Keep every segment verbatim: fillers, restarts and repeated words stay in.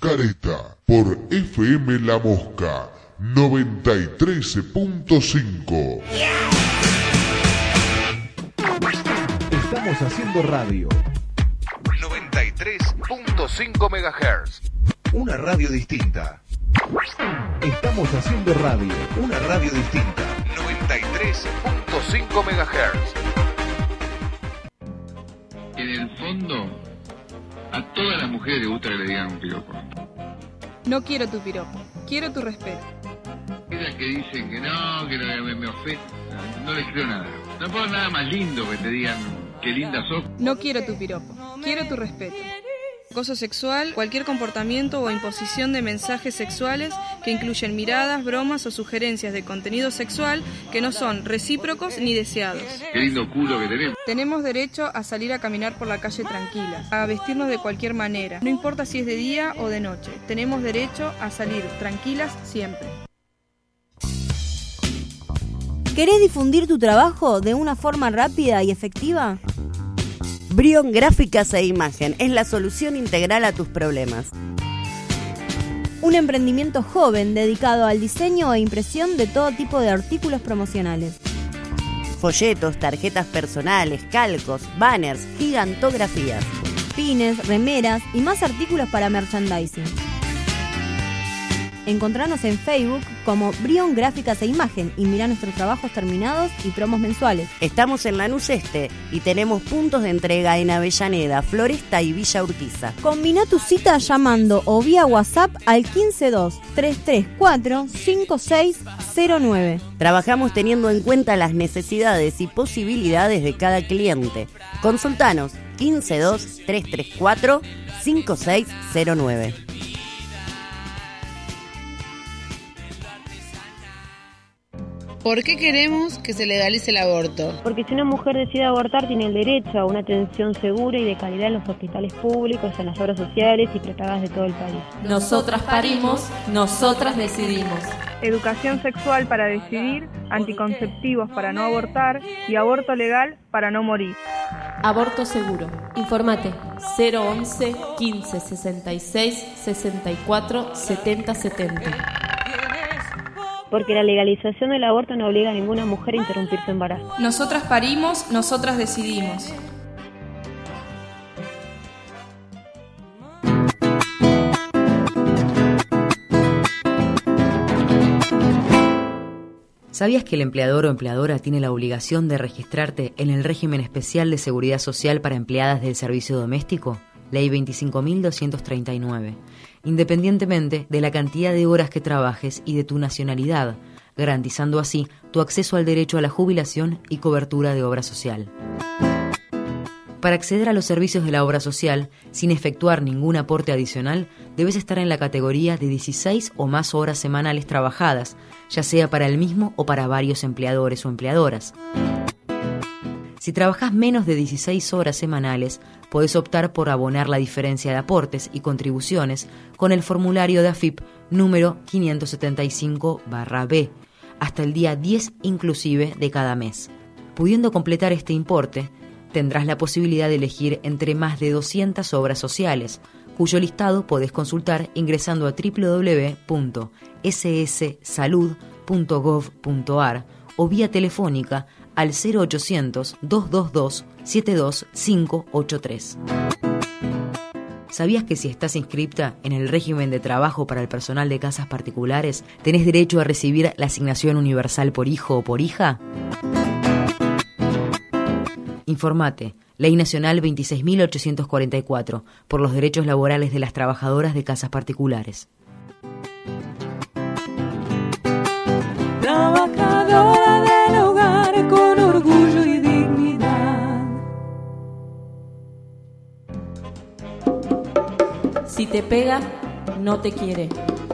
Careta por F M La Mosca noventa y tres punto cinco. Estamos haciendo radio. noventa y tres punto cinco megahertz. Una radio distinta. Estamos haciendo radio. Una radio distinta. noventa y tres punto cinco megahertz. En el fondo, a todas las mujeres les gusta que le digan un piropo. No quiero tu piropo, quiero tu respeto. Esas que dicen que no, que no, me, me ofende, no, no les creo nada. No puedo nada más lindo que te digan qué linda sos. No quiero tu piropo, quiero tu respeto. Acoso sexual, cualquier comportamiento o imposición de mensajes sexuales que incluyen miradas, bromas o sugerencias de contenido sexual que no son recíprocos ni deseados. Qué lindo culo que tenemos. Tenemos derecho a salir a caminar por la calle tranquilas, a vestirnos de cualquier manera, no importa si es de día o de noche. Tenemos derecho a salir tranquilas siempre. ¿Querés difundir tu trabajo de una forma rápida y efectiva? Brion Gráficas e Imagen es la solución integral a tus problemas. Un emprendimiento joven dedicado al diseño e impresión de todo tipo de artículos promocionales. Folletos, tarjetas personales, calcos, banners, gigantografías, pines, remeras y más artículos para merchandising. Encontranos en Facebook como Brion Gráficas e Imagen y mirá nuestros trabajos terminados y promos mensuales. Estamos en Lanús Este y tenemos puntos de entrega en Avellaneda, Floresta y Villa Urquiza. Combina tu cita llamando o vía WhatsApp al quince dos, trescientos treinta y cuatro, cincuenta y seis cero nueve. Trabajamos teniendo en cuenta las necesidades y posibilidades de cada cliente. Consultanos quince dos, trescientos treinta y cuatro, cincuenta y seis cero nueve. ¿Por qué queremos que se legalice el aborto? Porque si una mujer decide abortar tiene el derecho a una atención segura y de calidad en los hospitales públicos, en las obras sociales y prepagadas de todo el país. Nosotras parimos, nosotras decidimos. Educación sexual para decidir, anticonceptivos para no abortar y aborto legal para no morir. Aborto seguro. Informate cero once, quince, sesenta y seis, sesenta y cuatro, setenta setenta. Porque la legalización del aborto no obliga a ninguna mujer a interrumpir su embarazo. Nosotras parimos, nosotras decidimos. ¿Sabías que el empleador o empleadora tiene la obligación de registrarte en el régimen especial de seguridad social para empleadas del servicio doméstico? Ley veinticinco mil doscientos treinta y nueve. Independientemente de la cantidad de horas que trabajes y de tu nacionalidad, garantizando así tu acceso al derecho a la jubilación y cobertura de obra social. Para acceder a los servicios de la obra social, sin efectuar ningún aporte adicional, debes estar en la categoría de dieciséis o más horas semanales trabajadas, ya sea para el mismo o para varios empleadores o empleadoras. Si trabajas menos de dieciséis horas semanales, podés optar por abonar la diferencia de aportes y contribuciones con el formulario de A F I P número quinientos setenta y cinco barra B, hasta el día diez inclusive de cada mes. Pudiendo completar este importe, tendrás la posibilidad de elegir entre más de doscientas obras sociales, cuyo listado podés consultar ingresando a doble u doble u doble u punto ese ese salud punto gov punto a r o vía telefónica al cero ochocientos, dos dos dos, siete dos cinco ocho tres. ¿Sabías que si estás inscripta en el régimen de trabajo para el personal de casas particulares, tenés derecho a recibir la asignación universal por hijo o por hija? Informate, Ley Nacional veintiséis mil ochocientos cuarenta y cuatro, por los derechos laborales de las trabajadoras de casas particulares. Trabajadora del hogar con orgullo y dignidad. Si te pega, no te quiere.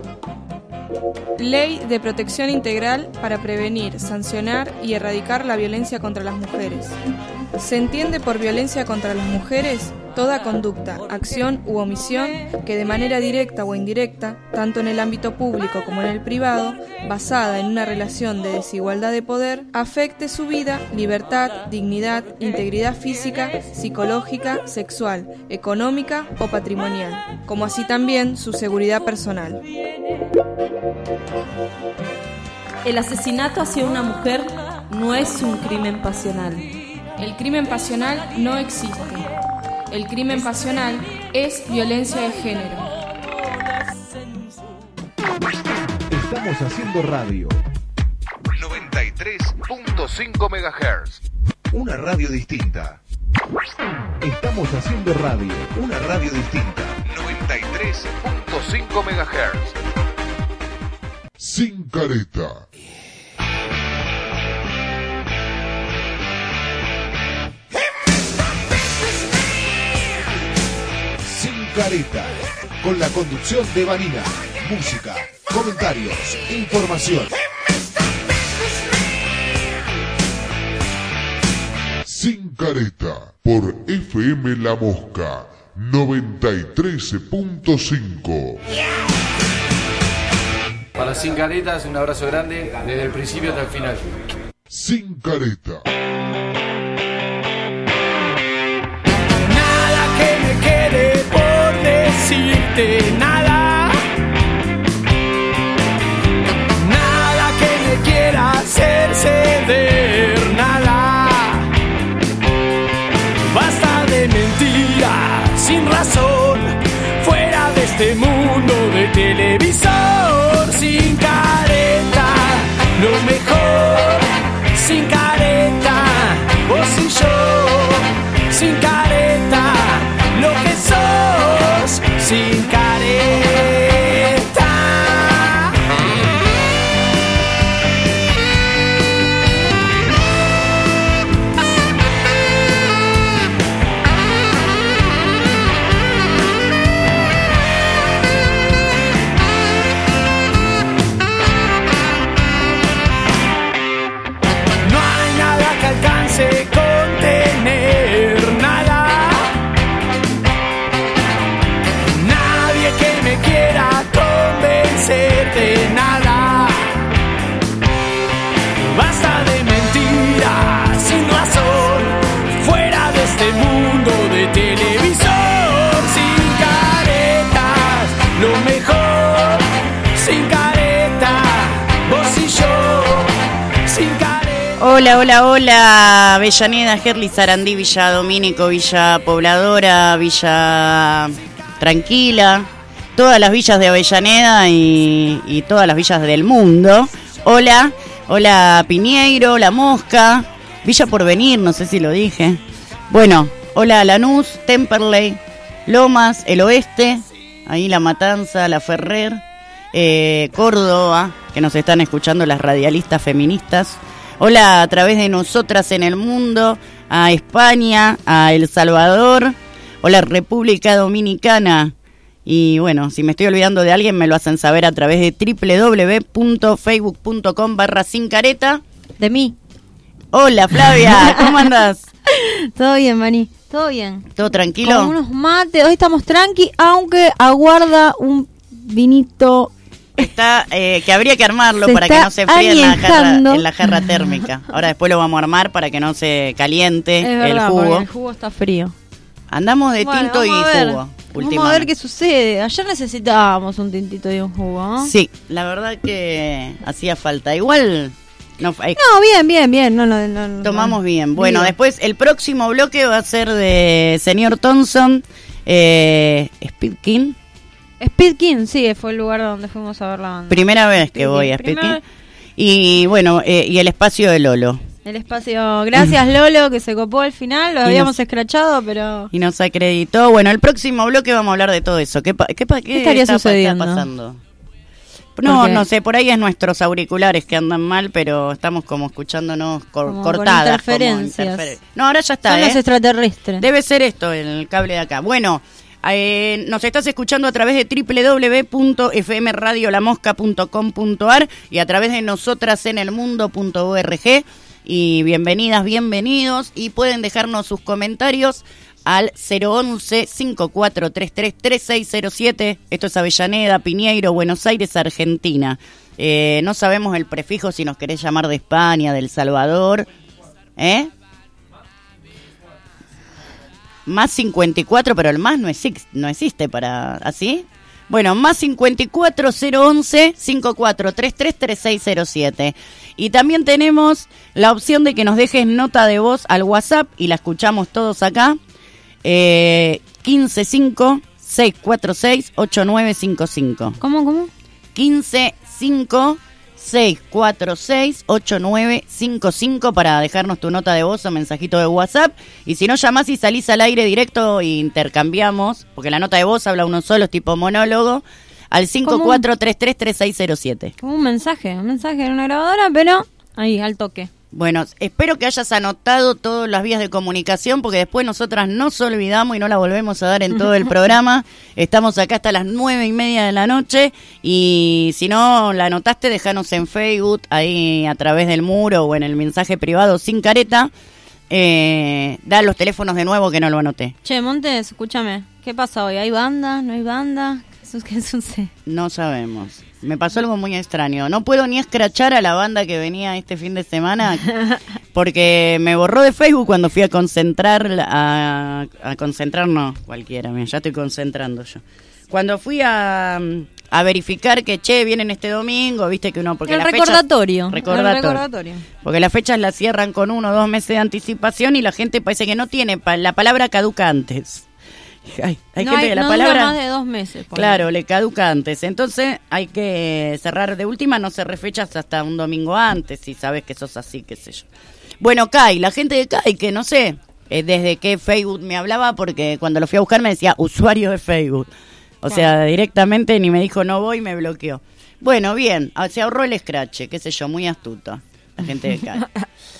Ley de Protección Integral para prevenir, sancionar y erradicar la violencia contra las mujeres. Se entiende por violencia contra las mujeres Toda conducta, acción u omisión que de manera directa o indirecta, tanto en el ámbito público como en el privado, basada en una relación de desigualdad de poder, afecte su vida, libertad, dignidad, integridad física, psicológica, sexual, económica o patrimonial, como así también su seguridad personal. El asesinato hacia una mujer no es un crimen pasional. El crimen pasional no existe. El crimen pasional es violencia de género. Estamos haciendo radio. noventa y tres punto cinco megahertz. Una radio distinta. Estamos haciendo radio. Una radio distinta. noventa y tres punto cinco megahertz. Sin careta. Careta, con la conducción de Vanina, música, comentarios, información. Sin careta, por F M La Mosca, noventa y tres punto cinco. Para Sin Caretas, un abrazo grande desde el principio hasta el final. Sin careta. Nada que me quede por decirte, nada. Nada que me quiera hacer ceder, nada. Basta de mentiras sin razón, fuera de este mundo de televisor. Sin careta, lo mejor. Sin careta, vos y yo. Sin careta, lo que sos. Sin careta. Contener nada, nadie que me quiera convencer de nada. Basta de mentiras sin razón, fuera de este mundo de televisor. Sin caretas, lo mejor. Sin careta, vos y yo. Sin careta. Hola, hola, hola, Avellaneda, Gerli, Sarandí, Villa Domínico, Villa Pobladora, Villa Tranquila, todas las villas de Avellaneda y, y todas las villas del mundo. Hola, hola Piñeiro, La Mosca, Villa Porvenir, no sé si lo dije. Bueno, hola Lanús, Temperley, Lomas, el Oeste, ahí La Matanza, La Ferrer, eh, Córdoba, que nos están escuchando las radialistas feministas. Hola a través de Nosotras en el Mundo, a España, a El Salvador, hola República Dominicana. Y bueno, si me estoy olvidando de alguien me lo hacen saber a través de doble u doble u doble u punto facebook punto com barra sin careta. De mí. Hola Flavia, ¿cómo andás? Todo bien, Mani, todo bien. ¿Todo tranquilo? Con unos mates, hoy estamos tranqui, aunque aguarda un vinito. Está, eh, que habría que armarlo se para que no se enfríe en la, jarra, en la jarra térmica. Ahora después lo vamos a armar para que no se caliente es verdad, el jugo. El jugo está frío. Andamos de bueno, tinto y jugo. Vamos a ver qué sucede. Ayer necesitábamos un tintito y un jugo, ¿no? Sí, la verdad que hacía falta. Igual... No, hay... no bien, bien, bien. No, no, no, Tomamos no. bien. Bueno, bien. Después el próximo bloque va a ser de señor Thompson, eh, Speed King. Speed King, sí, fue el lugar donde fuimos a ver la banda. Primera vez que voy a Speed King. Y bueno, eh, y el espacio de Lolo. El espacio, gracias Lolo, que se copó al final, lo y habíamos nos, escrachado, pero... Y nos acreditó. Bueno, el próximo bloque vamos a hablar de todo eso. ¿Qué, qué, qué, ¿Qué estaría está, sucediendo? Está pasando? No, okay. no sé, por ahí es nuestros auriculares que andan mal, pero estamos como escuchándonos cor como cortadas. Con interferencias. Como interfer no, ahora ya está. Son ¿eh? los extraterrestres. Debe ser esto, el cable de acá. Bueno... Eh, nos estás escuchando a través de doble u doble u doble u punto f m radio la mosca punto com punto a r y a través de nosotras en el mundo punto org Y bienvenidas, bienvenidos. Y pueden dejarnos sus comentarios al cero once, cinco cuatro tres tres, tres seis cero siete. Esto es Avellaneda, Piñeiro, Buenos Aires, Argentina. Eh, no sabemos el prefijo si nos querés llamar de España, del Salvador. ¿Eh? Más cincuenta y cuatro, pero el más no existe, no existe para... ¿Así? Bueno, más cincuenta y cuatro, cero once, cinco cuatro tres tres, tres seis cero siete. Y también tenemos la opción de que nos dejes nota de voz al WhatsApp y la escuchamos todos acá. Eh, quince cinco, seis cuatro seis, ocho nueve cinco cinco. ¿Cómo, cómo? quince cinco, seis cuatro seis, ocho nueve cinco cinco para dejarnos tu nota de voz o mensajito de WhatsApp. Y si no, llamás y salís al aire directo e intercambiamos, porque la nota de voz habla uno solo, es tipo monólogo, al cinco cuatro tres tres, tres seis cero siete. Como un mensaje, un mensaje en una grabadora, pero ahí, al toque. Bueno, espero que hayas anotado todas las vías de comunicación, porque después nosotras nos olvidamos y no la volvemos a dar en todo el programa. Estamos acá hasta las nueve y media de la noche, y si no la anotaste, déjanos en Facebook, ahí a través del muro o en el mensaje privado sin careta. Eh, da los teléfonos de nuevo que no lo anoté. Che, Montes, escúchame, ¿qué pasa hoy? ¿Hay banda? ¿No hay banda? ¿Qué sucede? No sabemos. Me pasó algo muy extraño. No puedo ni escrachar a la banda que venía este fin de semana porque me borró de Facebook cuando fui a concentrar, a, a concentrar no, cualquiera, mira, ya estoy concentrando yo. Cuando fui a, a verificar que, che, vienen este domingo, viste que uno... porque el la recordatorio, fecha, recordatorio. El recordatorio. Porque las fechas las cierran con uno o dos meses de anticipación y la gente parece que no tiene, pa- la palabra caduca antes. Hay, hay no gente hay, que la no palabra dura más de dos meses. Claro, le caduca antes. Entonces hay que cerrar de última, no cerré fechas hasta un domingo antes, si sabes que sos así, qué sé yo. Bueno, C A I, la gente de C A I, que no sé eh, desde qué Facebook me hablaba, porque cuando lo fui a buscar me decía usuario de Facebook. O sea, directamente ni me dijo no voy, me bloqueó. Bueno, bien, se ahorró el escrache, qué sé yo, muy astuto la gente de C A I.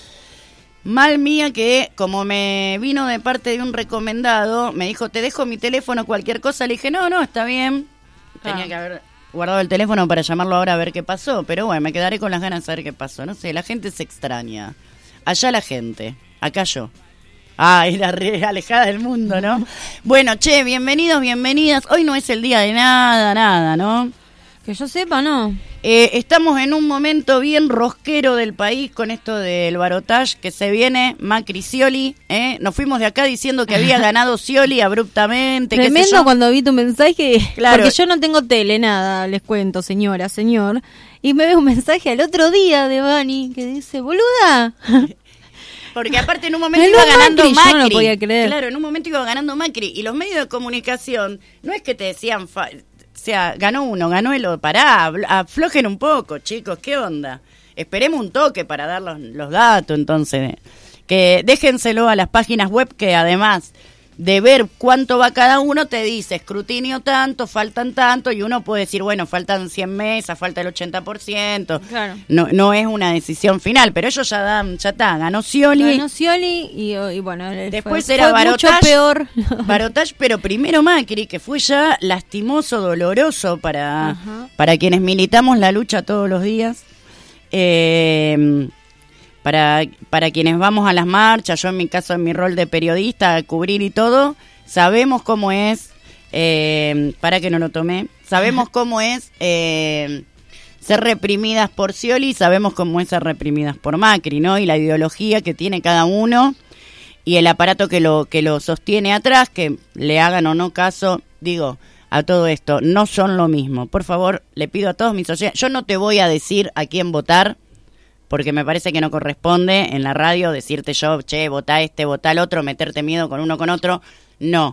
Mal mía que, como me vino de parte de un recomendado, me dijo, te dejo mi teléfono, cualquier cosa. Le dije, no, no, está bien. Tenía Ah. que haber guardado el teléfono para llamarlo ahora a ver qué pasó. Pero bueno, me quedaré con las ganas de saber qué pasó. No sé, la gente se extraña. Allá la gente, acá yo. Ay, la re alejada del mundo, ¿no? Bueno, che, bienvenidos, bienvenidas. Hoy no es el día de nada, nada, ¿no? Que yo sepa, no. Eh, estamos en un momento bien rosquero del país con esto del balotaje que se viene, Macri Scioli, ¿eh? Nos fuimos de acá diciendo que había ganado Scioli abruptamente. Tremendo qué sé yo. cuando vi tu mensaje, Claro. porque yo no tengo tele, nada, les cuento, señora, señor. Y me ve un mensaje al otro día de Bani que dice, boluda. Porque aparte en un momento Ganó iba ganando Macri, Macri. yo no lo podía creer. Claro, en un momento iba ganando Macri. Y los medios de comunicación, no es que te decían... Fa- O sea, ganó uno, ganó el otro. Pará, aflojen un poco, chicos, ¿qué onda? Esperemos un toque para dar los, los datos, entonces. Que déjenselo a las páginas web que además de ver cuánto va cada uno, te dice escrutinio tanto, faltan tanto, y uno puede decir, bueno, faltan cien mesas, falta el ochenta por ciento. Claro. No, no es una decisión final, pero ellos ya dan, ya está, ganó Scioli. Ganó Scioli y, y bueno, Después fue, era fue mucho Balotage, peor. Balotage, pero primero Macri, que fue ya lastimoso, doloroso para, Ajá. para quienes militamos la lucha todos los días. Eh, para, para quienes vamos a las marchas, yo en mi caso, en mi rol de periodista, a cubrir y todo, sabemos cómo es, eh, para que no lo tomé, sabemos cómo es eh, ser reprimidas por Scioli, sabemos cómo es ser reprimidas por Macri, ¿no? Y la ideología que tiene cada uno y el aparato que lo que lo sostiene atrás, que le hagan o no caso, digo, a todo esto, no son lo mismo. Por favor, le pido a todos mis oyentes, yo no te voy a decir a quién votar, porque me parece que no corresponde en la radio decirte yo, che, votá este, votá el otro, meterte miedo con uno con otro, no.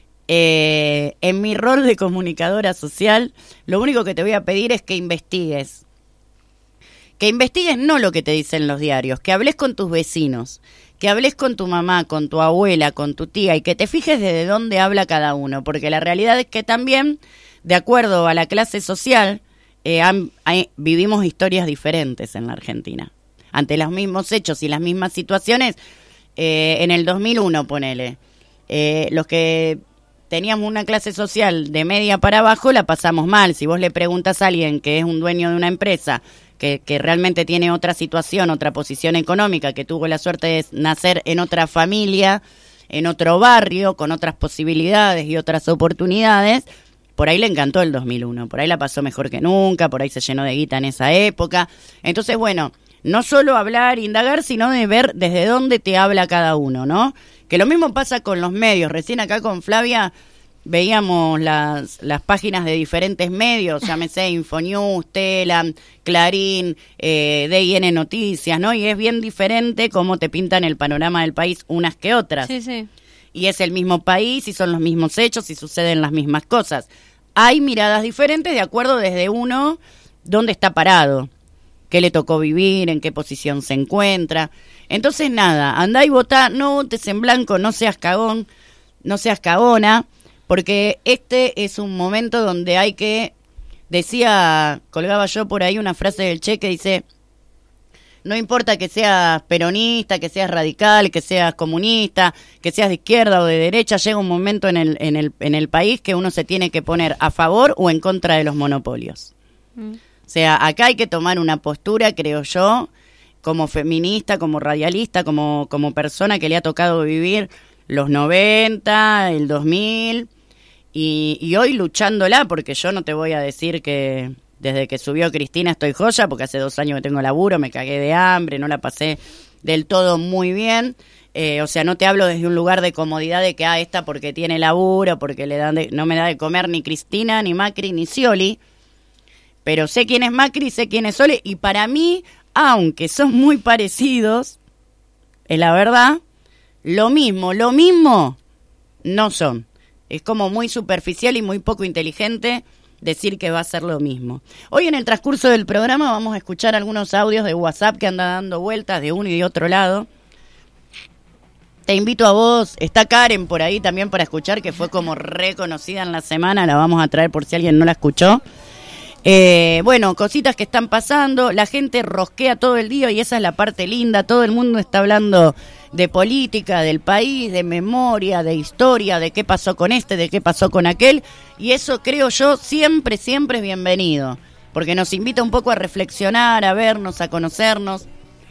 Eh, en mi rol de comunicadora social, lo único que te voy a pedir es que investigues. Que investigues no lo que te dicen los diarios, que hables con tus vecinos, que hables con tu mamá, con tu abuela, con tu tía, y que te fijes desde dónde habla cada uno, porque la realidad es que también, de acuerdo a la clase social, eh, han, hay, vivimos historias diferentes en la Argentina. Ante los mismos hechos y las mismas situaciones, eh, en el dos mil uno, ponele, eh, los que teníamos una clase social de media para abajo la pasamos mal. Si vos le preguntas a alguien que es un dueño de una empresa que, que realmente tiene otra situación, otra posición económica, que tuvo la suerte de nacer en otra familia, en otro barrio, con otras posibilidades y otras oportunidades, por ahí le encantó el dos mil uno, por ahí la pasó mejor que nunca, por ahí se llenó de guita en esa época. Entonces, bueno, no solo hablar, indagar, sino de ver desde dónde te habla cada uno, ¿no? Que lo mismo pasa con los medios. Recién acá con Flavia veíamos las, las páginas de diferentes medios, llámese Infonews, Telam, Clarín, eh, D I N Noticias, ¿no? Y es bien diferente cómo te pintan el panorama del país unas que otras. Sí, sí. Y es el mismo país, y son los mismos hechos, y suceden las mismas cosas. Hay miradas diferentes de acuerdo desde uno dónde está parado, qué le tocó vivir, en qué posición se encuentra. Entonces, nada, andá y votá, no votes en blanco, no seas cagón, no seas cagona, porque este es un momento donde hay que, decía, colgaba yo por ahí una frase del Che que dice, no importa que seas peronista, que seas radical, que seas comunista, que seas de izquierda o de derecha, llega un momento en el, en el, en el país que uno se tiene que poner a favor o en contra de los monopolios. Mm. O sea, acá hay que tomar una postura, creo yo, como feminista, como radialista, como, como persona que le ha tocado vivir los noventa, el dos mil, y, y hoy luchándola, porque yo no te voy a decir que desde que subió Cristina estoy joya, porque hace dos años que tengo laburo, me cagué de hambre, no la pasé del todo muy bien. Eh, o sea, no te hablo desde un lugar de comodidad de que, ah, esta porque tiene laburo, porque le dan de, no me da de comer ni Cristina, ni Macri, ni Scioli, pero sé quién es Macri, sé quién es Scioli, y para mí, aunque son muy parecidos, es la verdad, lo mismo, lo mismo no son. Es como muy superficial y muy poco inteligente decir que va a ser lo mismo. Hoy en el transcurso del programa vamos a escuchar algunos audios de WhatsApp que andan dando vueltas de uno y de otro lado. Te invito a vos, está Karen por ahí también para escuchar, que fue como reconocida en la semana, la vamos a traer por si alguien no la escuchó. Eh, bueno, cositas que están pasando, la gente rosquea todo el día y esa es la parte linda, todo el mundo está hablando de política, del país, de memoria, de historia, de qué pasó con este, de qué pasó con aquel, y eso creo yo siempre, siempre es bienvenido, porque nos invita un poco a reflexionar, a vernos, a conocernos.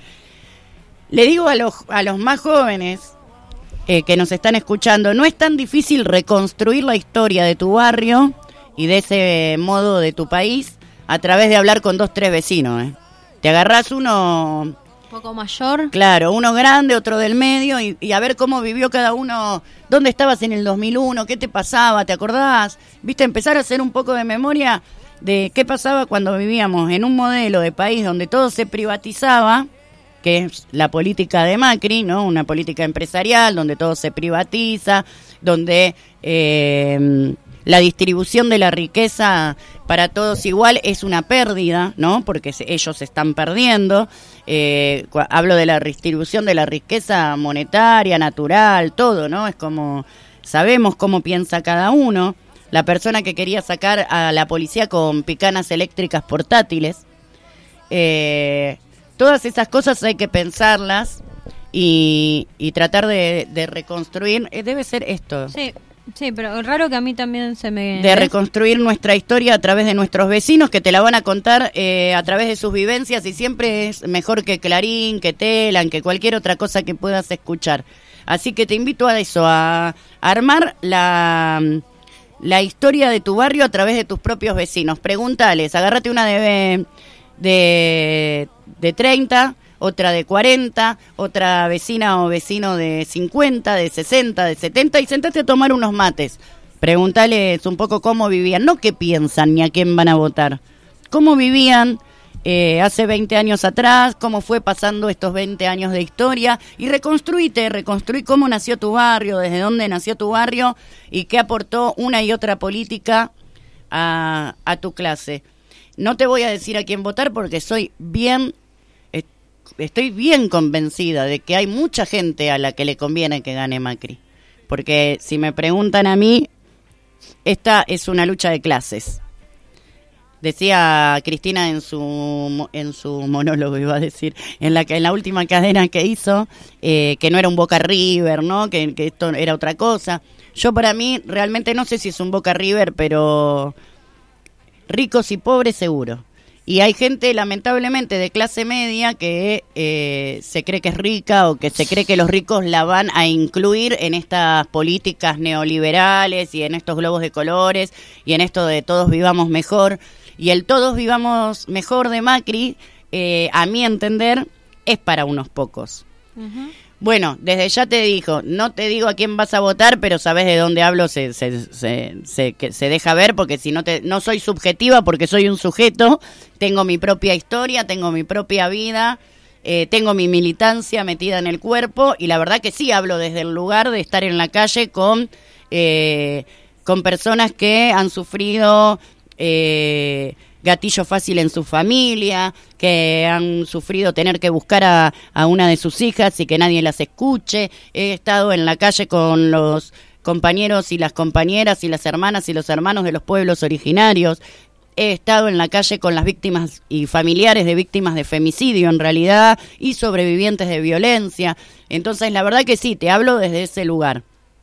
Le digo a los, a los más jóvenes eh, que nos están escuchando, no es tan difícil reconstruir la historia de tu barrio y de ese modo de tu país a través de hablar con dos, tres vecinos. ¿eh? Te agarrás uno un poco mayor. Claro, uno grande, otro del medio, y, y a ver cómo vivió cada uno, dónde estabas en el dos mil uno, qué te pasaba, ¿te acordás? Viste, empezar a hacer un poco de memoria de qué pasaba cuando vivíamos en un modelo de país donde todo se privatizaba, que es la política de Macri, ¿no? Una política empresarial donde todo se privatiza, donde eh, la distribución de la riqueza para todos igual es una pérdida, ¿no? Porque se, ellos se están perdiendo. Eh, hablo de la distribución de la riqueza monetaria, natural, todo, ¿no? Es como, sabemos cómo piensa cada uno. La persona que quería sacar a la policía con picanas eléctricas portátiles. Eh, todas esas cosas hay que pensarlas y, y tratar de, de reconstruir. Eh, debe ser esto. Sí. Sí, pero raro que a mí también se me... De reconstruir nuestra historia a través de nuestros vecinos, que te la van a contar eh, a través de sus vivencias, y siempre es mejor que Clarín, que Telan, que cualquier otra cosa que puedas escuchar. Así que te invito a eso, a, a armar la, la historia de tu barrio a través de tus propios vecinos. Pregúntales, agárrate una de, de, de treinta... otra de cuarenta, otra vecina o vecino de cincuenta, de sesenta, de setenta, y sentate a tomar unos mates. Pregúntales un poco cómo vivían, no qué piensan ni a quién van a votar. Cómo vivían eh, hace veinte años atrás, cómo fue pasando estos veinte años de historia, y reconstruite, reconstruí cómo nació tu barrio, desde dónde nació tu barrio y qué aportó una y otra política a, a tu clase. No te voy a decir a quién votar porque soy bien... Estoy bien convencida de que hay mucha gente a la que le conviene que gane Macri. Porque si me preguntan a mí, esta es una lucha de clases. Decía Cristina en su en su monólogo, iba a decir, en la en la última cadena que hizo, eh, que no era un Boca River, ¿no? Que, que esto era otra cosa. Yo para mí realmente no sé si es un Boca River, pero ricos y pobres seguro. Y hay gente, lamentablemente, de clase media que eh, se cree que es rica o que se cree que los ricos la van a incluir en estas políticas neoliberales y en estos globos de colores y en esto de todos vivamos mejor. Y el todos vivamos mejor de Macri, eh, a mi entender, es para unos pocos. Uh-huh. Bueno, desde ya te digo, no te digo a quién vas a votar, pero sabes de dónde hablo, se se se, se, que se deja ver, porque si no te no soy subjetiva, porque soy un sujeto, tengo mi propia historia, tengo mi propia vida, eh, tengo mi militancia metida en el cuerpo, y la verdad que sí hablo desde el lugar de estar en la calle con, eh, con personas que han sufrido eh, gatillo fácil en su familia, que han sufrido tener que buscar a, a una de sus hijas y que nadie las escuche. He estado en la calle con los compañeros y las compañeras y las hermanas y los hermanos de los pueblos originarios. He estado en la calle con las víctimas y familiares de víctimas de femicidio, en realidad, y sobrevivientes de violencia. Entonces, la verdad que sí, te hablo desde ese lugar.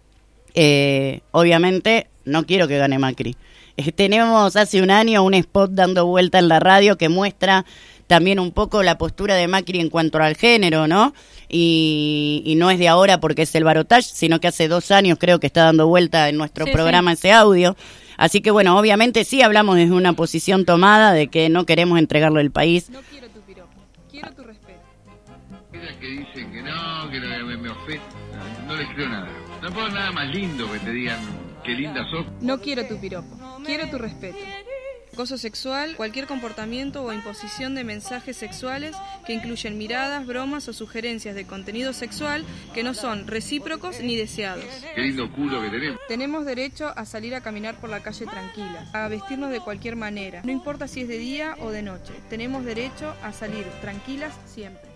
Eh, obviamente, no quiero que gane Macri. Eh, tenemos hace un año un spot dando vuelta en la radio que muestra también un poco la postura de Macri en cuanto al género, ¿no? Y, y no es de ahora porque es el balotaje, sino que hace dos años creo que está dando vuelta en nuestro sí, programa sí. ese audio. Así que bueno, obviamente sí hablamos desde una posición tomada de que no queremos entregarle el país. No quiero tu piropo, quiero tu respeto. Aquellas que dicen que no, que no, me, me ofende, no, no les creo nada. No puedo nada más lindo que te digan qué linda sos. No quiero tu piropo, quiero tu respeto. Acoso sexual, cualquier comportamiento o imposición de mensajes sexuales que incluyen miradas, bromas o sugerencias de contenido sexual que no son recíprocos ni deseados. Qué lindo culo que tenemos. Tenemos derecho a salir a caminar por la calle tranquilas, a vestirnos de cualquier manera, no importa si es de día o de noche. Tenemos derecho a salir tranquilas siempre.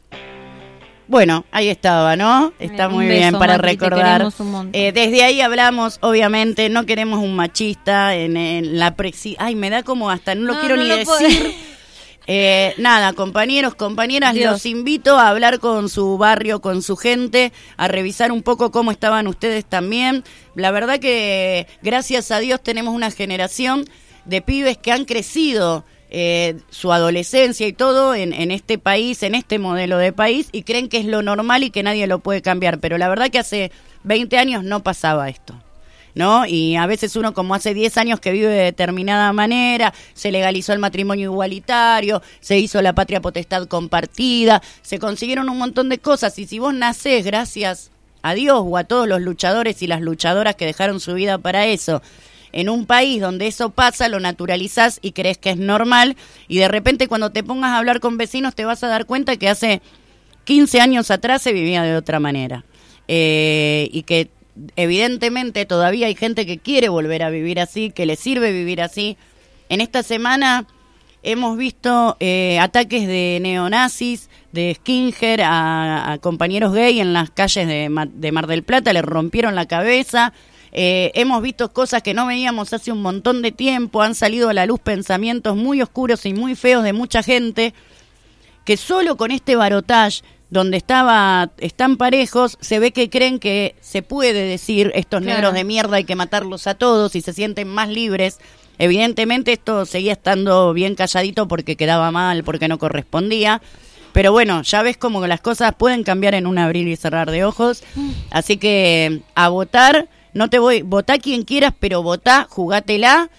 Bueno, ahí estaba, ¿no? Está muy beso, bien para Macri, recordar. Eh, desde ahí hablamos, obviamente, no queremos un machista en, en la presi... Ay, me da como hasta, no lo no, quiero no ni lo decir. Eh, nada, compañeros, compañeras, Dios. Los invito a hablar con su barrio, con su gente, a revisar un poco cómo estaban ustedes también. La verdad que, gracias a Dios, tenemos una generación de pibes que han crecido Eh, su adolescencia y todo en, en este país, en este modelo de país, y creen que es lo normal y que nadie lo puede cambiar, pero la verdad que hace veinte años no pasaba esto, ¿no? Y a veces uno, como hace diez años que vive de determinada manera, se legalizó el matrimonio igualitario, se hizo la patria potestad compartida, se consiguieron un montón de cosas, y si vos nacés gracias a Dios o a todos los luchadores y las luchadoras que dejaron su vida para eso, en un país donde eso pasa, lo naturalizás y crees que es normal, y de repente cuando te pongas a hablar con vecinos te vas a dar cuenta que hace quince años atrás se vivía de otra manera, eh, y que evidentemente todavía hay gente que quiere volver a vivir así, que le sirve vivir así. En esta semana hemos visto eh, ataques de neonazis, de skinhead a, a compañeros gay en las calles de, de Mar del Plata, le rompieron la cabeza. Eh, hemos visto cosas que no veíamos hace un montón de tiempo, han salido a la luz pensamientos muy oscuros y muy feos de mucha gente, que solo con este balotaje, donde estaba están parejos, se ve que creen que se puede decir estos claro. negros de mierda hay que matarlos a todos y se sienten más libres. Evidentemente esto seguía estando bien calladito porque quedaba mal, porque no correspondía. Pero bueno, ya ves como las cosas pueden cambiar en un abrir y cerrar de ojos. Así que a votar. No te voy, votá quien quieras, pero votá, jugátela,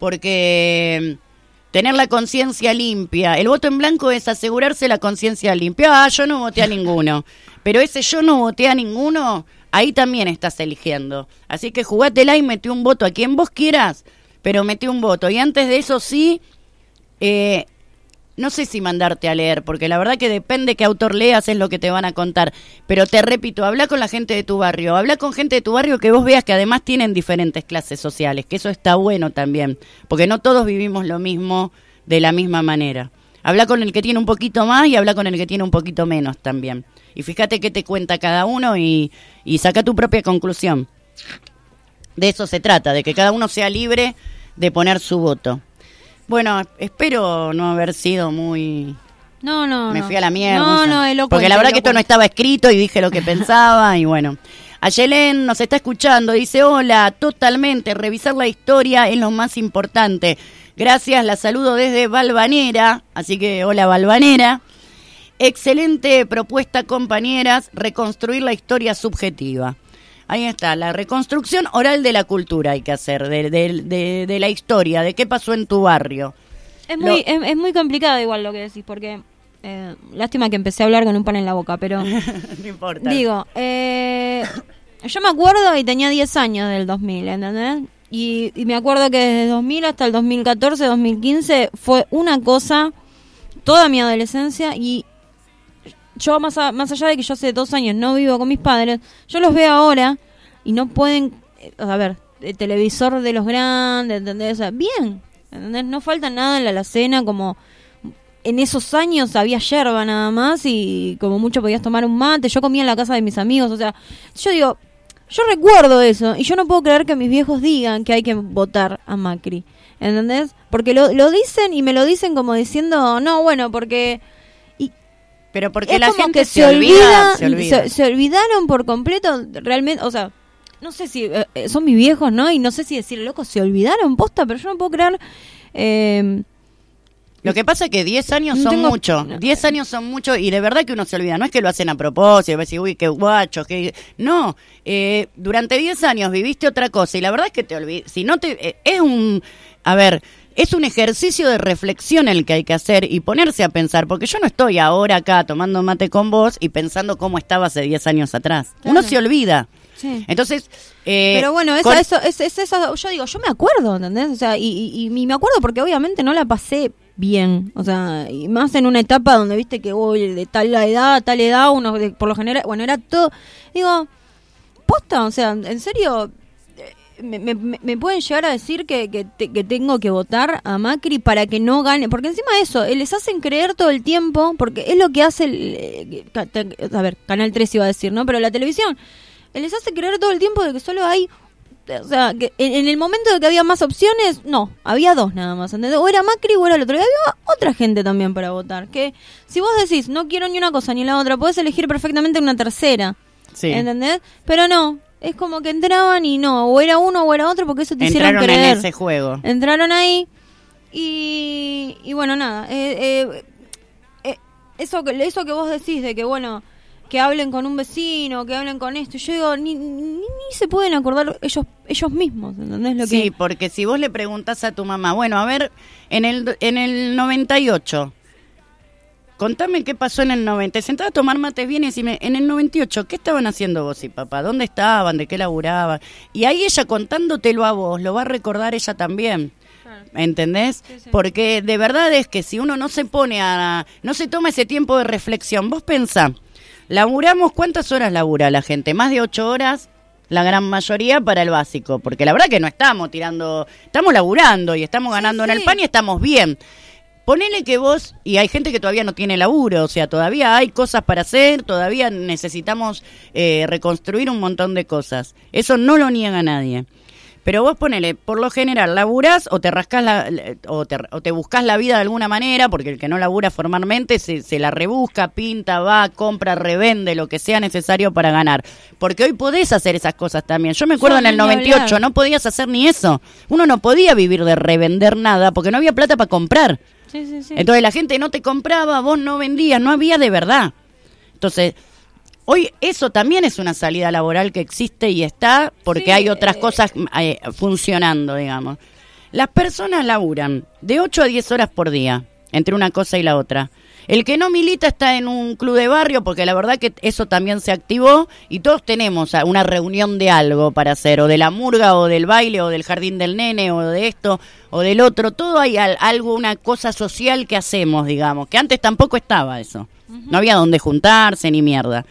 porque tener la conciencia limpia, el voto en blanco es asegurarse la conciencia limpia. Ah, yo no voté a ninguno, pero ese yo no voté a ninguno, ahí también estás eligiendo. Así que jugátela y metí un voto a quien vos quieras, pero metí un voto. Y antes de eso sí, eh, no sé si mandarte a leer, porque la verdad que depende qué autor leas es lo que te van a contar. Pero te repito, habla con la gente de tu barrio, habla con gente de tu barrio que vos veas que además tienen diferentes clases sociales, que eso está bueno también, porque no todos vivimos lo mismo de la misma manera. Habla con el que tiene un poquito más y habla con el que tiene un poquito menos también. Y fíjate qué te cuenta cada uno y, y saca tu propia conclusión. De eso se trata, de que cada uno sea libre de poner su voto. Bueno, espero no haber sido muy... No, no, Me no. fui a la mierda. No, no, elocuente, porque la verdad que esto elocuente. no estaba escrito y dije lo que pensaba y bueno. Ayelen nos está escuchando, dice, hola, totalmente, revisar la historia es lo más importante. Gracias, la saludo desde Valvanera, así que hola Valvanera. Excelente propuesta, compañeras, reconstruir la historia subjetiva. Ahí está, la reconstrucción oral de la cultura hay que hacer, de, de, de, de la historia, de qué pasó en tu barrio. Es muy, Lo... es, es muy complicado igual lo que decís, porque... Eh, lástima que empecé a hablar con un pan en la boca, pero... no importa. Digo, eh, yo me acuerdo y tenía diez años del dos mil, ¿entendés? Y, y me acuerdo que desde dos mil hasta el dos mil catorce, dos mil quince fue una cosa, toda mi adolescencia, y yo más, a, más allá de que yo hace dos años no vivo con mis padres, yo los veo ahora y no pueden, eh, a ver, el televisor de los grandes, ¿entendés? O sea, bien, ¿entendés? No falta nada en la alacena, como... En esos años había yerba nada más y como mucho podías tomar un mate. Yo comía en la casa de mis amigos, o sea, yo digo, yo recuerdo eso y yo no puedo creer que mis viejos digan que hay que votar a Macri, ¿entendés? Porque lo, lo dicen y me lo dicen como diciendo, no, bueno, porque... Y pero porque es la como gente que se, se, olvida, olvida, se olvida. Se, se olvidaron por completo, realmente, o sea... No sé si eh, son mis viejos, ¿no? Y no sé si decir, loco, se olvidaron, posta, pero yo no puedo creer... Eh, Lo que pasa es que diez años son Tengo... mucho, diez años son mucho y de verdad que uno se olvida, no es que lo hacen a propósito, decir, uy, qué guacho, que no, eh, durante diez años viviste otra cosa y la verdad es que te olvidas, si no te, eh, es un, a ver, es un ejercicio de reflexión el que hay que hacer y ponerse a pensar, porque yo no estoy ahora acá tomando mate con vos y pensando cómo estaba hace diez años atrás, claro. Uno se olvida. Sí. Entonces, eh, pero bueno, esa, con... eso, es, es esa, yo digo, yo me acuerdo, ¿entendés? O sea, y, y, y me acuerdo porque obviamente no la pasé bien, o sea, y más en una etapa donde viste que uy, de tal edad a tal edad, uno de, por lo general, bueno, era todo, digo, posta, o sea, en serio, me, me, me pueden llegar a decir que, que, te, que tengo que votar a Macri para que no gane, porque encima de eso, les hacen creer todo el tiempo, porque es lo que hace, el, a ver, Canal tres iba a decir, ¿no? Pero la televisión, les hace creer todo el tiempo de que solo hay... O sea, que en, en el momento de que había más opciones, no, había dos nada más, ¿entendés? O era Macri o era el otro. Y había otra gente también para votar. Que si vos decís, no quiero ni una cosa ni la otra, podés elegir perfectamente una tercera. Sí. ¿Entendés? Pero no, es como que entraban y no, o era uno o era otro porque eso te Entraron hicieron creer. en ese juego. Entraron ahí y, y bueno, nada. Eh, eh, eh, eso, que, eso que vos decís de que, bueno... que hablen con un vecino, que hablen con esto. Yo digo, ni, ni, ni se pueden acordar ellos ellos mismos, ¿entendés? Lo sí, que... porque si vos le preguntás a tu mamá, bueno, a ver, en el en el noventa y ocho, contame qué pasó en el noventa. Sentaba a tomar mates bien y decime, en el noventa y ocho, ¿qué estaban haciendo vos y papá? ¿Dónde estaban? ¿De qué laburaban? Y ahí ella contándotelo a vos, lo va a recordar ella también. ¿Entendés? Sí, sí. Porque de verdad es que si uno no se pone a... no se toma ese tiempo de reflexión, vos pensá, laburamos, ¿cuántas horas labura la gente? Más de ocho horas, la gran mayoría para el básico, porque la verdad que no estamos tirando, estamos laburando y estamos ganando sí, sí. en el pan y estamos bien. Ponele que vos, y hay gente que todavía no tiene laburo, o sea, todavía hay cosas para hacer, todavía necesitamos eh, reconstruir un montón de cosas. Eso no lo niega nadie. Pero vos ponele, por lo general, laburás o te rascás la, o te, o te buscás la vida de alguna manera, porque el que no labura formalmente se, se la rebusca, pinta, va, compra, revende, lo que sea necesario para ganar. Porque hoy podés hacer esas cosas también. Yo me acuerdo Yo en el noventa y ocho, no podías hacer ni eso. Uno no podía vivir de revender nada, porque no había plata para comprar. Sí, sí, sí. Entonces la gente no te compraba, vos no vendías, no había de verdad. Entonces... hoy eso también es una salida laboral que existe y está porque sí, hay otras eh, cosas eh, funcionando, digamos. Las personas laburan de ocho a diez horas por día, entre una cosa y la otra. El que no milita está en un club de barrio porque la verdad que eso también se activó y todos tenemos una reunión de algo para hacer, o de la murga, o del baile, o del jardín del nene, o de esto, o del otro. Todo hay algo, una cosa social que hacemos, digamos, que antes tampoco estaba eso. Uh-huh. No había donde juntarse ni mierda.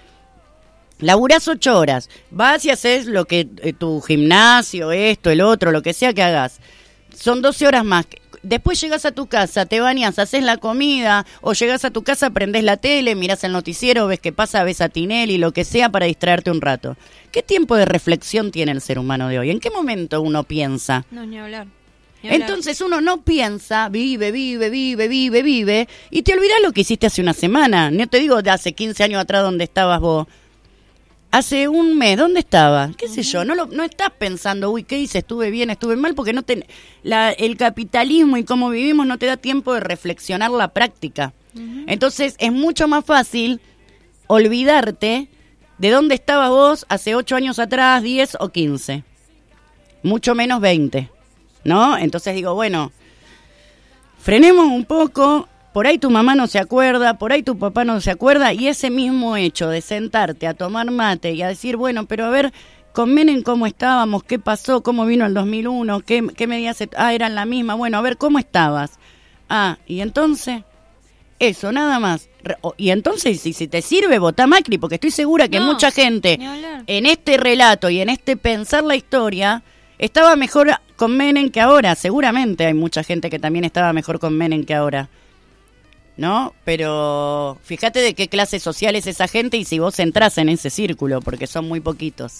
Laburás ocho horas, vas y haces lo que eh, tu gimnasio, esto, el otro, lo que sea que hagas. Son doce horas más. Después llegas a tu casa, te bañas, haces la comida, o llegas a tu casa, prendés la tele, mirás el noticiero, ves qué pasa, ves a Tinelli, lo que sea para distraerte un rato. ¿Qué tiempo de reflexión tiene el ser humano de hoy? ¿En qué momento uno piensa? No, ni hablar. Ni hablar. Entonces uno no piensa, vive, vive, vive, vive, vive, y te olvidás lo que hiciste hace una semana. No te digo de hace quince años atrás donde estabas vos. hace un mes, ¿dónde estaba? ¿Qué sé yo? No lo, no estás pensando, uy, ¿qué hice? ¿Estuve bien? ¿Estuve mal? Porque no te, la, el capitalismo y cómo vivimos no te da tiempo de reflexionar la práctica. Uh-huh. Entonces es mucho más fácil olvidarte de dónde estabas vos hace ocho años atrás, diez o quince. Mucho menos veinte, ¿no? Entonces digo, bueno, frenemos un poco. Por ahí tu mamá no se acuerda, por ahí tu papá no se acuerda, y ese mismo hecho de sentarte a tomar mate y a decir, bueno, pero a ver, con Menem cómo estábamos, qué pasó, cómo vino el dos mil uno, qué, qué medidas, se... ah, eran la misma, bueno, a ver, ¿cómo estabas? Ah, y entonces, eso, nada más. Y entonces, si, si te sirve, votá Macri, porque estoy segura que no, mucha gente en este relato y en este pensar la historia estaba mejor con Menem que ahora. Seguramente hay mucha gente que también estaba mejor con Menem que ahora. ¿No? Pero fíjate de qué clase social es esa gente y si vos entrás en ese círculo, porque son muy poquitos.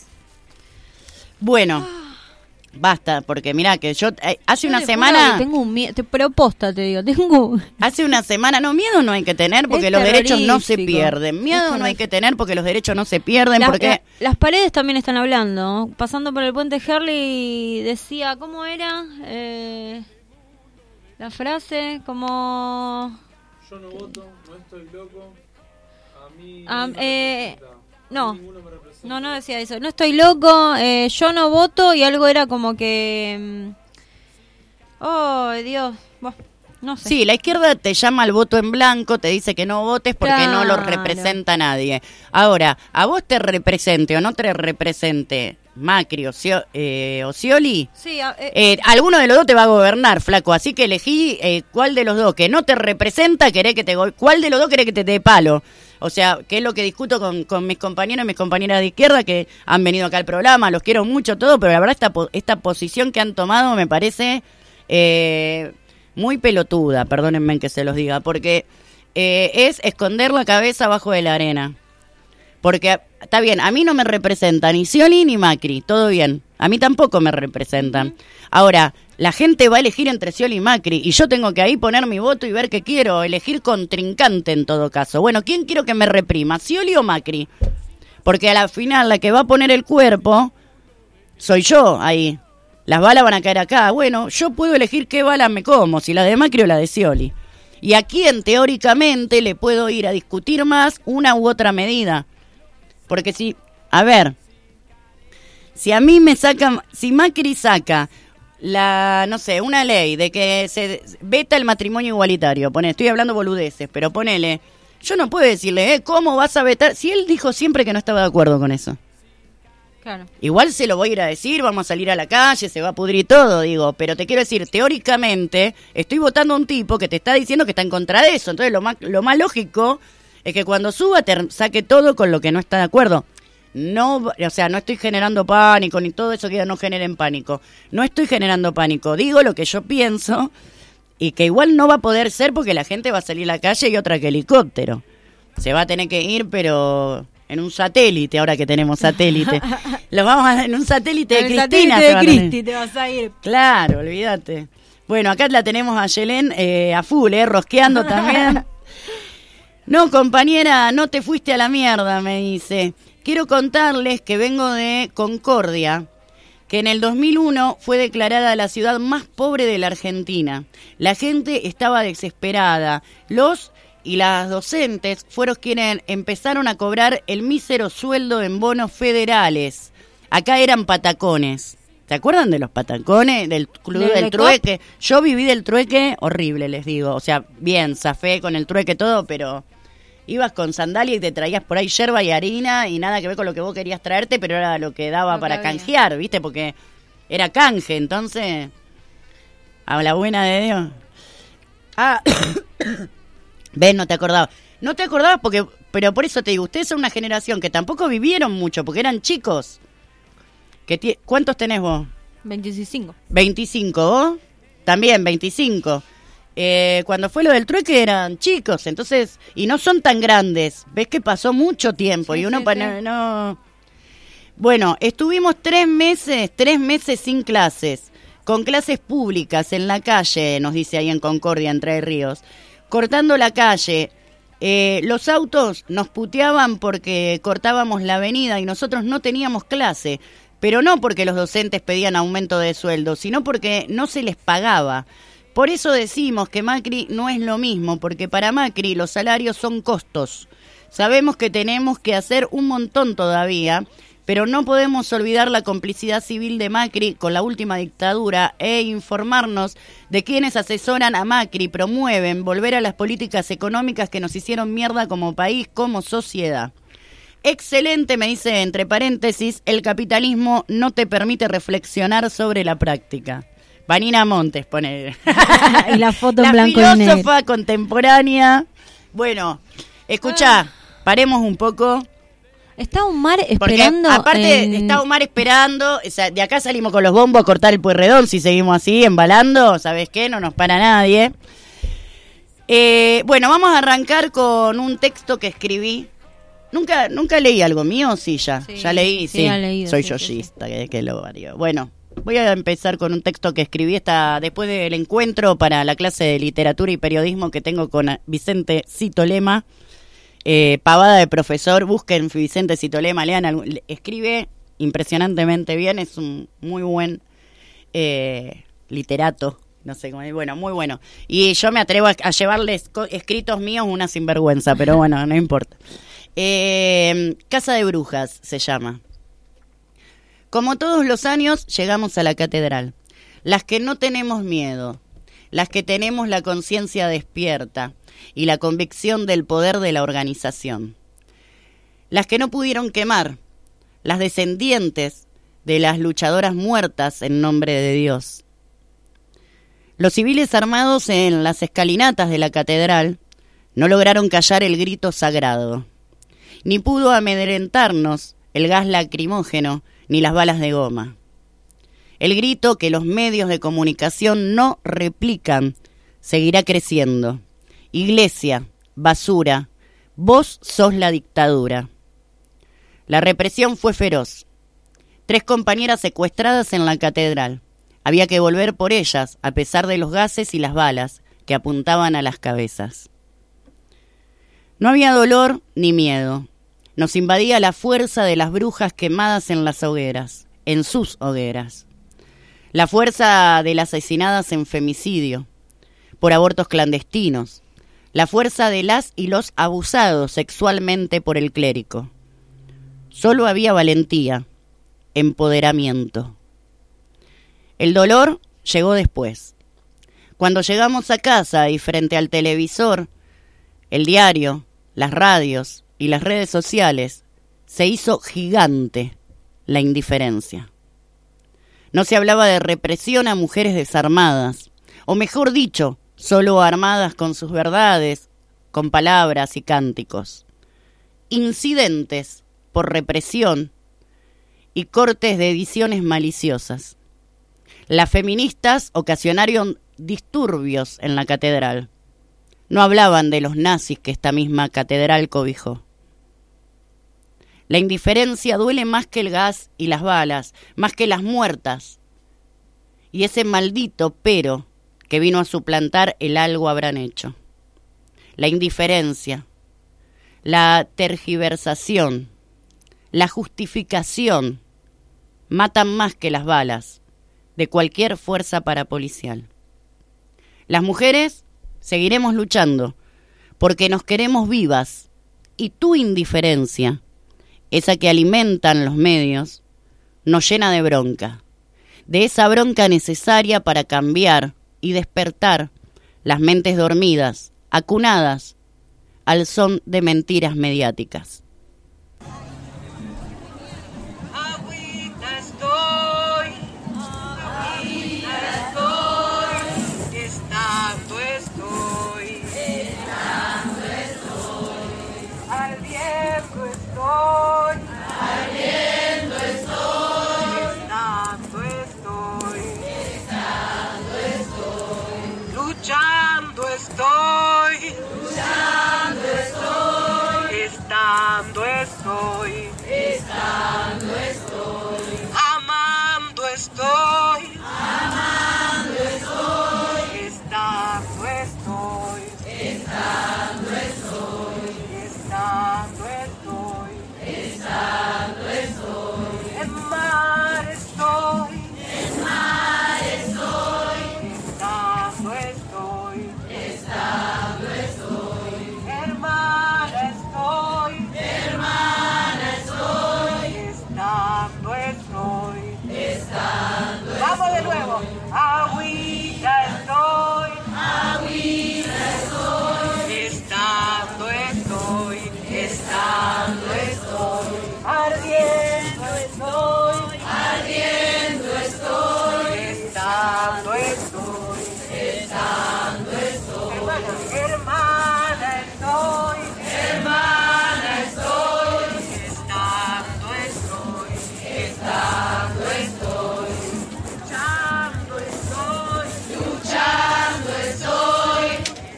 Bueno, basta, porque mirá que yo eh, hace una semana... Tengo un miedo, pero posta te digo, tengo... Hace una semana, no, miedo no hay que tener porque los derechos no se pierden. Miedo no hay que tener porque los derechos no se pierden, las, porque... La, las paredes también están hablando. Pasando por el puente Herley decía, ¿cómo era? Eh, la frase, como... Yo no voto, no estoy loco, a mí um, eh, no, me no, no decía eso, no estoy loco, eh, yo no voto y algo era como que, oh Dios, bueno, no sé. Sí, la izquierda te llama al voto en blanco, te dice que no votes porque claro. no lo representa nadie. Ahora, a vos te represente o no te represente Macri o Scio- eh, Scioli, sí, eh, eh, alguno de los dos te va a gobernar, flaco, así que elegí eh, cuál de los dos que no te representa, querés que te go- cuál de los dos querés que te dé palo. O sea, que es lo que discuto con, con mis compañeros y mis compañeras de izquierda que han venido acá al programa, los quiero mucho todo, pero la verdad esta, po- esta posición que han tomado me parece eh, muy pelotuda, perdónenme que se los diga, porque eh, es esconder la cabeza abajo de la arena. Porque, está bien, a mí no me representa ni Scioli ni Macri, todo bien. A mí tampoco me representan. Ahora, la gente va a elegir entre Scioli y Macri, y yo tengo que ahí poner mi voto y ver qué quiero, elegir contrincante en todo caso. Bueno, ¿quién quiero que me reprima, Scioli o Macri? Porque a la final la que va a poner el cuerpo soy yo ahí. Las balas van a caer acá. Bueno, yo puedo elegir qué balas me como, si la de Macri o la de Scioli. Y a quién teóricamente le puedo ir a discutir más una u otra medida. Porque si, a ver, si a mí me sacan, si Macri saca la, no sé, una ley de que se veta el matrimonio igualitario, pone, estoy hablando boludeces, pero ponele, yo no puedo decirle, eh, ¿cómo vas a vetar? Si él dijo siempre que no estaba de acuerdo con eso. Claro. Igual se lo voy a ir a decir, vamos a salir a la calle, se va a pudrir todo, digo, pero te quiero decir, teóricamente, estoy votando a un tipo que te está diciendo que está en contra de eso, entonces lo más, lo más lógico es que cuando suba te saque todo con lo que no está de acuerdo. No, o sea, no estoy generando pánico, ni todo eso que no generen pánico. No estoy generando pánico, digo lo que yo pienso y que igual no va a poder ser porque la gente va a salir a la calle y otra que helicóptero. Se va a tener que ir, pero en un satélite, ahora que tenemos satélite. Lo vamos a en un satélite de Cristina. Satélite de Cristi te vas a ir. Claro, olvídate. Bueno, acá la tenemos a Yelén eh, a full, eh, rosqueando también. No, compañera, no te fuiste a la mierda, me dice. Quiero contarles que vengo de Concordia, que en el dos mil uno fue declarada la ciudad más pobre de la Argentina. La gente estaba desesperada. Los y las docentes fueron quienes empezaron a cobrar el mísero sueldo en bonos federales. Acá eran patacones. ¿Se acuerdan de los patacones? Del club del, del trueque. Yo viví del trueque horrible, les digo. O sea, bien, zafé con el trueque todo, pero ibas con sandalia y te traías por ahí yerba y harina y nada que ver con lo que vos querías traerte, pero era lo que daba no para cabía. Canjear, ¿viste? Porque era canje, entonces, a la buena de Dios. Ah, ves, no te acordabas. No te acordabas porque, pero por eso te digo, ustedes son una generación que tampoco vivieron mucho, porque eran chicos. Que t- ¿Cuántos tenés vos? veinticinco. veinticinco, ¿vos? También, veinticinco. Eh, cuando fue lo del trueque eran chicos, entonces, y no son tan grandes. Ves que pasó mucho tiempo sí, y uno sí, para sí. no. Bueno, estuvimos tres meses, tres meses sin clases, con clases públicas en la calle, nos dice ahí en Concordia, Entre Ríos, cortando la calle, Eh, los autos nos puteaban porque cortábamos la avenida y nosotros no teníamos clase, pero no porque los docentes pedían aumento de sueldo, sino porque no se les pagaba. Por eso decimos que Macri no es lo mismo, porque para Macri los salarios son costos. Sabemos que tenemos que hacer un montón todavía, pero no podemos olvidar la complicidad civil de Macri con la última dictadura e informarnos de quienes asesoran a Macri, promueven volver a las políticas económicas que nos hicieron mierda como país, como sociedad. Excelente, me dice entre paréntesis, el capitalismo no te permite reflexionar sobre la práctica. Vanina Montes pone. Y la foto en la blanco y negro. La filósofa contemporánea. Bueno, escuchá, ah. paremos un poco. Está Omar esperando. Porque, aparte, en... está Omar esperando. O sea, de acá salimos con los bombos a cortar el Pueyrredón. Si seguimos así, embalando, ¿sabes qué? No nos para nadie. Eh, bueno, vamos a arrancar con un texto que escribí. Nunca nunca leí algo mío, sí, ya. Sí, ya leí, sí. sí. Leído, Soy sí, yoyista, sí, sí. que, que lo vario. Bueno, voy a empezar con un texto que escribí esta, después del encuentro para la clase de literatura y periodismo que tengo con Vicente Citolema. Eh, pavada de profesor, busquen Vicente Citolema, lean, algún, escribe impresionantemente bien, es un muy buen eh, literato, no sé cómo es, bueno, muy bueno. Y yo me atrevo a, a llevarles co- escritos míos una sinvergüenza, pero bueno, no importa. Eh, Casa de Brujas se llama. Como todos los años, llegamos a la catedral. Las que no tenemos miedo, las que tenemos la conciencia despierta y la convicción del poder de la organización. Las que no pudieron quemar, las descendientes de las luchadoras muertas en nombre de Dios. Los civiles armados en las escalinatas de la catedral no lograron callar el grito sagrado, ni pudo amedrentarnos el gas lacrimógeno ni las balas de goma. El grito que los medios de comunicación no replican seguirá creciendo. Iglesia, basura, vos sos la dictadura. La represión fue feroz. Tres compañeras secuestradas en la catedral. Había que volver por ellas, a pesar de los gases y las balas que apuntaban a las cabezas. No había dolor ni miedo. Nos invadía la fuerza de las brujas quemadas en las hogueras, en sus hogueras. La fuerza de las asesinadas en femicidio, por abortos clandestinos. La fuerza de las y los abusados sexualmente por el clérigo. Solo había valentía, empoderamiento. El dolor llegó después. Cuando llegamos a casa y frente al televisor, el diario, las radios y las redes sociales, se hizo gigante la indiferencia. No se hablaba de represión a mujeres desarmadas, o mejor dicho, solo armadas con sus verdades, con palabras y cánticos. Incidentes por represión y cortes de ediciones maliciosas. Las feministas ocasionaron disturbios en la catedral. No hablaban de los nazis que esta misma catedral cobijó. La indiferencia duele más que el gas y las balas, más que las muertas. Y ese maldito pero que vino a suplantar el algo habrán hecho. La indiferencia, la tergiversación, la justificación matan más que las balas de cualquier fuerza parapolicial. Las mujeres seguiremos luchando porque nos queremos vivas y tu indiferencia, esa que alimentan los medios, nos llena de bronca, de esa bronca necesaria para cambiar y despertar las mentes dormidas, acunadas al son de mentiras mediáticas. Agüita estoy, agüita estoy, estando estoy, estando estoy, ardiendo estoy, ardiendo estoy, estando estoy, estando estoy, luchando estoy, luchando estoy, estando de nuevo. Agüita estoy, agüita estoy, estando estoy, estando estoy, ardiendo estoy, ardiendo estoy, estando estoy, estando estoy, hermana estoy, hermana estoy, estando estoy, estando estoy, luchando estoy, luchando estoy,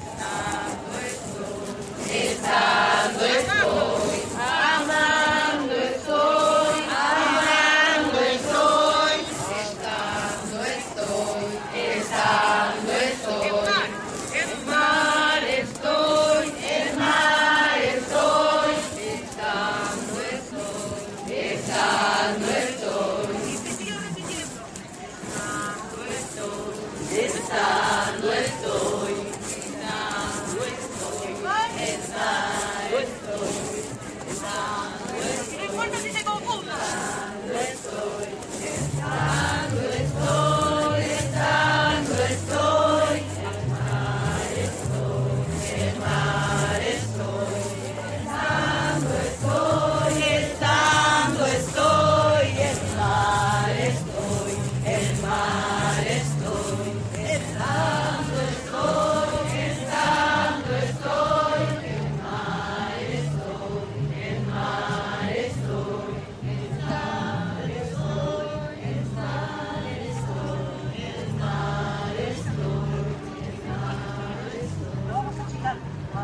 estando estoy, estando estoy, amando estoy, amando estoy, estando estoy, estando estoy, en mar estoy, en mar estoy, estando estoy, estando estoy, estando estoy, estando estoy, estando estoy, estando estoy, estando estoy, no importa si se confunda, estando estoy, estando estoy, estando estoy, el mar estoy, el mar estoy, estando estoy, estando estoy, el mar estoy, el mar estoy, estando estoy, estando estoy, el mar estoy, el mar estoy, estando estoy, el mar estoy, el mar estoy, el mar estoy. Vamos a chicar.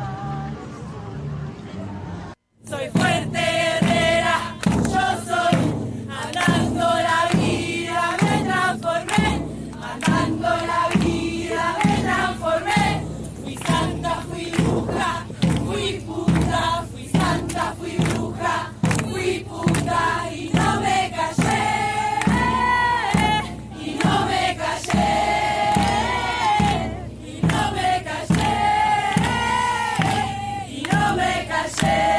Soy fuerte guerrera, yo soy, andando la vida me transformé, andando la vida me transformé, fui santa, fui bruja, fui puta, fui santa, fui bruja, fui puta y no me callé, y no me callé, y no me callé, y no me callé.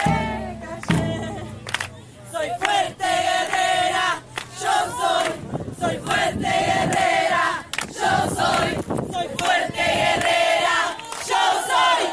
Soy fuerte guerrera, yo soy, soy fuerte guerrera, yo soy, soy fuerte guerrera, yo soy.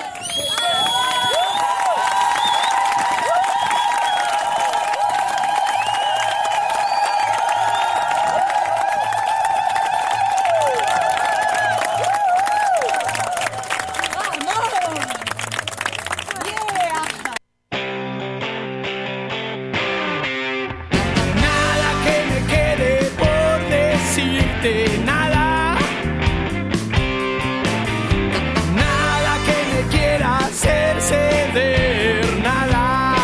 Nada que me quede por decirte, nada. Nada que me quiera hacer ceder, nada.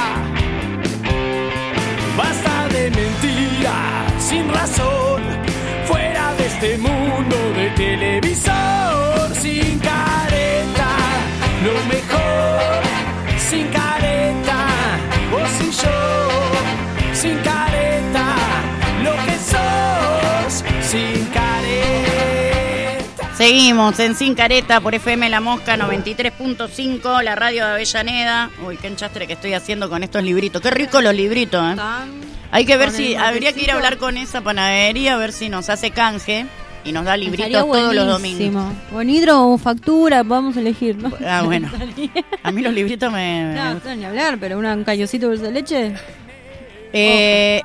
Basta de mentiras sin razón, fuera de este mundo de televisor, sin careta, lo mejor, sin careta, vos y yo, sin careta, lo que sos, sin careta. Seguimos en Sin Careta por F M La Mosca noventa y tres punto cinco, la radio de Avellaneda. Uy, qué enchastre que estoy haciendo con estos libritos. Qué rico los libritos, ¿eh? Hay que ver Con si, el habría que ir a matecito. hablar con esa panadería, a ver si nos hace canje y nos da libritos Estaría todos los buenísimo. domingos. Con hidro o factura, vamos a elegir, ¿no? Ah, bueno. A mí los libritos me... me No, no, ni hablar, pero una- un callocito de dulce de leche. Eh,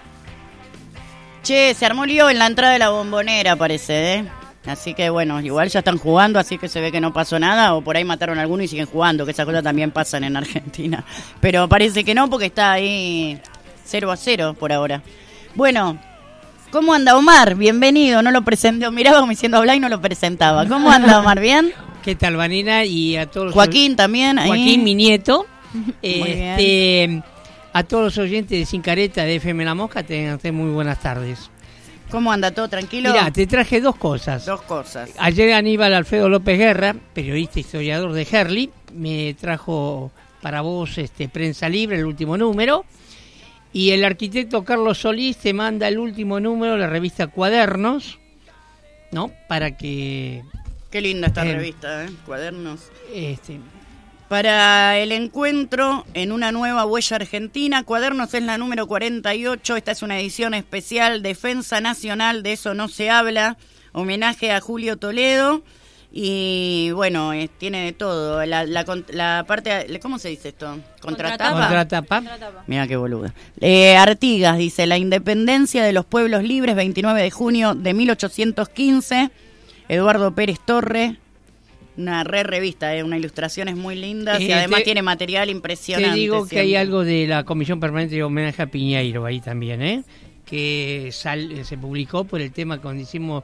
che, se armó lío en la entrada de la Bombonera, parece, ¿eh? Así que bueno, igual ya están jugando, así que se ve que no pasó nada, o por ahí mataron a alguno y siguen jugando, que esas cosas también pasan en Argentina. Pero parece que no, porque está ahí cero a cero por ahora. Bueno, ¿cómo anda Omar? Bienvenido, no lo presenté, miraba como diciendo habla y no lo presentaba. ¿Cómo anda Omar? ¿Bien? ¿Qué tal, Vanina? Y a todos los Joaquín también. Ahí. Joaquín, mi nieto. Muy este, a todos los oyentes de Sin Careta de F M La Mosca, tengan muy buenas tardes. ¿Cómo anda? ¿Todo tranquilo? Mirá, te traje dos cosas. Dos cosas. Ayer Aníbal Alfredo López Guerra, periodista e historiador de Herli, me trajo para vos este Prensa Libre, el último número. Y el arquitecto Carlos Solís te manda el último número de la revista Cuadernos, ¿no? Para que... Qué linda esta eh, revista, ¿eh? Cuadernos. Este, Para el encuentro en una nueva huella argentina, Cuadernos es la número cuarenta y ocho, esta es una edición especial, Defensa Nacional, de eso no se habla, homenaje a Julio Toledo, y bueno, eh, tiene de todo, la, la, la parte, ¿cómo se dice esto? ¿Contratapa? Contratapa. Mira qué boluda. Eh, Artigas dice, la independencia de los pueblos libres, veintinueve de junio de mil ochocientos quince, Eduardo Pérez Torre. Una re revista, eh, una ilustraciones muy lindas, eh, y además te, tiene material impresionante. Te digo siempre. que hay algo de la Comisión Permanente de Homenaje a Piñeiro ahí también, ¿eh? Que sal, se publicó por el tema cuando hicimos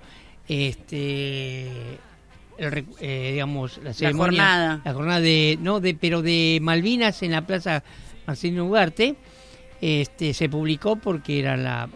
este el, eh, digamos la ceremonia, la jornada, la jornada de no de pero de Malvinas en la Plaza Marcelino Ugarte. Este se publicó porque era la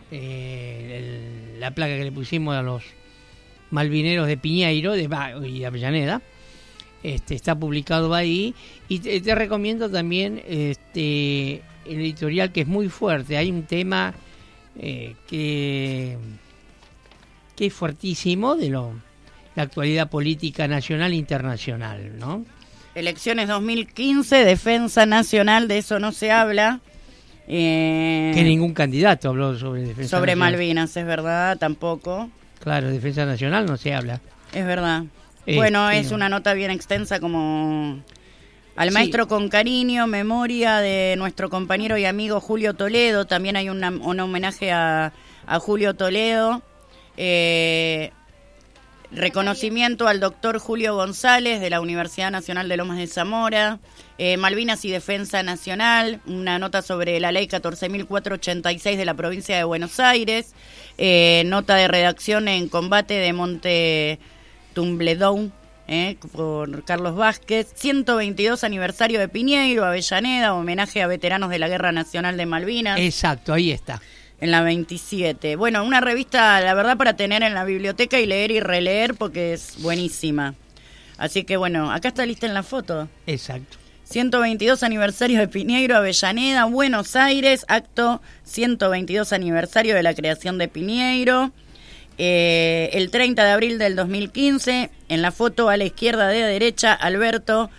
eh, el, la placa que le pusimos a los malvineros de Piñeiro de y Avellaneda. Este, está publicado ahí y te, te recomiendo también este el editorial, que es muy fuerte. Hay un tema eh, que que es fuertísimo de lo la actualidad política nacional e internacional, ¿no? Elecciones dos mil quince, Defensa Nacional, de eso no se habla. Eh, que ningún candidato habló sobre defensa sobre nacional. Malvinas, es verdad, tampoco. Claro, defensa nacional no se habla. Es verdad. Eh, bueno, eh, es una nota bien extensa, como al sí. maestro con cariño, memoria de nuestro compañero y amigo Julio Toledo. También hay una, un homenaje a, a Julio Toledo. Eh, reconocimiento al doctor Julio González de la Universidad Nacional de Lomas de Zamora. Eh, Malvinas y Defensa Nacional, una nota sobre la ley catorce mil cuatrocientos ochenta y seis de la provincia de Buenos Aires. Eh, nota de redacción en combate de Monte Tumbledón, eh, por Carlos Vázquez. ciento veintidós aniversario de Piñeiro, Avellaneda, homenaje a veteranos de la Guerra Nacional de Malvinas. Exacto, ahí está. En la veintisiete. Bueno, una revista, la verdad, para tener en la biblioteca y leer y releer, porque es buenísima. Así que bueno, acá está lista en la foto. Exacto. ciento veintidós aniversario de Piñeiro, Avellaneda, Buenos Aires, acto ciento veintidós aniversario de la creación de Piñeiro. Eh, el treinta de abril del dos mil quince, en la foto a la izquierda de la derecha, Alberto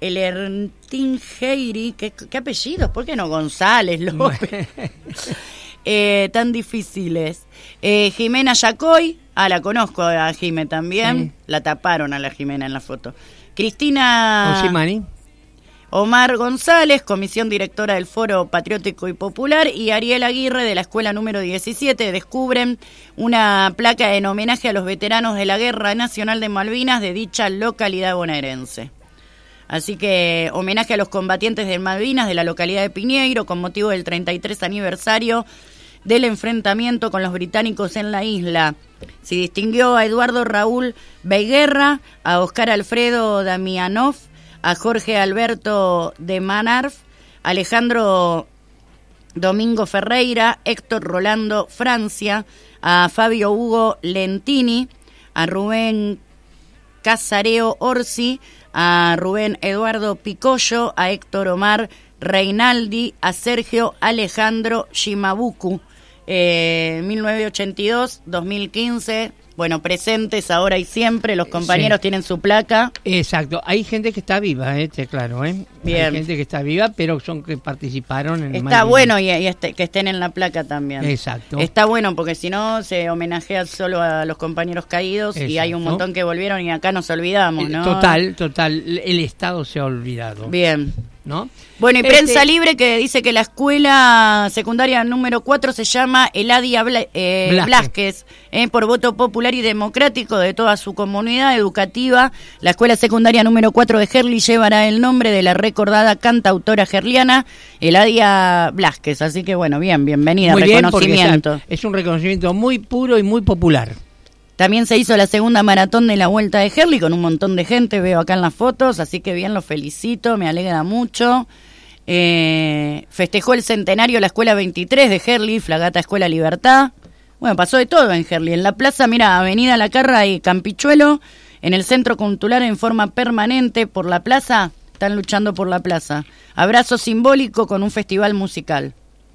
Elertingeiri. ¿Qué, qué apellidos? ¿Por qué no González, López? eh, tan difíciles. Eh, Jimena Yacoy, ah, la conozco a Jime también, sí. La taparon a la Jimena en la foto. Cristina Osimani. Omar González, comisión directora del Foro Patriótico y Popular, y Ariel Aguirre de la escuela número diecisiete descubren una placa en homenaje a los veteranos de la Guerra Nacional de Malvinas de dicha localidad bonaerense. Así que homenaje a los combatientes de Malvinas de la localidad de Piñeiro con motivo del treinta y tres aniversario del enfrentamiento con los británicos en la isla. Se distinguió a Eduardo Raúl Beguerra, a Oscar Alfredo Damianov, a Jorge Alberto de Manarf, Alejandro Domingo Ferreira, Héctor Rolando Francia, a Fabio Hugo Lentini, a Rubén Casareo Orsi, a Rubén Eduardo Picollo, a Héctor Omar Reinaldi, a Sergio Alejandro Shimabuku. Eh, mil novecientos ochenta y dos, dos mil quince, bueno, presentes ahora y siempre, los compañeros sí. Tienen su placa. Exacto, hay gente que está viva, eh, claro, ¿eh? Bien. Hay gente que está viva, pero son que participaron en el Está bueno y, y este, que estén en la placa también. Exacto. Está bueno porque si no se homenajea solo a los compañeros caídos. Exacto. Y hay un montón que volvieron y acá nos olvidamos, ¿no? Total, total, el Estado se ha olvidado. Bien. ¿No? Bueno, y este... Prensa Libre que dice que la escuela secundaria número cuatro se llama Eladia Bla eh, Blázquez, eh, por voto popular y democrático de toda su comunidad educativa. La escuela secundaria número cuatro de Gerli llevará el nombre de la recordada cantautora gerliana Eladia Blázquez. Así que bueno, bien, bienvenida, muy reconocimiento. Bien, es un reconocimiento muy puro y muy popular. También se hizo la segunda maratón de la Vuelta de Gerli con un montón de gente, veo acá en las fotos, así que bien, lo felicito, me alegra mucho. Eh, festejó el centenario la Escuela veintitrés de Gerli, Flagata Escuela Libertad. Bueno, pasó de todo en Gerli. En la plaza, mira, Avenida La Carra y Campichuelo, en el Centro Cultural en forma permanente por la plaza, están luchando por la plaza. Abrazo simbólico con un festival musical.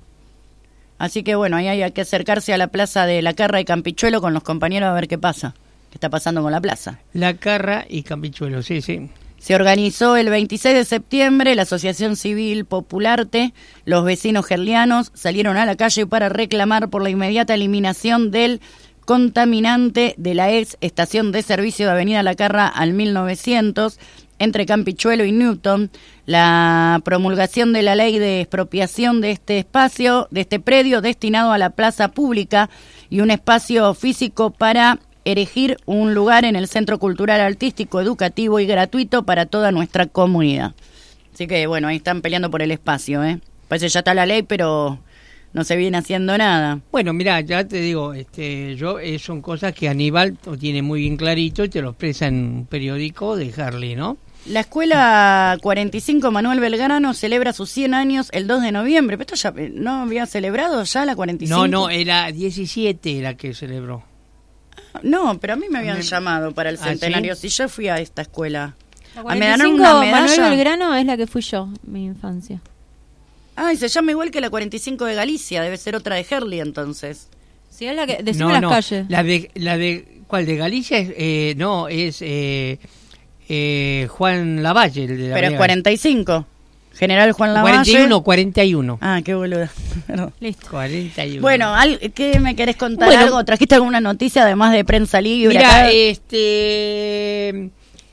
Así que bueno, ahí hay que acercarse a la plaza de La Carra y Campichuelo con los compañeros a ver qué pasa, qué está pasando con la plaza. La Carra y Campichuelo, sí, sí. Se organizó el veintiséis de septiembre, la Asociación Civil Popularte, los vecinos gerlianos salieron a la calle para reclamar por la inmediata eliminación del contaminante de la ex estación de servicio de Avenida La Carra al mil novecientos, entre Campichuelo y Newton, la promulgación de la ley de expropiación de este espacio, de este predio destinado a la plaza pública y un espacio físico para erigir un lugar en el Centro Cultural Artístico, Educativo y gratuito para toda nuestra comunidad. Así que, bueno, ahí están peleando por el espacio, ¿eh? Parece que ya está la ley, pero no se viene haciendo nada. Bueno, mira, ya te digo, este, yo eh, son cosas que Aníbal lo tiene muy bien clarito y te lo expresa en un periódico de Harley, ¿no? La Escuela cuarenta y cinco Manuel Belgrano celebra sus cien años el dos de noviembre. ¿Pero esto ya no había celebrado ya la cuarenta y cinco? No, no, era diecisiete la que celebró. No, pero a mí me habían Me... llamado para el ¿Ah, centenario, sí? si yo fui a esta escuela. La ¿Me cuarenta y ganaron cinco una medalla? Manuel Belgrano es la que fui yo, mi infancia. Ah, y se llama igual que la cuarenta y cinco de Galicia, debe ser otra de Herli entonces. Sí, es la que decime no, las no, calles. La de, la de, ¿cuál de Galicia? Es, eh, no, es eh, eh, Juan Lavalle. El de la Pero es Vega. cuarenta y cinco. General Juan Lavalle. cuarenta y uno, cuarenta y uno. Ah, qué boluda. Listo. cuarenta y uno. Bueno, ¿qué me querés contar? Bueno, ¿Algo? ¿Trajiste alguna noticia además de prensa libre? Mira, acá? este...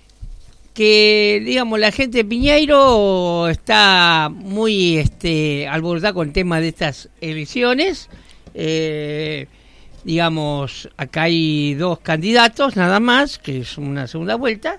que digamos la gente de Piñeiro está muy este alborotada con el tema de estas elecciones. Eh, digamos, acá hay dos candidatos nada más, que es una segunda vuelta.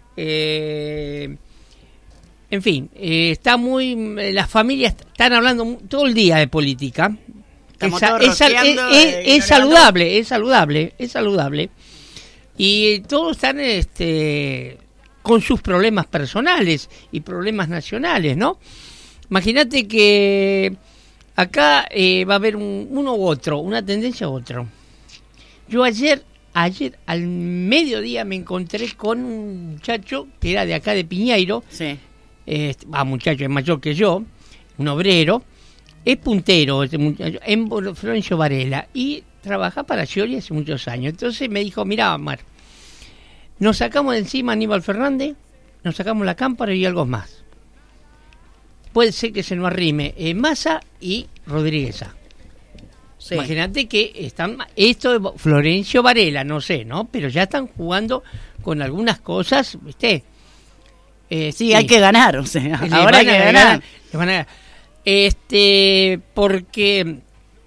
Eh, en fin, eh, está muy, las familias están hablando todo el día de política. Estamos Es, todos es, es, rociando, es- eh, es saludable, es saludable, es saludable. Y todos están este con sus problemas personales y problemas nacionales, ¿no? Imagínate que acá eh, va a haber un, uno u otro, una tendencia u otro. Yo ayer, ayer al mediodía me encontré con un muchacho que era de acá de Piñeiro. Sí. Eh, ah, muchacho, es mayor que yo, un obrero. Es puntero este muchacho, en Florencio Varela, y trabaja para Scioli hace muchos años. Entonces me dijo, mirá, Mar, nos sacamos de encima a Aníbal Fernández, nos sacamos la Cámpara y algo más. Puede ser que se nos arrime eh, Massa y Rodríguez A. Sí. Imagínate que están, esto de Florencio Varela, no sé, ¿no? Pero ya están jugando con algunas cosas, ¿viste? Eh, Sí, hay que ganar, o sea, le ahora hay van que a ganar. le van a ganar. Este, porque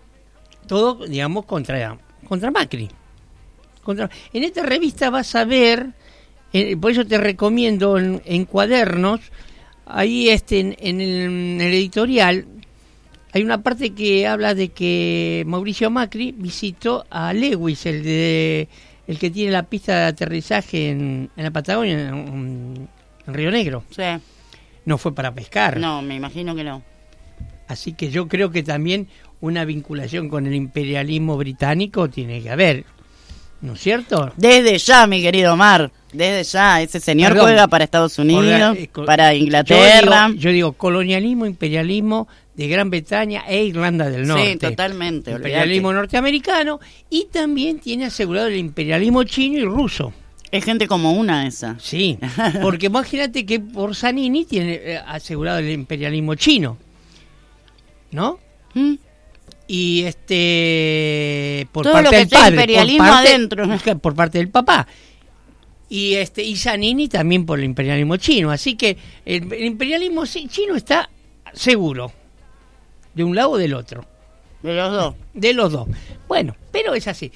todo, digamos, contra, contra Macri. Contra, en esta revista vas a ver, eh, por eso te recomiendo en, en cuadernos, ahí este, en, en, el, en el editorial, hay una parte que habla de que Mauricio Macri visitó a Lewis, el de el que tiene la pista de aterrizaje en, en la Patagonia, en, en Río Negro. Sí. No fue para pescar. No, me imagino que no. Así que yo creo que también una vinculación con el imperialismo británico tiene que haber, ¿no es cierto? Desde ya, mi querido Omar, desde ya, ese señor Perdón. juega para Estados Unidos, Por- eh, co- para Inglaterra. Yo digo, yo digo colonialismo, imperialismo de Gran Bretaña e Irlanda del Norte. Sí, totalmente, Imperialismo olvídate. norteamericano, y también tiene asegurado el imperialismo chino y ruso. Es gente como una esa. Sí, porque imagínate que por Zanini tiene eh, asegurado el imperialismo chino, ¿no? ¿Mm? Y este por Todo parte lo que del sea padre, imperialismo por parte, adentro. por parte del papá. Y este y Zanini también por el imperialismo chino, así que el, el imperialismo sí- chino está seguro de un lado o del otro. De los dos. De los dos. Bueno, pero es así.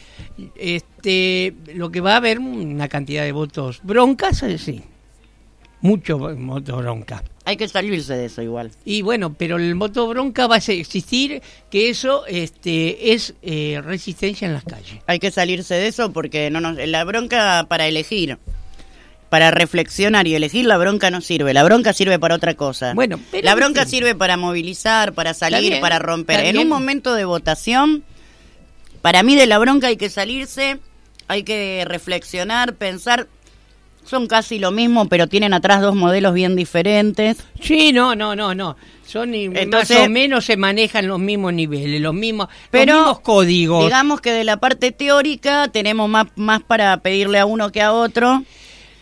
Este, lo que va a haber una cantidad de votos broncas, eh, sí. Mucho voto bronca. Hay que salirse de eso igual. Y bueno, pero el voto bronca va a existir, que eso este es eh, resistencia en las calles. Hay que salirse de eso porque no nos, la bronca para elegir, para reflexionar y elegir, la bronca no sirve. La bronca sirve para otra cosa. Bueno, pero la bronca ¿viste? sirve para movilizar, para salir, Está bien, para romper. está En bien. un momento de votación, para mí de la bronca hay que salirse, hay que reflexionar, pensar. Son casi lo mismo, pero tienen atrás dos modelos bien diferentes. Sí, no, no, no, no. Son y- Entonces- más o menos se manejan los mismos niveles, los mismos, Pero, los mismos códigos. Digamos que de la parte teórica tenemos más, más para pedirle a uno que a otro.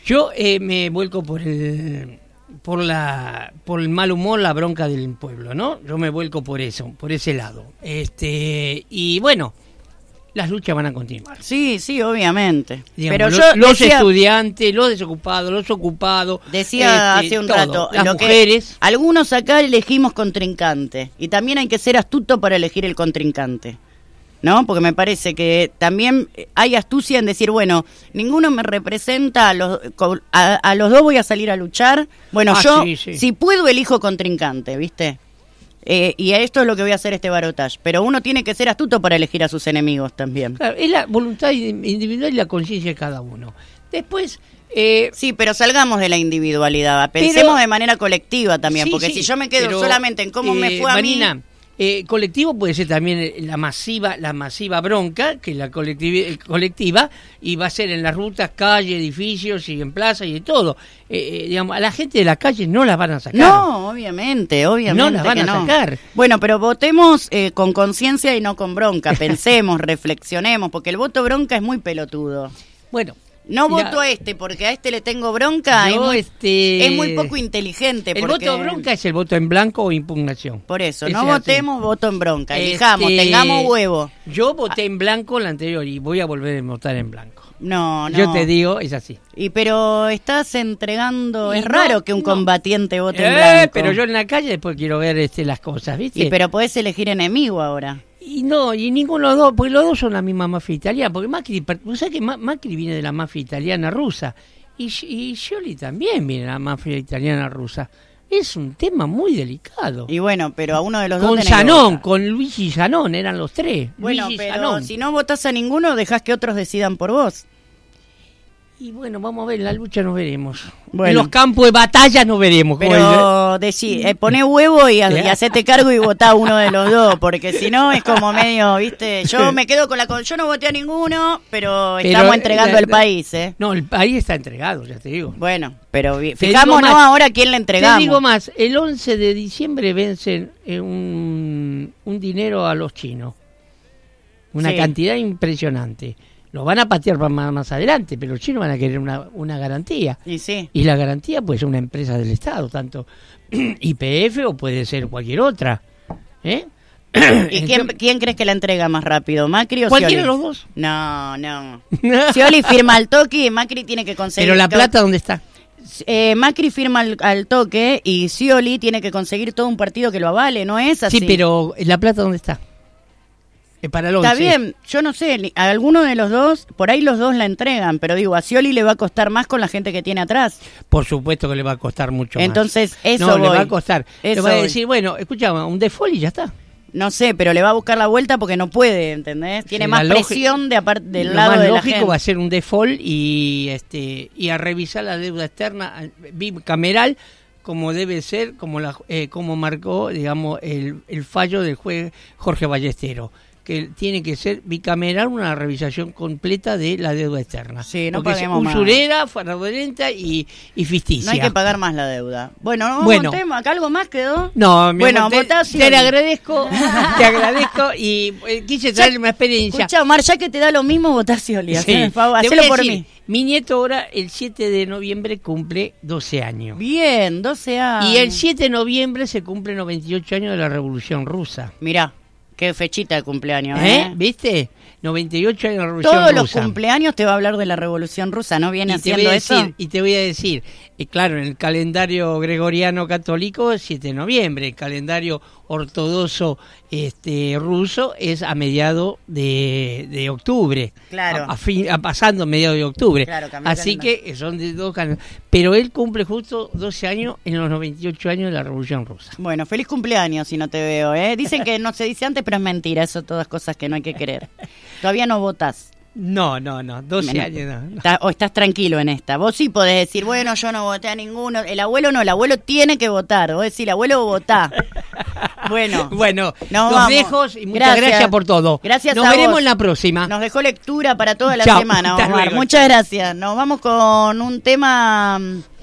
Yo eh, me vuelco por el por la por el mal humor, la bronca del pueblo, ¿no? Yo me vuelco por eso, por ese lado. Este, y bueno, las luchas van a continuar. Sí, sí, obviamente. Digamos, pero los, yo los decía, estudiantes, los desocupados, los ocupados. Decía este, hace un todo, rato, las lo mujeres. Que algunos acá elegimos contrincante y también hay que ser astuto para elegir el contrincante. ¿No? Porque me parece que también hay astucia en decir, bueno, ninguno me representa, a los, a, a los dos voy a salir a luchar. Bueno, Ah, yo, sí, sí. si puedo, elijo contrincante, ¿viste? Eh, y esto es lo que voy a hacer este balotaje. Pero uno tiene que ser astuto para elegir a sus enemigos también. Claro, es la voluntad individual y la conciencia de cada uno. Después... Eh, sí, pero salgamos de la individualidad, pensemos pero, de manera colectiva también, sí, porque sí, si yo me quedo pero, solamente en cómo eh, me fue a Marina, mí... Eh, colectivo puede ser también la masiva la masiva bronca, que la colectiva, colectiva y va a ser en las rutas, calles, edificios y en plazas y de todo. Eh, eh, digamos, a la gente de la calle no las van a sacar. No, obviamente, obviamente no las van que a no. sacar. Bueno, pero votemos eh, con conciencia y no con bronca. Pensemos, reflexionemos, porque el voto bronca es muy pelotudo. Bueno. No Mira, voto a este porque a este le tengo bronca. Yo, es, muy, este, es muy poco inteligente. El porque... voto bronca es el voto en blanco o impugnación. Por eso, Ese no votemos así. voto en bronca. Este, Elijamos, tengamos huevo. Yo voté en blanco la anterior y voy a volver a votar en blanco. No, no. Yo te digo, es así. Y pero estás entregando, Y es no, raro que un no. combatiente vote en Eh, blanco. pero yo en la calle después quiero ver este, las cosas, ¿viste? Y pero podés elegir enemigo ahora. Y no, y ninguno de los dos, porque los dos son la misma mafia italiana, porque Macri, ¿vos sabés que Ma- Macri viene de la mafia italiana rusa? Y, y Scioli también viene de la mafia italiana rusa. Es un tema muy delicado. Y bueno, pero a uno de los dos Con tenés que Zanón, votar. con Luigi Zanón, eran los tres. Bueno, Luigi pero Zanón. si no votás a ninguno, dejás que otros decidan por vos. Y bueno, vamos a ver, en la lucha nos veremos. Bueno. En los campos de batalla nos veremos. como Pero decí, eh, poné huevo y, y hacete cargo y votá a uno de los dos, porque si no es como medio, viste, yo me quedo con la... con- Yo no voté a ninguno, pero, Pero, estamos entregando eh, el país, ¿eh? No, el país está entregado, ya te digo. Bueno, pero vi- Te fijámonos digo más, ahora a quién le entregamos. Te digo más, el once de diciembre vencen eh, un, un dinero a los chinos. Una Sí. cantidad impresionante. Lo van a patear para más, más adelante, pero los chinos van a querer una, una garantía. Y sí. Y la garantía puede ser una empresa del Estado, tanto Y P F o puede ser cualquier otra. ¿Eh? ¿Y quién, quién crees que la entrega más rápido, Macri o Cualquiera Scioli? de los dos. No, no. Scioli firma al toque y Macri tiene que conseguir... Pero la todo- plata, ¿dónde está? Eh, Macri firma al, al toque y Scioli tiene que conseguir todo un partido que lo avale, ¿no es así? Sí, pero la plata, ¿dónde está? Es para el once. Está bien, yo no sé, li- a alguno de los dos, por ahí los dos la entregan, pero digo, a Scioli le va a costar más con la gente que tiene atrás. Por supuesto que le va a costar mucho más. Entonces, eso No, le voy. va a costar. Le Eso va a voy. decir, bueno, escucha, un default y ya está. No sé, pero le va a buscar la vuelta porque no puede, ¿entendés? Tiene Sí, más la lógica- presión de aparte del Lo lado más de la lógico gente. va a ser un default y este y a revisar la deuda externa bicameral como debe ser, como la eh, como marcó, digamos, el, el fallo del juez Jorge Ballestero, que tiene que ser bicameral una revisación completa de la deuda externa. Sí, no porque es paguemos más. usurera, fraudulenta y, y ficticia. No hay que pagar más la deuda. Bueno, no Bueno. votemos, acá algo más quedó. No, mi bueno, amor, te, votá te Scioli. le agradezco, te agradezco y eh, quise traerle una experiencia. Escucha, Omar, ya que te da lo mismo, votá Scioli. Sí. Haceme el favor, Te voy hacelo a por decir, mí. Mi nieto ahora, el siete de noviembre, cumple doce años. Bien, doce años. Y el siete de noviembre se cumplen los veintiocho años de la Revolución Rusa. Mirá, qué fechita de cumpleaños, ¿Eh? ¿eh? ¿Viste? noventa y ocho años de la Revolución Todos los Rusa. cumpleaños te va a hablar de la Revolución Rusa, ¿no viene Y te, voy haciendo a eso? decir, y te voy a decir, eh, claro, en el calendario gregoriano católico, siete de noviembre, el calendario ortodoxo este, ruso es a mediados de, de octubre. Claro. A, a fin- a pasando mediados de octubre. Claro, cambió el Así calendario. que son de dos calendarios. Pero él cumple justo doce años en los noventa y ocho años de la Revolución Rusa. Bueno, feliz cumpleaños si no te veo, ¿eh? Dicen que no se dice antes, pero es mentira, eso todas cosas que no hay que creer. Todavía no votás. No, no, no, doce Bueno, años no. no. Está- o estás tranquilo en esta. Vos sí podés decir, bueno, yo no voté a ninguno. El abuelo no, el abuelo tiene que votar. Vos decís, el abuelo votá. Bueno, Bueno, nos los vamos. dejo y muchas gracias, por todo. Gracias Nos a veremos vos. en la próxima. Nos dejó lectura para toda la Chao, semana, hasta Omar. luego. Muchas gracias. Nos vamos con un tema,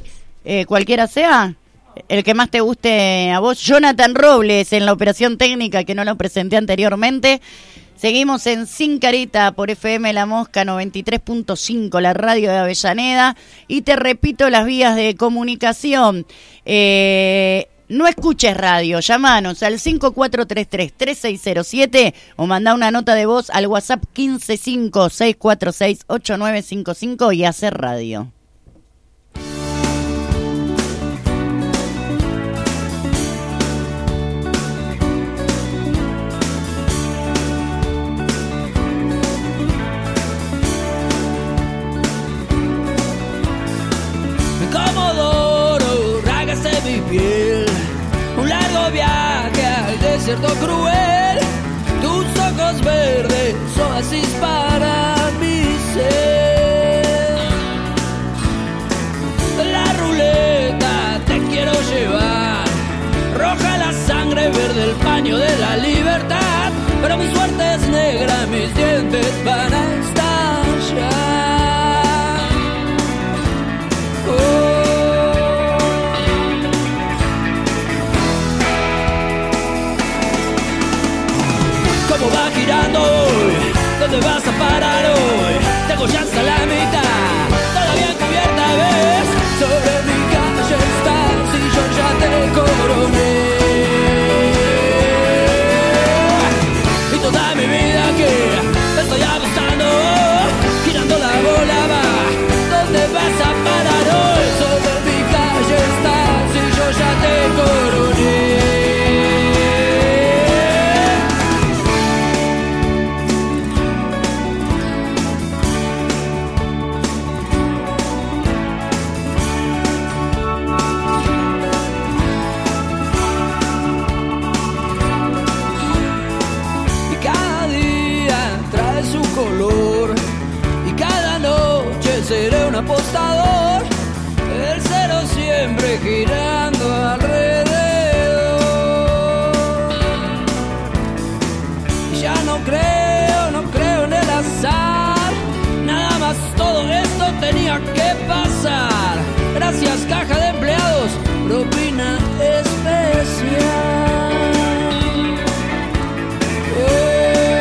eh, cualquiera sea, el que más te guste a vos. Jonathan Robles en la operación técnica, que no lo presenté anteriormente. Seguimos en Sin Careta por F M La Mosca noventa y tres punto cinco, la radio de Avellaneda. Y te repito las vías de comunicación. Eh, no escuches radio, llamanos al cinco cuatro tres tres, tres seis cero siete o mandá una nota de voz al WhatsApp uno cinco cinco, seis cuatro seis, ocho nueve cinco cinco y hacer radio. Mi piel, un largo viaje al desierto cruel, tus ojos verdes, oasis para mi ser. La ruleta te quiero llevar, roja la sangre, verde el paño de la libertad, pero mi suerte es negra, mis dientes van a estallar. Oh. ¿Cómo va girando hoy? ¿Dónde vas a parar hoy? Tengo ya hasta la mitad, todavía cubierta ves. Sobre mi calle estás y yo ya te coroné. Y toda mi vida que estoy apostando, girando la bola va. ¿Dónde vas a parar hoy? Sobre mi calle estás y yo ya te coroné. Y cada noche seré un apostador, el cero siempre girando alrededor. Y ya no creo, no creo en el azar, nada más todo esto tenía que pasar. Gracias caja de empleados, propina especial. Oh.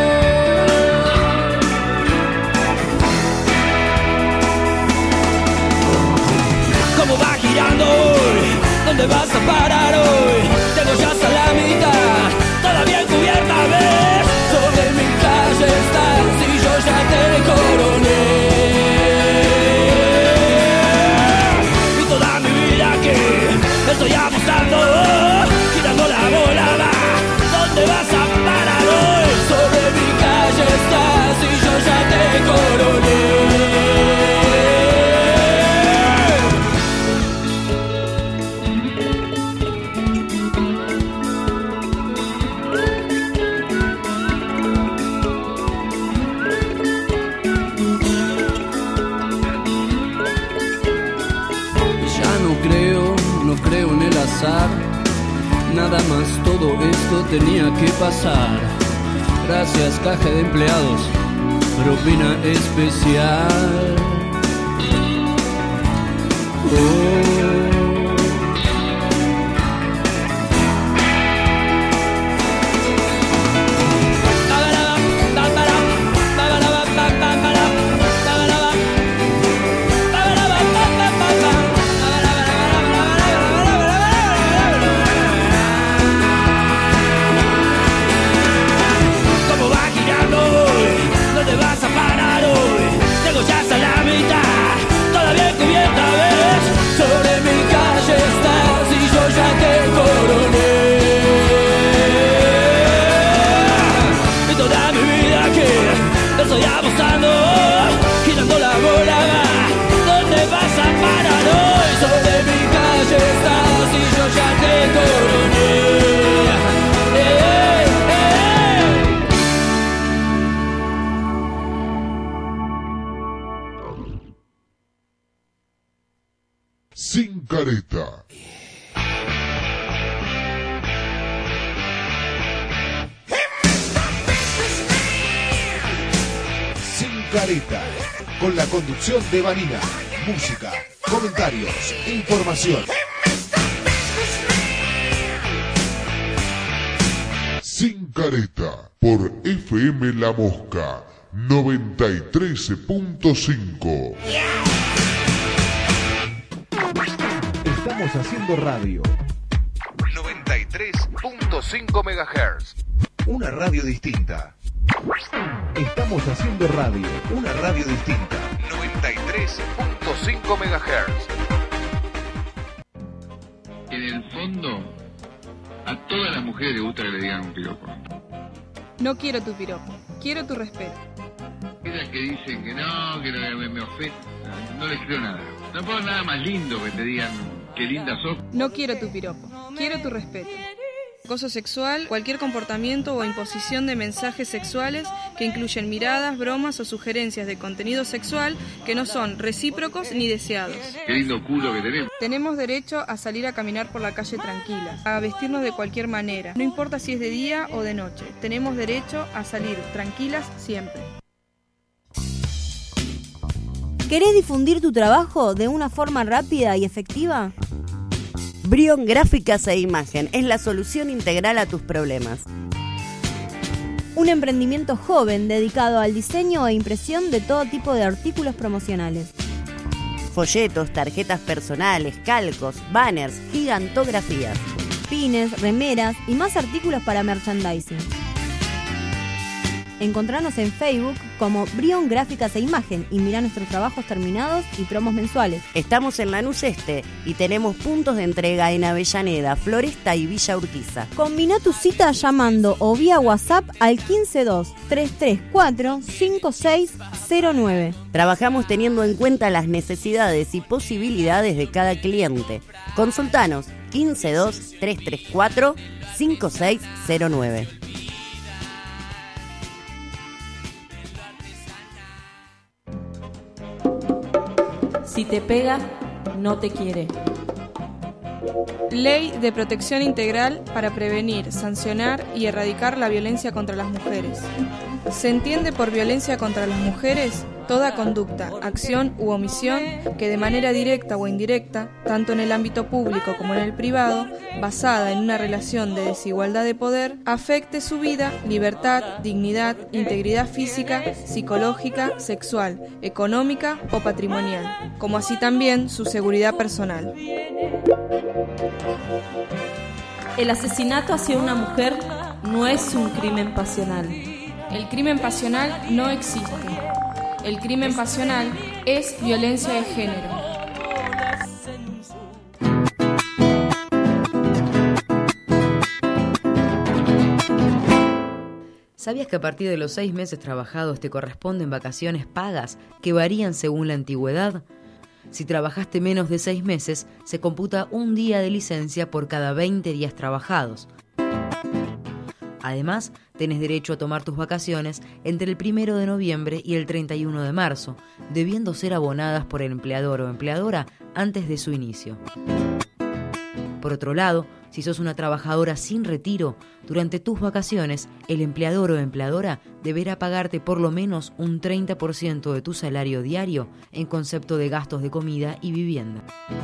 ¿Cómo va girando hoy? ¿Dónde vas a parar hoy? Tengo ya hasta la mitad, todavía encubierta ves. Sobre mi calle estás y yo ya te coroné. Y toda mi vida que estoy apostando, girando la bola va. ¿Dónde vas a parar hoy? Sobre mi calle estás y yo ya te coroné. Nada más todo esto tenía que pasar. Gracias caja de empleados, propina especial. Oh. ¿Dónde vas a parar hoy? Tengo ya hasta la mitad, todavía cubierta ves. Sobre mi calle estás y yo ya te coroné. Y toda mi vida que estoy apostando, girando la bola va. ¿Dónde vas a parar hoy? Sobre mi calle estás y yo ya te coroné. Sin Careta. Sin Careta, con la conducción de Vanina, música, comentarios, información. Sin Careta, por F M La Mosca, noventa y tres punto cinco. Estamos haciendo radio. noventa y tres punto cinco megahertz. Una radio distinta. Estamos haciendo radio. Una radio distinta. noventa y tres punto cinco megahertz. En el fondo, a todas las mujeres les gusta que le digan un piropo. No quiero tu piropo, quiero tu respeto. Aquellas que dicen que no, que no me, me ofende, no les creo nada. Tampoco nada más lindo que te digan qué linda sos. No quiero tu piropo, quiero tu respeto. Acoso sexual, cualquier comportamiento o imposición de mensajes sexuales que incluyen miradas, bromas o sugerencias de contenido sexual que no son recíprocos ni deseados. Qué lindo culo que tenemos. Tenemos derecho a salir a caminar por la calle tranquilas, a vestirnos de cualquier manera, no importa si es de día o de noche. Tenemos derecho a salir tranquilas siempre. ¿Querés difundir tu trabajo de una forma rápida y efectiva? Brion Gráficas e Imagen es la solución integral a tus problemas. Un emprendimiento joven dedicado al diseño e impresión de todo tipo de artículos promocionales. Folletos, tarjetas personales, calcos, banners, gigantografías, pines, remeras y más artículos para merchandising. Encontranos en Facebook como Brion Gráficas e Imagen y mirá nuestros trabajos terminados y promos mensuales. Estamos en Lanús Este y tenemos puntos de entrega en Avellaneda, Floresta y Villa Urquiza. Combina tu cita llamando o vía WhatsApp al uno cinco dos, tres tres cuatro, cinco seis cero nueve. Trabajamos teniendo en cuenta las necesidades y posibilidades de cada cliente. Consultanos uno cinco dos, tres tres cuatro, cinco seis cero nueve. Si te pega, no te quiere. Ley de Protección Integral para prevenir, sancionar y erradicar la violencia contra las mujeres. Se entiende por violencia contra las mujeres toda conducta, acción u omisión que de manera directa o indirecta, tanto en el ámbito público como en el privado, basada en una relación de desigualdad de poder, afecte su vida, libertad, dignidad, integridad física, psicológica, sexual, económica o patrimonial, como así también su seguridad personal. El asesinato hacia una mujer no es un crimen pasional. El crimen pasional no existe. El crimen pasional es violencia de género. ¿Sabías que a partir de los seis meses trabajados te corresponden vacaciones pagas que varían según la antigüedad? Si trabajaste menos de seis meses, se computa un día de licencia por cada veinte días trabajados. Además, tenés derecho a tomar tus vacaciones entre el primero de noviembre y el treinta y uno de marzo, debiendo ser abonadas por el empleador o empleadora antes de su inicio. Por otro lado, si sos una trabajadora sin retiro, durante tus vacaciones, el empleador o empleadora deberá pagarte por lo menos un treinta por ciento de tu salario diario en concepto de gastos de comida y vivienda.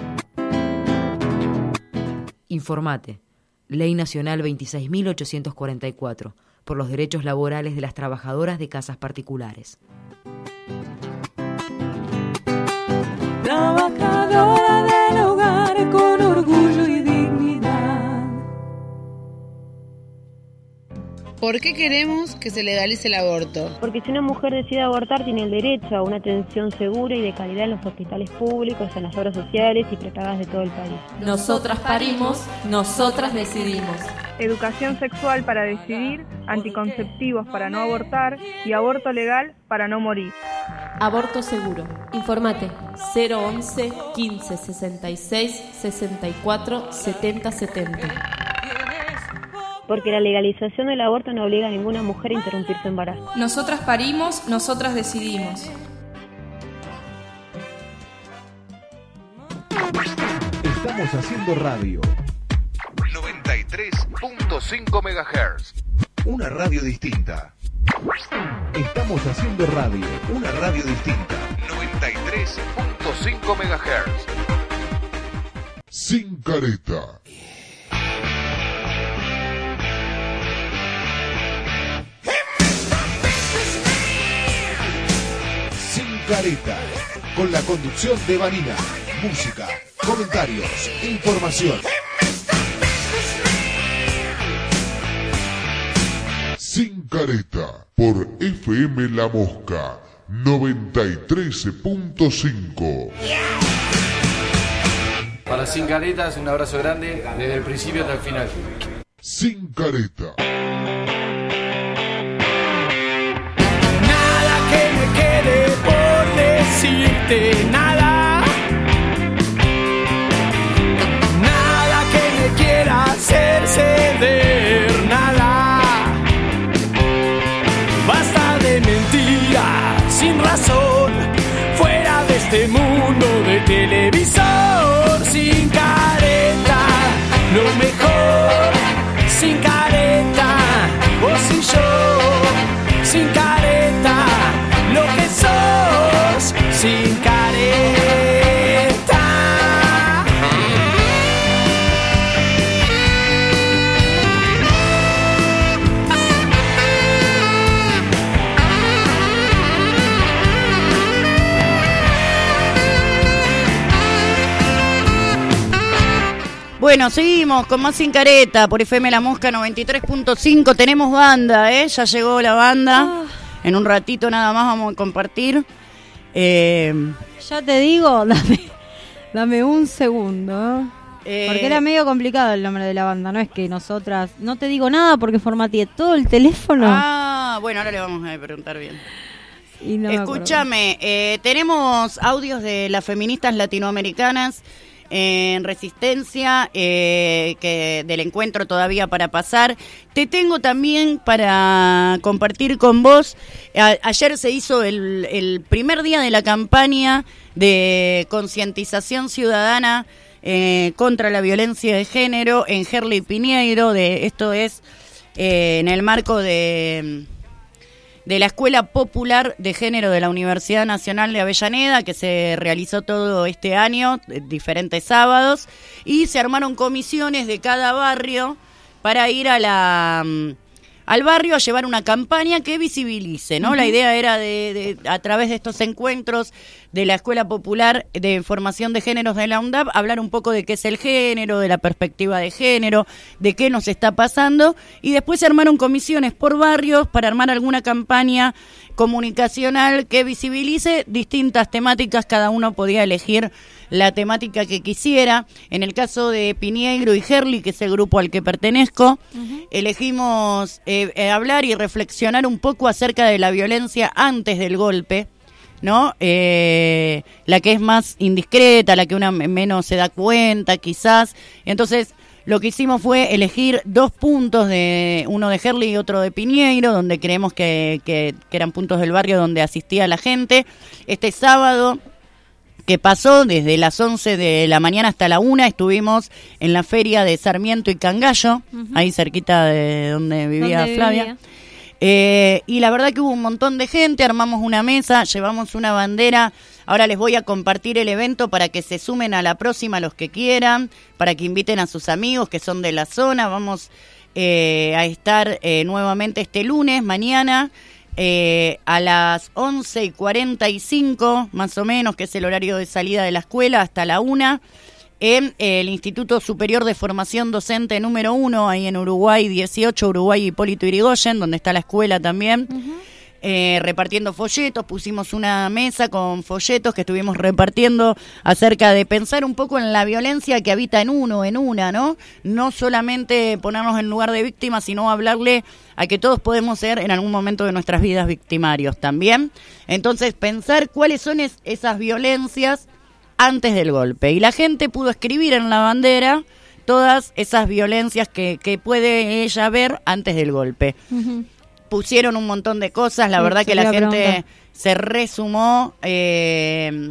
Informate. Ley Nacional veintiséis mil ochocientos cuarenta y cuatro, por los derechos laborales de las trabajadoras de casas particulares. Trabajadora del hogar con orgullo y dignidad. ¿Por qué queremos que se legalice el aborto? Porque si una mujer decide abortar tiene el derecho a una atención segura y de calidad en los hospitales públicos, en las obras sociales y prepagas de todo el país. Nosotras parimos, nosotras decidimos. Educación sexual para decidir, anticonceptivos para no abortar y aborto legal para no morir. Aborto seguro. Informate cero once, quince, sesenta y seis, sesenta y cuatro, setenta, setenta. Porque la legalización del aborto no obliga a ninguna mujer a interrumpir su embarazo. Nosotras parimos, nosotras decidimos. Estamos haciendo radio. noventa y tres punto cinco megahertz. Una radio distinta. Estamos haciendo radio. Una radio distinta. noventa y tres punto cinco megahertz. Sin Careta. Careta, con la conducción de Vanina. Música, comentarios, información. Sin Careta, por F M La Mosca noventa y tres punto cinco. Para Sin Caretas, un abrazo grande desde el principio hasta el final. Sin Careta. Nada que me quede por decirte, nada. Nada que me quiera hacer ceder, nada. Basta de mentira sin razón, fuera de este mundo de televisor. Sin careta, lo mejor. Sin careta, vos y yo. Sin careta, lo que sos. Sin careta. Bueno, seguimos con más Sin Careta por F M La Mosca noventa y tres punto cinco. Tenemos banda, ¿eh? Ya llegó la banda. En un ratito nada más vamos a compartir. Eh, Ya te digo, dame, dame un segundo. Eh, Porque era medio complicado el nombre de la banda. No es que nosotras... No te digo nada porque formateé todo el teléfono. Ah, bueno, ahora le vamos a preguntar bien. Y no me acuerdo. Escúchame, eh, tenemos audios de las feministas latinoamericanas en Resistencia, eh, que del encuentro todavía para pasar. Te tengo también para compartir con vos. A, ayer se hizo el, el primer día de la campaña de concientización ciudadana eh, contra la violencia de género en Gerli Piñeiro. De, esto es eh, en el marco de... de la Escuela Popular de Género de la Universidad Nacional de Avellaneda, que se realizó todo este año, diferentes sábados, y se armaron comisiones de cada barrio para ir a la al barrio a llevar una campaña que visibilice, ¿no? Uh-huh. La idea era de, de a través de estos encuentros de la Escuela Popular de Formación de Géneros de la UNDAP, hablar un poco de qué es el género, de la perspectiva de género, de qué nos está pasando, y después se armaron comisiones por barrios para armar alguna campaña comunicacional que visibilice distintas temáticas. Cada uno podía elegir la temática que quisiera. En el caso de Piñeiro y Gerli, que es el grupo al que pertenezco, uh-huh. elegimos eh, eh, hablar y reflexionar un poco acerca de la violencia antes del golpe, ¿no? Eh, la que es más indiscreta, la que una menos se da cuenta, quizás. Entonces, lo que hicimos fue elegir dos puntos, de uno de Gerli y otro de Piñeiro, donde creemos que, que, que eran puntos del barrio donde asistía la gente. Este sábado que pasó, desde las once de la mañana hasta la una, estuvimos en la feria de Sarmiento y Cangallo, uh-huh. ahí cerquita de donde vivía ¿Dónde Flavia. Vivía? Eh, y la verdad que hubo un montón de gente, armamos una mesa, llevamos una bandera. Ahora les voy a compartir el evento para que se sumen a la próxima los que quieran, para que inviten a sus amigos que son de la zona. Vamos eh, a estar eh, nuevamente este lunes, mañana, eh, a las once y cuarenta y cinco, más o menos, que es el horario de salida de la escuela, hasta la una, en eh, el Instituto Superior de Formación Docente número uno, ahí en Uruguay dieciocho, Uruguay Hipólito Yrigoyen, donde está la escuela también. Uh-huh. Eh, repartiendo folletos, pusimos una mesa con folletos que estuvimos repartiendo acerca de pensar un poco en la violencia que habita en uno, en una, ¿no? No solamente ponernos en lugar de víctimas, sino hablarle a que todos podemos ser en algún momento de nuestras vidas victimarios también. Entonces, pensar cuáles son es, esas violencias antes del golpe. Y la gente pudo escribir en la bandera todas esas violencias que, que puede ella ver antes del golpe. Uh-huh. Pusieron un montón de cosas, la sí, verdad que la gente pregunta. se resumó eh,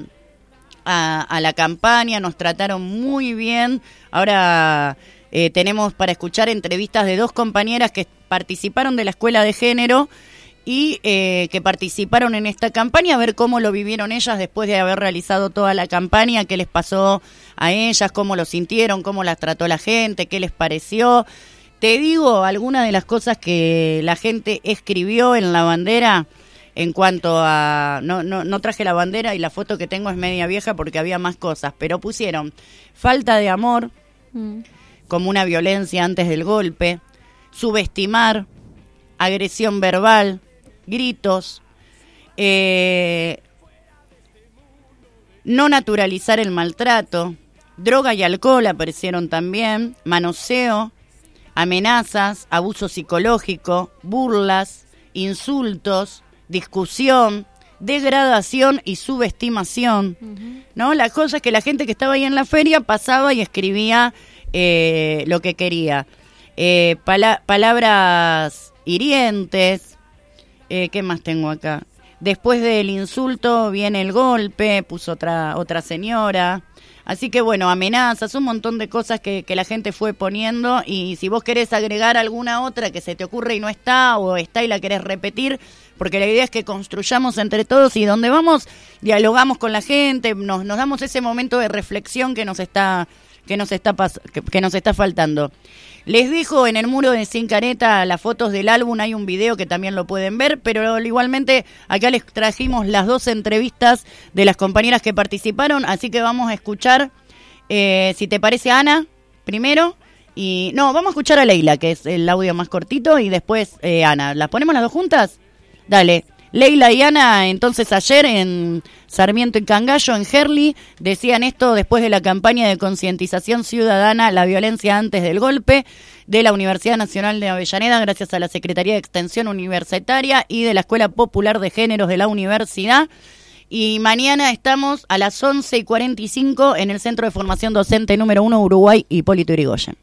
a, a la campaña, nos trataron muy bien. Ahora eh, tenemos para escuchar entrevistas de dos compañeras que participaron de la Escuela de Género y eh, que participaron en esta campaña, a ver cómo lo vivieron ellas después de haber realizado toda la campaña, qué les pasó a ellas, cómo lo sintieron, cómo las trató la gente, qué les pareció. Te digo algunas de las cosas que la gente escribió en la bandera. en cuanto a... No, no, no traje la bandera y la foto que tengo es media vieja porque había más cosas, pero pusieron falta de amor mm. como una violencia antes del golpe, subestimar, agresión verbal, gritos, eh, no naturalizar el maltrato, droga y alcohol aparecieron también, manoseo, amenazas, abuso psicológico, burlas, insultos, discusión, degradación y subestimación, uh-huh. ¿no? La cosa es que la gente que estaba ahí en la feria pasaba y escribía eh, lo que quería. Eh, pala- palabras hirientes, eh, ¿qué más tengo acá? Después del insulto viene el golpe, puso otra otra señora. Así que bueno, amenazas, un montón de cosas que, que la gente fue poniendo, y si vos querés agregar alguna otra que se te ocurre y no está, o está y la querés repetir, porque la idea es que construyamos entre todos y donde vamos dialogamos con la gente, nos, nos damos ese momento de reflexión que nos está que nos está pas- que, que nos está faltando. Les dejo en el muro de Sin Careta las fotos del álbum, hay un video que también lo pueden ver, pero igualmente acá les trajimos las dos entrevistas de las compañeras que participaron, así que vamos a escuchar, eh, si te parece, Ana, primero, y no, vamos a escuchar a Leila, que es el audio más cortito, y después eh, Ana. ¿Las ponemos las dos juntas? Dale. Leila y Ana, entonces ayer en Sarmiento y Cangallo, en Herli, decían esto después de la campaña de concientización ciudadana, la violencia antes del golpe, de la Universidad Nacional de Avellaneda, gracias a la Secretaría de Extensión Universitaria y de la Escuela Popular de Géneros de la Universidad. Y mañana estamos a las once y cuarenta y cinco en el Centro de Formación Docente número uno Uruguay, Hipólito Yrigoyen.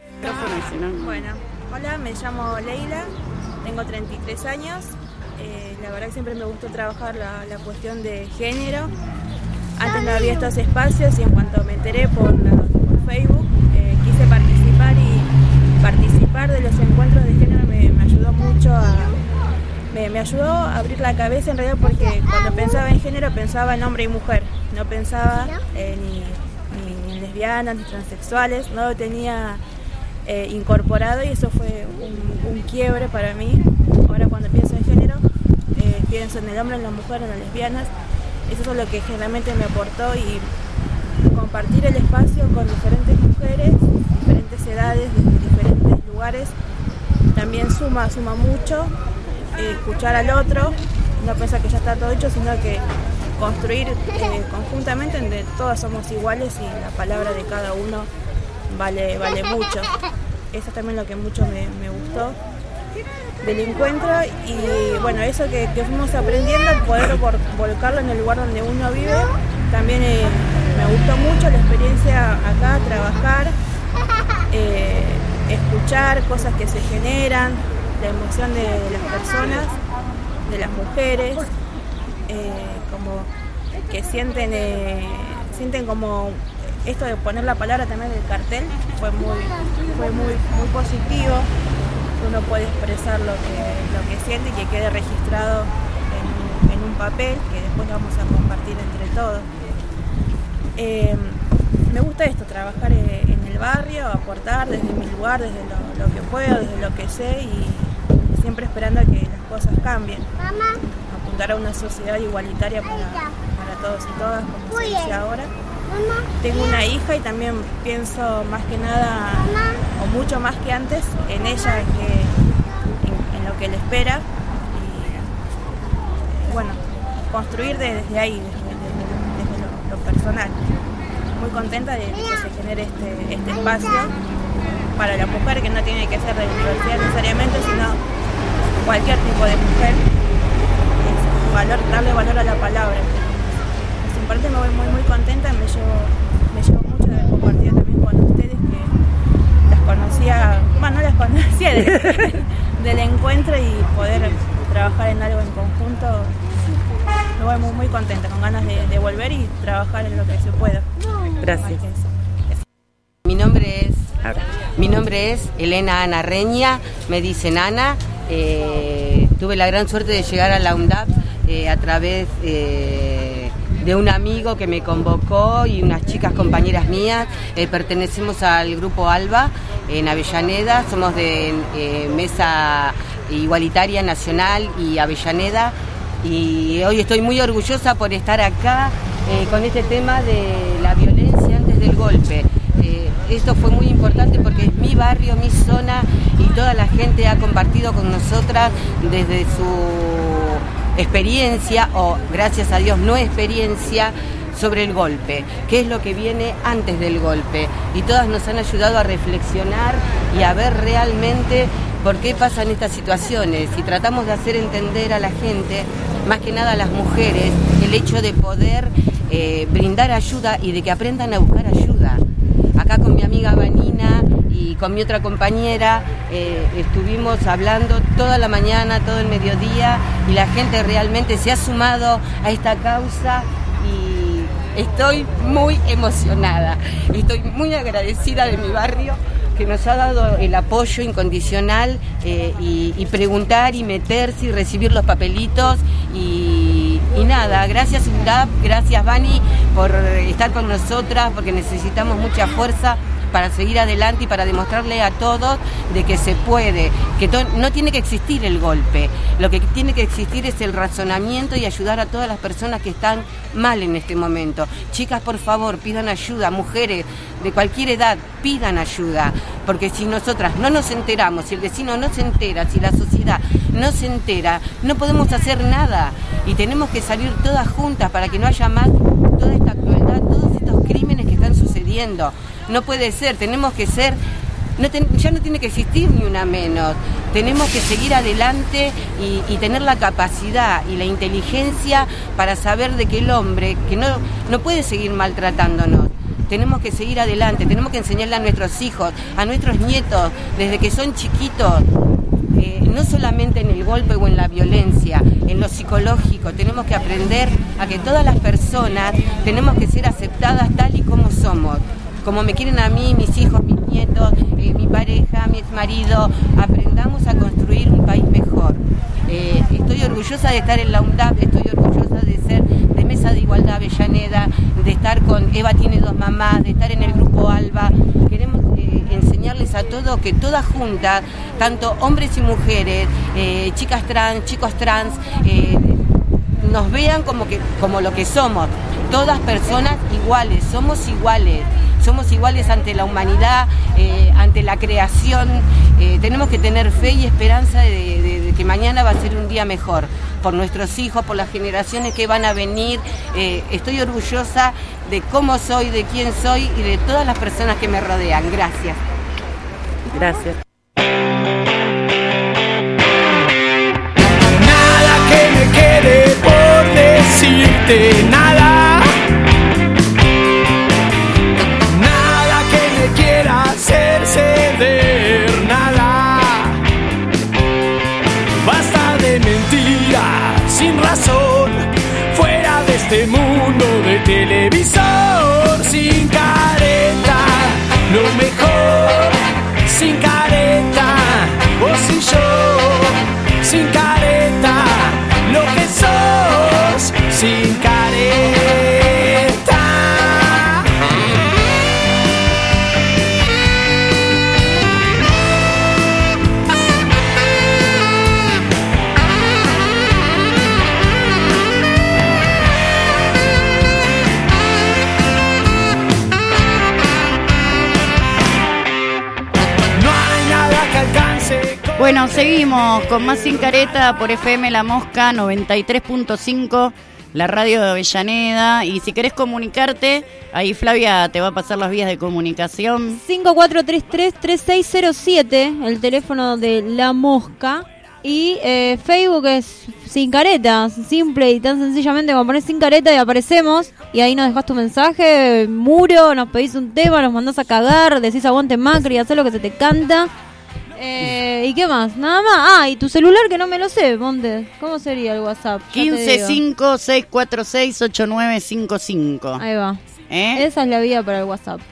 Bueno, hola, me llamo Leila, tengo treinta y tres años. Eh, la verdad que siempre me gustó trabajar la, la cuestión de género. Antes no había estos espacios y en cuanto me enteré por, la, por Facebook, eh, quise participar, y participar de los encuentros de género me, me ayudó mucho a... Me, me ayudó a abrir la cabeza en realidad, porque cuando pensaba en género pensaba en hombre y mujer, no pensaba eh, ni, ni en lesbianas ni transexuales, no lo tenía eh, incorporado, y eso fue un, un quiebre para mí. Ahora cuando pienso en género, eh, pienso en el hombre, en la mujer, en las lesbianas. Eso es lo que generalmente me aportó, y compartir el espacio con diferentes mujeres, diferentes edades, desde diferentes lugares, también suma, suma mucho. Eh, escuchar al otro, no pensar que ya está todo hecho, sino que construir eh, conjuntamente, donde todas somos iguales y la palabra de cada uno vale, vale mucho. Eso es también lo que mucho me, me gustó del encuentro, y bueno, eso que, que fuimos aprendiendo, poder vol- volcarlo en el lugar donde uno vive, también eh, me gustó mucho la experiencia acá, trabajar, eh, escuchar cosas que se generan, la emoción de, de las personas, de las mujeres, eh, como que sienten, eh, sienten como esto de poner la palabra también del cartel, fue muy, fue muy, muy positivo. Uno puede expresar lo que, lo que siente y que quede registrado en, en un papel que después vamos a compartir entre todos. Eh, me gusta esto, trabajar en el barrio, aportar desde mi lugar, desde lo, lo que puedo, desde lo que sé, y siempre esperando a que las cosas cambien. Apuntar a una sociedad igualitaria para, para todos y todas, como se dice ahora. Tengo una hija y también pienso más que nada, o mucho más que antes, en ella, que, en, en lo que le espera, y bueno, construir de, desde ahí, desde, desde, desde lo, lo personal. Muy contenta de, de que se genere este, este espacio para la mujer, que no tiene que ser de universidad necesariamente, sino cualquier tipo de mujer. Es valor, darle valor a la palabra. Por eso me voy muy muy contenta, me llevo, me llevo mucho de haber compartido también con ustedes, que las conocía, bueno, no las conocía de, del encuentro, y poder trabajar en algo en conjunto, me voy muy muy contenta, con ganas de, de volver y trabajar en lo que se pueda. Gracias. Mi nombre es mi nombre es Elena Ana Reña, me dicen Ana. Eh, tuve la gran suerte de llegar a la U N D A P eh, a través eh, de un amigo que me convocó y unas chicas compañeras mías. Eh, pertenecemos al grupo ALBA en Avellaneda, somos de eh, Mesa Igualitaria Nacional y Avellaneda, Y hoy estoy muy orgullosa por estar acá eh, con este tema de la violencia antes del golpe. Eh, esto fue muy importante porque es mi barrio, mi zona, y toda la gente ha compartido con nosotras desde su experiencia, o gracias a Dios no experiencia, sobre el golpe, qué es lo que viene antes del golpe. Y todas nos han ayudado a reflexionar y a ver realmente por qué pasan estas situaciones. Y tratamos de hacer entender a la gente, más que nada a las mujeres, el hecho de poder eh, brindar ayuda y de que aprendan a buscar ayuda. Acá con mi amiga Vanina y con mi otra compañera eh, estuvimos hablando toda la mañana, todo el mediodía, y la gente realmente se ha sumado a esta causa y estoy muy emocionada. Estoy muy agradecida de mi barrio, que nos ha dado el apoyo incondicional eh, y, y preguntar y meterse y recibir los papelitos y, y nada, gracias U N D A P, gracias Vani por estar con nosotras, porque necesitamos mucha fuerza para seguir adelante y para demostrarle a todos de que se puede, que to- no tiene que existir el golpe, lo que tiene que existir es el razonamiento y ayudar a todas las personas que están mal en este momento. Chicas, por favor, pidan ayuda, mujeres de cualquier edad, pidan ayuda, porque si nosotras no nos enteramos, si el vecino no se entera, si la sociedad no se entera, no podemos hacer nada, y tenemos que salir todas juntas para que no haya más toda esta crueldad, todos estos crímenes que están sucediendo. No puede ser, tenemos que ser, no ten, ya no tiene que existir ni una menos, tenemos que seguir adelante y, y tener la capacidad y la inteligencia para saber de que el hombre, que no, no puede seguir maltratándonos, tenemos que seguir adelante, tenemos que enseñarle a nuestros hijos, a nuestros nietos, desde que son chiquitos, eh, no solamente en el golpe o en la violencia, en lo psicológico, tenemos que aprender a que todas las personas tenemos que ser aceptadas tal y como somos. Como me quieren a mí, mis hijos, mis nietos, eh, mi pareja, mi exmarido, aprendamos a construir un país mejor. Eh, estoy orgullosa de estar en la U N D A P, estoy orgullosa de ser de Mesa de Igualdad Avellaneda, de estar con Eva tiene dos mamás, de estar en el grupo ALBA. Queremos eh, enseñarles a todos que todas juntas, tanto hombres y mujeres, eh, chicas trans, chicos trans, eh, nos vean como, que, como lo que somos, todas personas iguales, somos iguales. Somos iguales ante la humanidad, eh, ante la creación. Eh, tenemos que tener fe y esperanza de, de, de que mañana va a ser un día mejor, por nuestros hijos, por las generaciones que van a venir. Eh, estoy orgullosa de cómo soy, de quién soy y de todas las personas que me rodean. Gracias. Gracias. Nada que me quede por decirte, nada. Hacer ceder, nada. Basta de mentiras sin razón, fuera de este mundo de televisor. Sin careta, lo mejor. Sin careta, vos y yo. Sin careta, lo que sos. Sin careta. Bueno, seguimos con más Sin Careta por F M La Mosca noventa y tres punto cinco, la radio de Avellaneda. Y si querés comunicarte, ahí Flavia te va a pasar las vías de comunicación. cinco cuatro tres tres, tres seis cero siete, el teléfono de La Mosca. Y eh, Facebook es Sin Careta, simple y tan sencillamente como pones Sin Careta y aparecemos. Y ahí nos dejás tu mensaje, muro, nos pedís un tema, nos mandás a cagar, decís aguante Macri, hacés lo que se te canta. Eh, ¿Y qué más? Nada más. Ah, y tu celular que no me lo sé, Montes. ¿Cómo sería el WhatsApp? quince cinco seis cuatro seis ocho nueve cinco cinco. Ahí va. ¿Eh? Esa es la vía para el WhatsApp.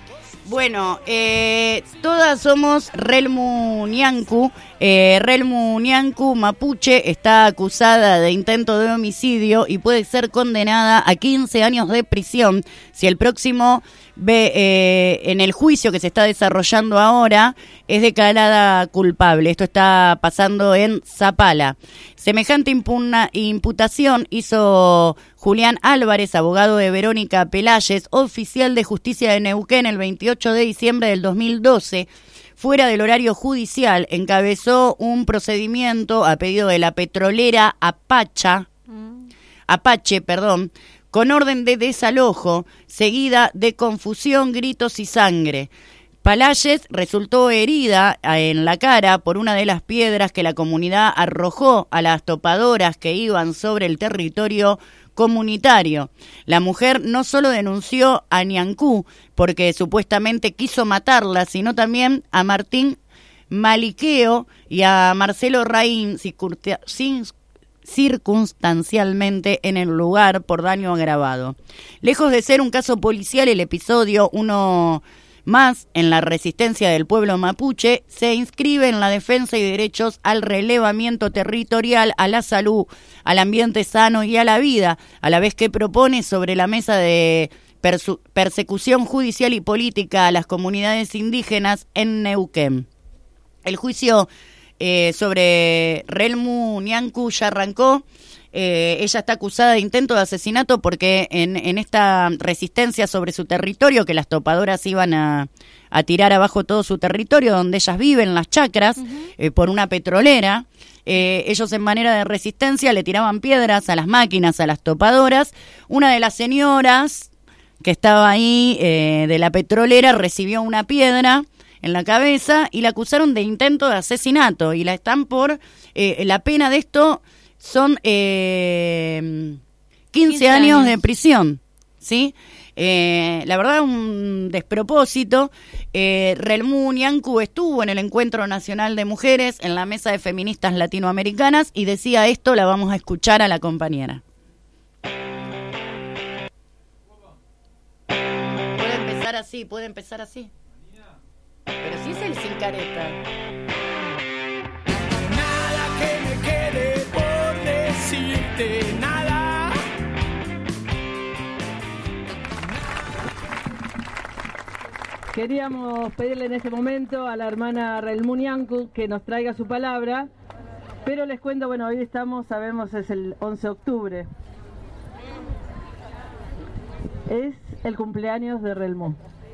Bueno, eh, todas somos Relmu Ñancu. Eh, Relmu Ñancu Mapuche está acusada de intento de homicidio y puede ser condenada a quince años de prisión si el próximo ve, eh, en el juicio que se está desarrollando ahora es declarada culpable. Esto está pasando en Zapala. Semejante impugna, imputación hizo Julián Álvarez, abogado de Verónica Pelayes, oficial de justicia de Neuquén, el veintiocho de diciembre del dos mil doce. Fuera del horario judicial, encabezó un procedimiento a pedido de la petrolera Apacha, mm. Apache, perdón, con orden de desalojo, seguida de confusión, gritos y sangre. Pelayes resultó herida en la cara por una de las piedras que la comunidad arrojó a las topadoras que iban sobre el territorio comunitario. La mujer no solo denunció a Ñancu porque supuestamente quiso matarla, sino también a Martín Maliqueo y a Marcelo Raín circunstancialmente en el lugar por daño agravado. Lejos de ser un caso policial, el episodio, uno más en la resistencia del pueblo mapuche, se inscribe en la defensa y derechos al relevamiento territorial, a la salud, al ambiente sano y a la vida, a la vez que propone sobre la mesa de persu- persecución judicial y política a las comunidades indígenas en Neuquén. El juicio eh, sobre Relmu Ñancu ya arrancó. Eh, ella está acusada de intento de asesinato porque en, en esta resistencia sobre su territorio, que las topadoras iban a, a tirar abajo todo su territorio, donde ellas viven, las chacras, uh-huh. eh, por una petrolera, eh, ellos en manera de resistencia le tiraban piedras a las máquinas, a las topadoras. Una de las señoras que estaba ahí eh, de la petrolera recibió una piedra en la cabeza y la acusaron de intento de asesinato y la están por, eh, la pena de esto son eh, quince años de prisión, ¿sí? Eh, la verdad, un despropósito. Eh, Relmu Ñancu estuvo en el Encuentro Nacional de Mujeres en la Mesa de Feministas Latinoamericanas y decía esto, la vamos a escuchar a la compañera. Puede empezar así, puede empezar así. Pero si es el sin careta. Nada que me quede por decirte, nada. Queríamos pedirle en ese momento a la hermana Relmu Ñancu que nos traiga su palabra, pero les cuento, bueno, hoy estamos, sabemos, es el once de octubre. Es el cumpleaños de Relmu.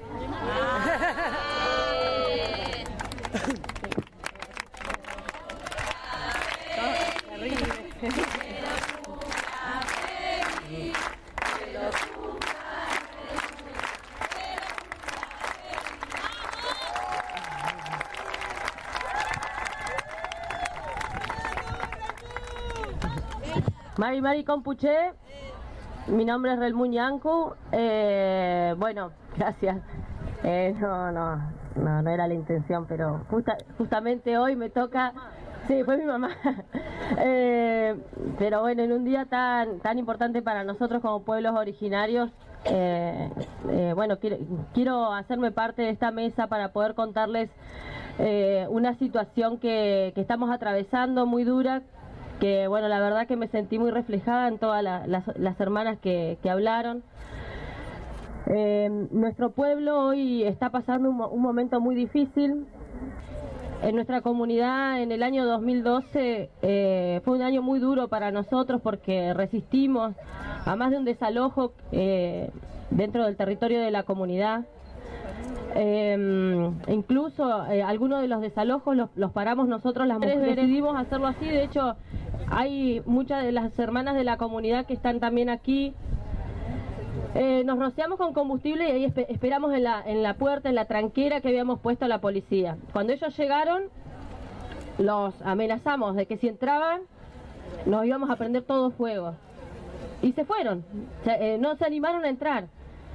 Mari Mari Compuche, mi nombre es Relmu Ñancu. Eh, bueno, gracias. Eh, no, no, no, no era la intención, pero justa, justamente hoy me toca. Sí, fue mi mamá. eh, pero bueno, en un día tan tan importante para nosotros como pueblos originarios, eh, eh, bueno, quiero, quiero hacerme parte de esta mesa para poder contarles eh, una situación que, que estamos atravesando muy dura, que bueno, la verdad que me sentí muy reflejada en todas la, las, las hermanas que, que hablaron. Eh, nuestro pueblo hoy está pasando un, un momento muy difícil. En nuestra comunidad, en el año dos mil doce, eh, fue un año muy duro para nosotros porque resistimos a más de un desalojo eh, dentro del territorio de la comunidad. Eh, incluso eh, algunos de los desalojos los, los paramos nosotros, las mujeres. Decidimos hacerlo así. De hecho, hay muchas de las hermanas de la comunidad que están también aquí. Eh, nos rociamos con combustible y ahí esp- esperamos en la, en la puerta, en la tranquera que habíamos puesto a la policía. Cuando ellos llegaron, los amenazamos de que si entraban, nos íbamos a prender todo fuego. Y se fueron, o sea, eh, no se animaron a entrar.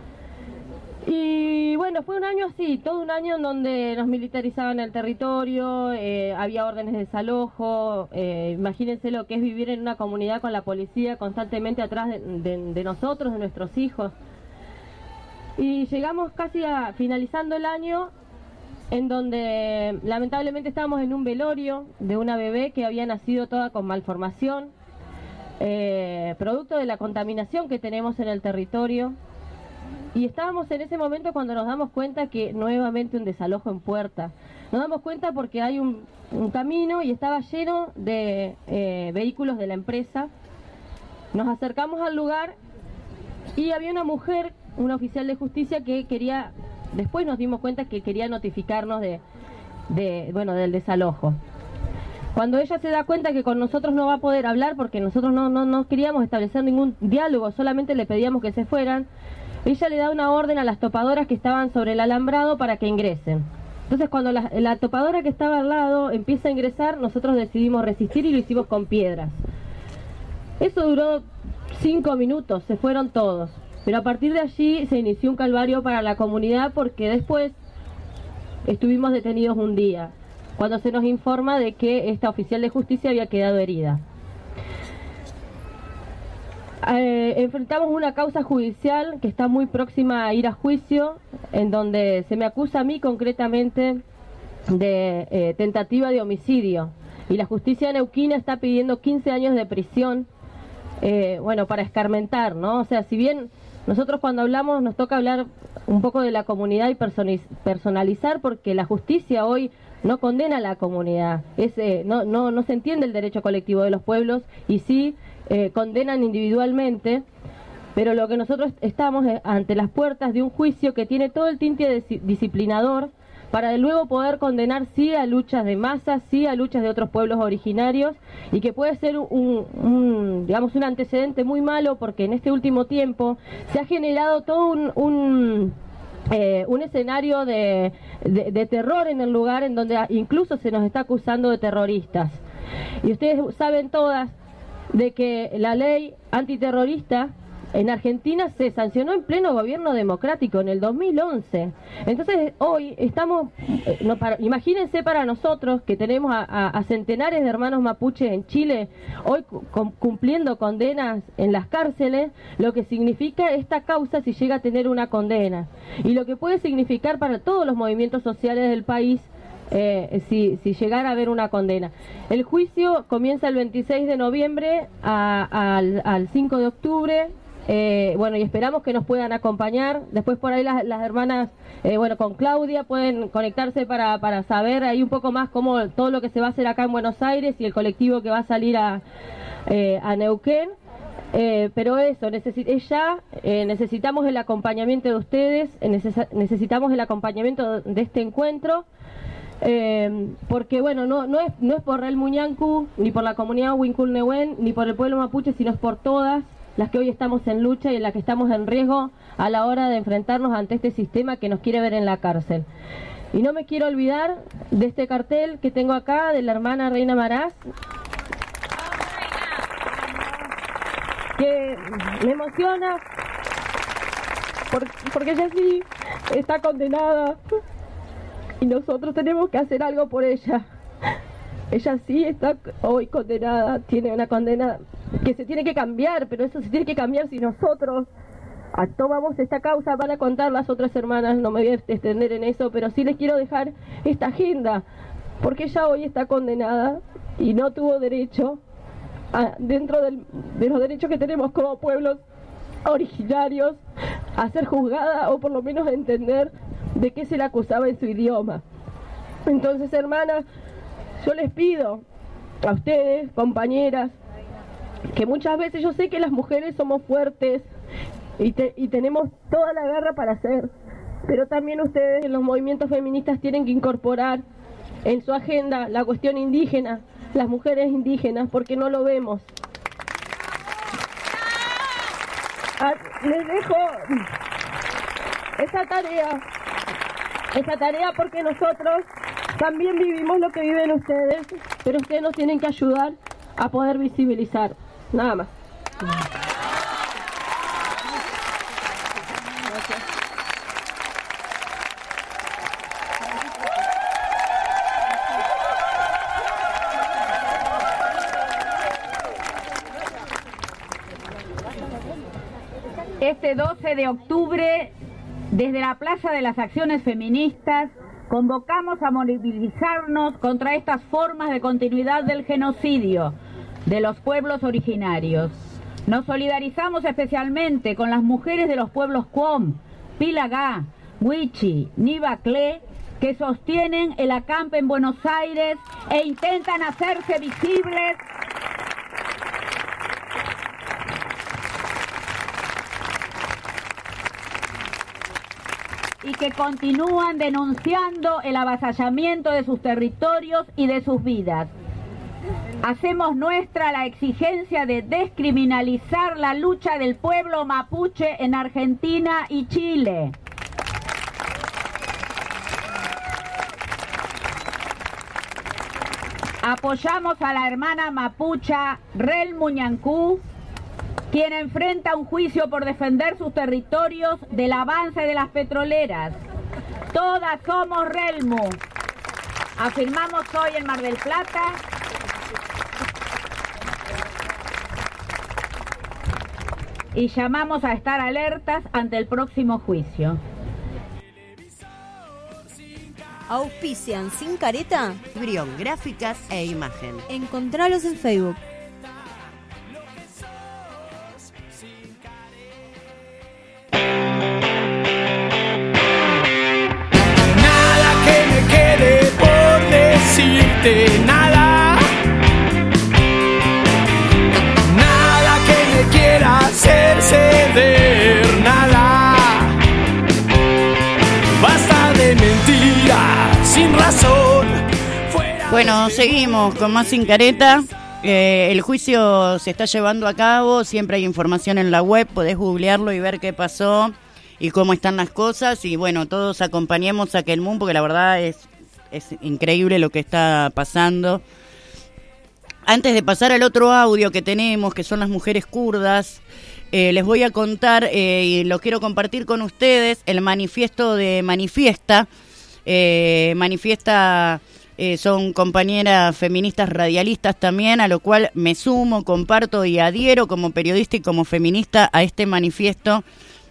Y bueno, fue un año así, todo un año en donde nos militarizaban el territorio, eh, había órdenes de desalojo. Eh, imagínense lo que es vivir en una comunidad con la policía constantemente atrás de, de, de nosotros, de nuestros hijos. Y llegamos casi a finalizando el año, en donde lamentablemente estábamos en un velorio de una bebé que había nacido toda con malformación, eh, producto de la contaminación que tenemos en el territorio. Y estábamos en ese momento cuando nos damos cuenta que nuevamente un desalojo en puerta. Nos damos cuenta porque hay un, un camino y estaba lleno de eh, vehículos de la empresa. Nos acercamos al lugar y había una mujer, una oficial de justicia que quería, después nos dimos cuenta que quería notificarnos de, de bueno, del desalojo. Cuando ella se da cuenta que con nosotros no va a poder hablar porque nosotros no, no, no queríamos establecer ningún diálogo, solamente le pedíamos que se fueran, ella le da una orden a las topadoras que estaban sobre el alambrado para que ingresen. Entonces cuando la, la topadora que estaba al lado empieza a ingresar, nosotros decidimos resistir y lo hicimos con piedras. Eso duró cinco minutos, se fueron todos. Pero a partir de allí se inició un calvario para la comunidad porque después estuvimos detenidos un día, cuando se nos informa de que esta oficial de justicia había quedado herida. Eh, enfrentamos una causa judicial que está muy próxima a ir a juicio, en donde se me acusa a mí concretamente de eh, tentativa de homicidio. Y la justicia neuquina está pidiendo quince años de prisión, eh, bueno, para escarmentar, ¿no? O sea, si bien nosotros cuando hablamos nos toca hablar un poco de la comunidad y personalizar, porque la justicia hoy no condena a la comunidad, es, eh, no, no, no se entiende el derecho colectivo de los pueblos y sí eh, condenan individualmente, pero lo que nosotros estamos es ante las puertas de un juicio que tiene todo el tinte de disciplinador para de luego poder condenar sí a luchas de masas, sí a luchas de otros pueblos originarios, y que puede ser un, un digamos un antecedente muy malo porque en este último tiempo se ha generado todo un, un Eh, un escenario de, de, de terror en el lugar, en donde incluso se nos está acusando de terroristas. Y ustedes saben todas de que la ley antiterrorista en Argentina se sancionó en pleno gobierno democrático en el dos mil once. Entonces hoy estamos, eh, no, para, imagínense para nosotros que tenemos a, a, a centenares de hermanos mapuches en Chile, hoy cu cumpliendo condenas en las cárceles, lo que significa esta causa si llega a tener una condena. Y lo que puede significar para todos los movimientos sociales del país Eh, si, si llegara a haber una condena. El juicio comienza el veintiséis de noviembre a, a, al, al cinco de octubre. Eh, bueno, y esperamos que nos puedan acompañar. Después por ahí las, las hermanas, eh, bueno, con Claudia pueden conectarse para, para saber ahí un poco más cómo todo lo que se va a hacer acá en Buenos Aires y el colectivo que va a salir a, eh, a Neuquén. Eh, pero eso, necesi ella, eh, necesitamos el acompañamiento de ustedes, eh, neces necesitamos el acompañamiento de este encuentro. Eh, porque bueno, no, no, es, no es por Rel Muñancu, ni por la comunidad Huincul-Nehuen, ni por el pueblo mapuche, sino es por todas las que hoy estamos en lucha y en las que estamos en riesgo a la hora de enfrentarnos ante este sistema que nos quiere ver en la cárcel. Y no me quiero olvidar de este cartel que tengo acá, de la hermana Reina Maraz, que me emociona, por, porque ella sí está condenada. Y nosotros tenemos que hacer algo por ella. Ella sí está hoy condenada, tiene una condena que se tiene que cambiar, pero eso se tiene que cambiar si nosotros tomamos esta causa. Van a contar las otras hermanas, no me voy a extender en eso, pero sí les quiero dejar esta agenda, porque ella hoy está condenada y no tuvo derecho, a, dentro del, de los derechos que tenemos como pueblos originarios, a ser juzgada o por lo menos a entender de qué se le acusaba en su idioma. Entonces, hermanas, yo les pido a ustedes, compañeras, que muchas veces yo sé que las mujeres somos fuertes y, te, y tenemos toda la garra para hacer, pero también ustedes en los movimientos feministas tienen que incorporar en su agenda la cuestión indígena, las mujeres indígenas, porque no lo vemos. Ah, les dejo esa tarea, esa tarea porque nosotros también vivimos lo que viven ustedes, pero ustedes nos tienen que ayudar a poder visibilizar. Nada más. Este doce de octubre desde la Plaza de las Acciones Feministas, convocamos a movilizarnos contra estas formas de continuidad del genocidio de los pueblos originarios. Nos solidarizamos especialmente con las mujeres de los pueblos Cuom, Pilagá, Huichi, Nibacle, que sostienen el acampe en Buenos Aires e intentan hacerse visibles y que continúan denunciando el avasallamiento de sus territorios y de sus vidas. Hacemos nuestra la exigencia de descriminalizar la lucha del pueblo mapuche en Argentina y Chile. Apoyamos a la hermana mapucha Rel Muñancú, quien enfrenta un juicio por defender sus territorios del avance de las petroleras. Todas somos Relmu. Afirmamos hoy en Mar del Plata y llamamos a estar alertas ante el próximo juicio. Auspician Sin Careta, Brión Gráficas e Imagen. Encontralos en Facebook. Nada que me quede por decirte, nada. Nada que me quiera hacer ceder, nada. Basta de mentiras sin razón. Bueno, seguimos con más Sin Careta. Eh, el juicio se está llevando a cabo, siempre hay información en la web, podés googlearlo y ver qué pasó y cómo están las cosas. Y bueno, todos acompañemos a Kelmun porque la verdad es, es increíble lo que está pasando. Antes de pasar al otro audio que tenemos, que son las mujeres kurdas, eh, les voy a contar, eh, y lo quiero compartir con ustedes, el manifiesto de Manifiesta. Eh, Manifiesta eh, son compañeras feministas radialistas también, a lo cual me sumo, comparto y adhiero como periodista y como feminista a este manifiesto.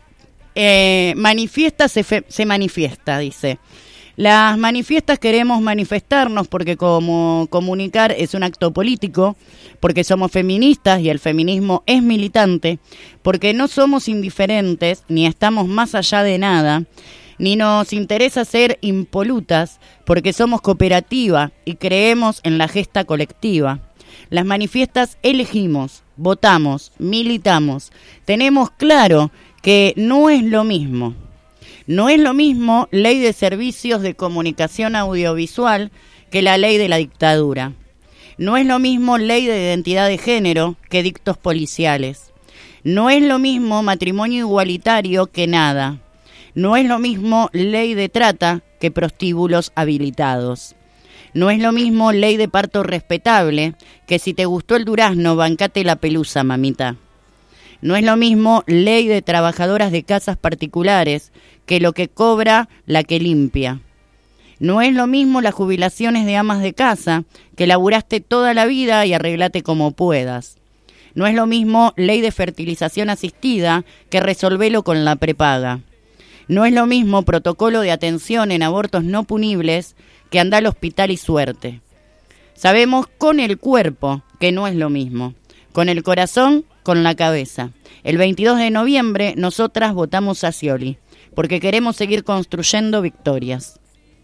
Eh, manifiesta se, fe, se manifiesta, dice. Las manifiestas queremos manifestarnos porque como comunicar es un acto político, porque somos feministas y el feminismo es militante, porque no somos indiferentes ni estamos más allá de nada, ni nos interesa ser impolutas, porque somos cooperativa y creemos en la gesta colectiva. Las manifiestas elegimos, votamos, militamos, tenemos claro que no es lo mismo. No es lo mismo ley de servicios de comunicación audiovisual que la ley de la dictadura. No es lo mismo ley de identidad de género que dictos policiales. No es lo mismo matrimonio igualitario que nada. No es lo mismo ley de trata que prostíbulos habilitados. No es lo mismo ley de parto respetable que si te gustó el durazno, bancate la pelusa, mamita. No es lo mismo ley de trabajadoras de casas particulares que lo que cobra la que limpia. No es lo mismo las jubilaciones de amas de casa que laburaste toda la vida y arreglate como puedas. No es lo mismo ley de fertilización asistida que resolvelo con la prepaga. No es lo mismo protocolo de atención en abortos no punibles que anda al hospital y suerte. Sabemos con el cuerpo que no es lo mismo. Con el corazón, con la cabeza. El veintidós de noviembre nosotras votamos a Scioli, porque queremos seguir construyendo victorias.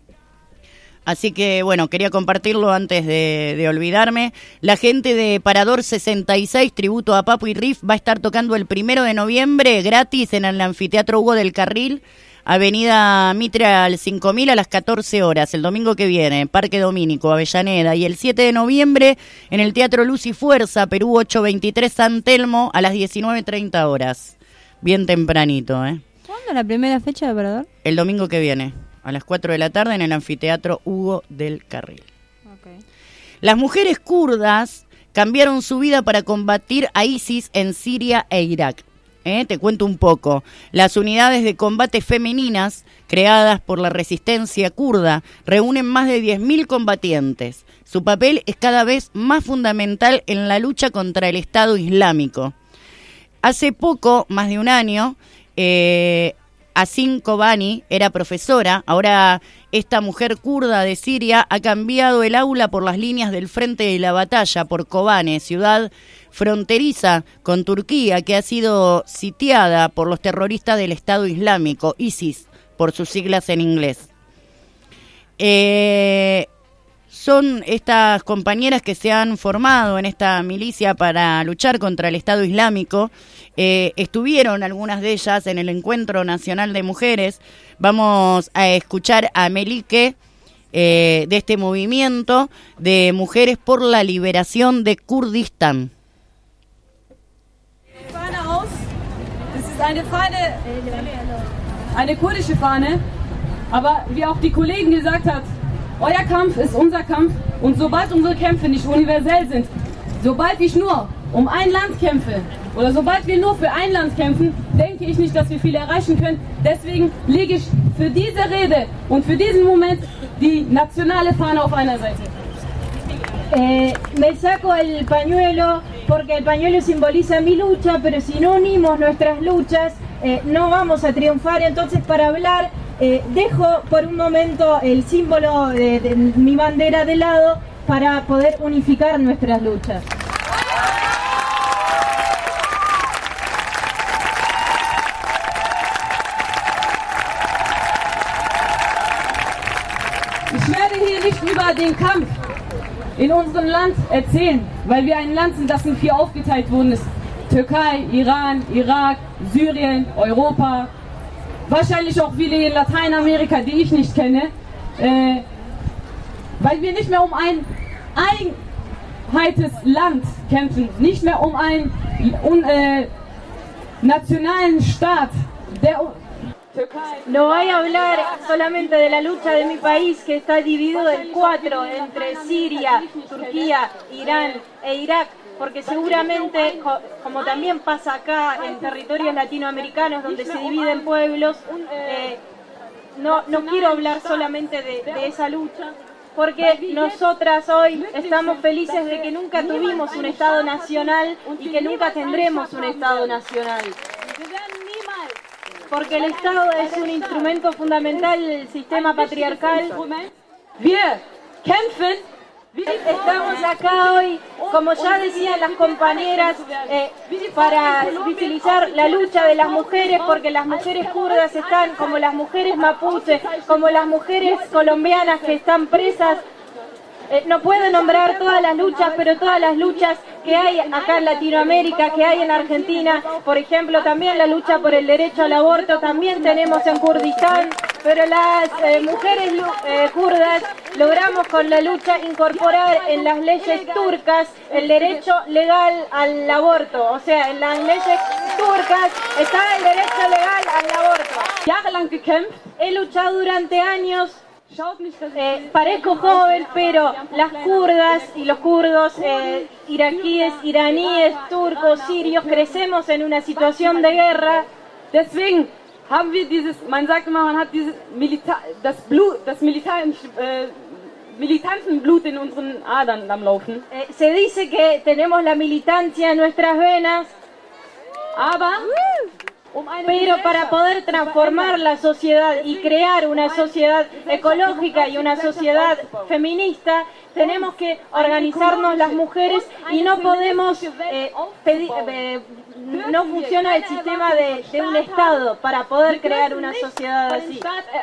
Así que, bueno, quería compartirlo antes de, de olvidarme. La gente de Parador sesenta y seis, tributo a Papo y Riff, va a estar tocando el primero de noviembre gratis en el Anfiteatro Hugo del Carril, Avenida Mitre al cinco mil a las catorce horas, el domingo que viene, Parque Domínico, Avellaneda. Y el siete de noviembre en el Teatro Luz y Fuerza, Perú ochocientos veintitrés, San Telmo, a las diecinueve treinta horas. Bien tempranito, ¿eh? ¿Cuándo es la primera fecha de Parador? El domingo que viene, a las cuatro de la tarde en el Anfiteatro Hugo del Carril. Okay. Las mujeres kurdas cambiaron su vida para combatir a ISIS en Siria e Irak. ¿Eh? Te cuento un poco. Las unidades de combate femeninas creadas por la resistencia kurda reúnen más de diez mil combatientes. Su papel es cada vez más fundamental en la lucha contra el Estado Islámico. Hace poco, más de un año, eh, Asin Kobani era profesora. Ahora esta mujer kurda de Siria ha cambiado el aula por las líneas del frente de la batalla por Kobane, ciudad fronteriza con Turquía, que ha sido sitiada por los terroristas del Estado Islámico, ISIS, por sus siglas en inglés. Eh, son estas compañeras que se han formado en esta milicia para luchar contra el Estado Islámico. Eh, estuvieron algunas de ellas en el Encuentro Nacional de Mujeres. Vamos a escuchar a Melike eh, de este movimiento de Mujeres por la Liberación de Kurdistán. Fahne aus. Das ist eine Fahne, eine kurdische Fahne, aber wie auch die Kollegin gesagt hat, euer Kampf ist unser Kampf und sobald unsere Kämpfe nicht universell sind, sobald ich nur um ein Land kämpfe oder sobald wir nur für ein Land kämpfen, denke ich nicht, dass wir viel erreichen können. Deswegen lege ich für diese Rede und für diesen Moment die nationale Fahne auf einer Seite. Eh, me saco el pañuelo porque el pañuelo simboliza mi lucha, pero si no unimos nuestras luchas eh, no vamos a triunfar. Entonces, para hablar, eh, dejo por un momento el símbolo de, de mi bandera de lado para poder unificar nuestras luchas. Ich werde hier nicht über den Kampf in unserem Land erzählen, weil wir ein Land sind, das in vier aufgeteilt worden ist. Türkei, Iran, Irak, Syrien, Europa, wahrscheinlich auch viele in Lateinamerika, die ich nicht kenne, äh, weil wir nicht mehr um ein einheitliches Land kämpfen, nicht mehr um einen un, äh, nationalen Staat, der No voy a hablar solamente de la lucha de mi país, que está dividido en cuatro, entre Siria, Turquía, Irán e Irak, porque seguramente, como también pasa acá en territorios latinoamericanos donde se dividen pueblos, eh, no, no quiero hablar solamente de, de esa lucha, porque nosotras hoy estamos felices de que nunca tuvimos un Estado nacional y que nunca tendremos un Estado nacional. Porque el Estado es un instrumento fundamental del sistema patriarcal. Wir kämpfen. Estamos acá hoy, como ya decían las compañeras, eh, para visibilizar la lucha de las mujeres, porque las mujeres kurdas están, como las mujeres mapuche, como las mujeres colombianas que están presas. Eh, no puedo nombrar todas las luchas, pero todas las luchas que hay acá en Latinoamérica, que hay en Argentina, por ejemplo, también la lucha por el derecho al aborto, también tenemos en Kurdistán, pero las eh, mujeres eh, kurdas logramos con la lucha incorporar en las leyes turcas el derecho legal al aborto, o sea, en las leyes turcas está el derecho legal al aborto. Jahrelang gekämpft, he luchado durante años. Eh, parezco joven, pero las kurdas y los kurdos, eh, iraquíes, iraníes, turcos, sirios, crecemos en una situación de guerra. Deswegen haben wir dieses, man sagt immer, man hat dieses Milita das Blut, das Milita äh, militanten Blut in unseren Adern am Laufen. Eh, se dice que tenemos la militancia en nuestras venas, aber pero para poder transformar la sociedad y crear una sociedad ecológica y una sociedad feminista, tenemos que organizarnos las mujeres y no podemos eh, pedir, eh, no funciona el sistema de, de un Estado para poder crear una sociedad así.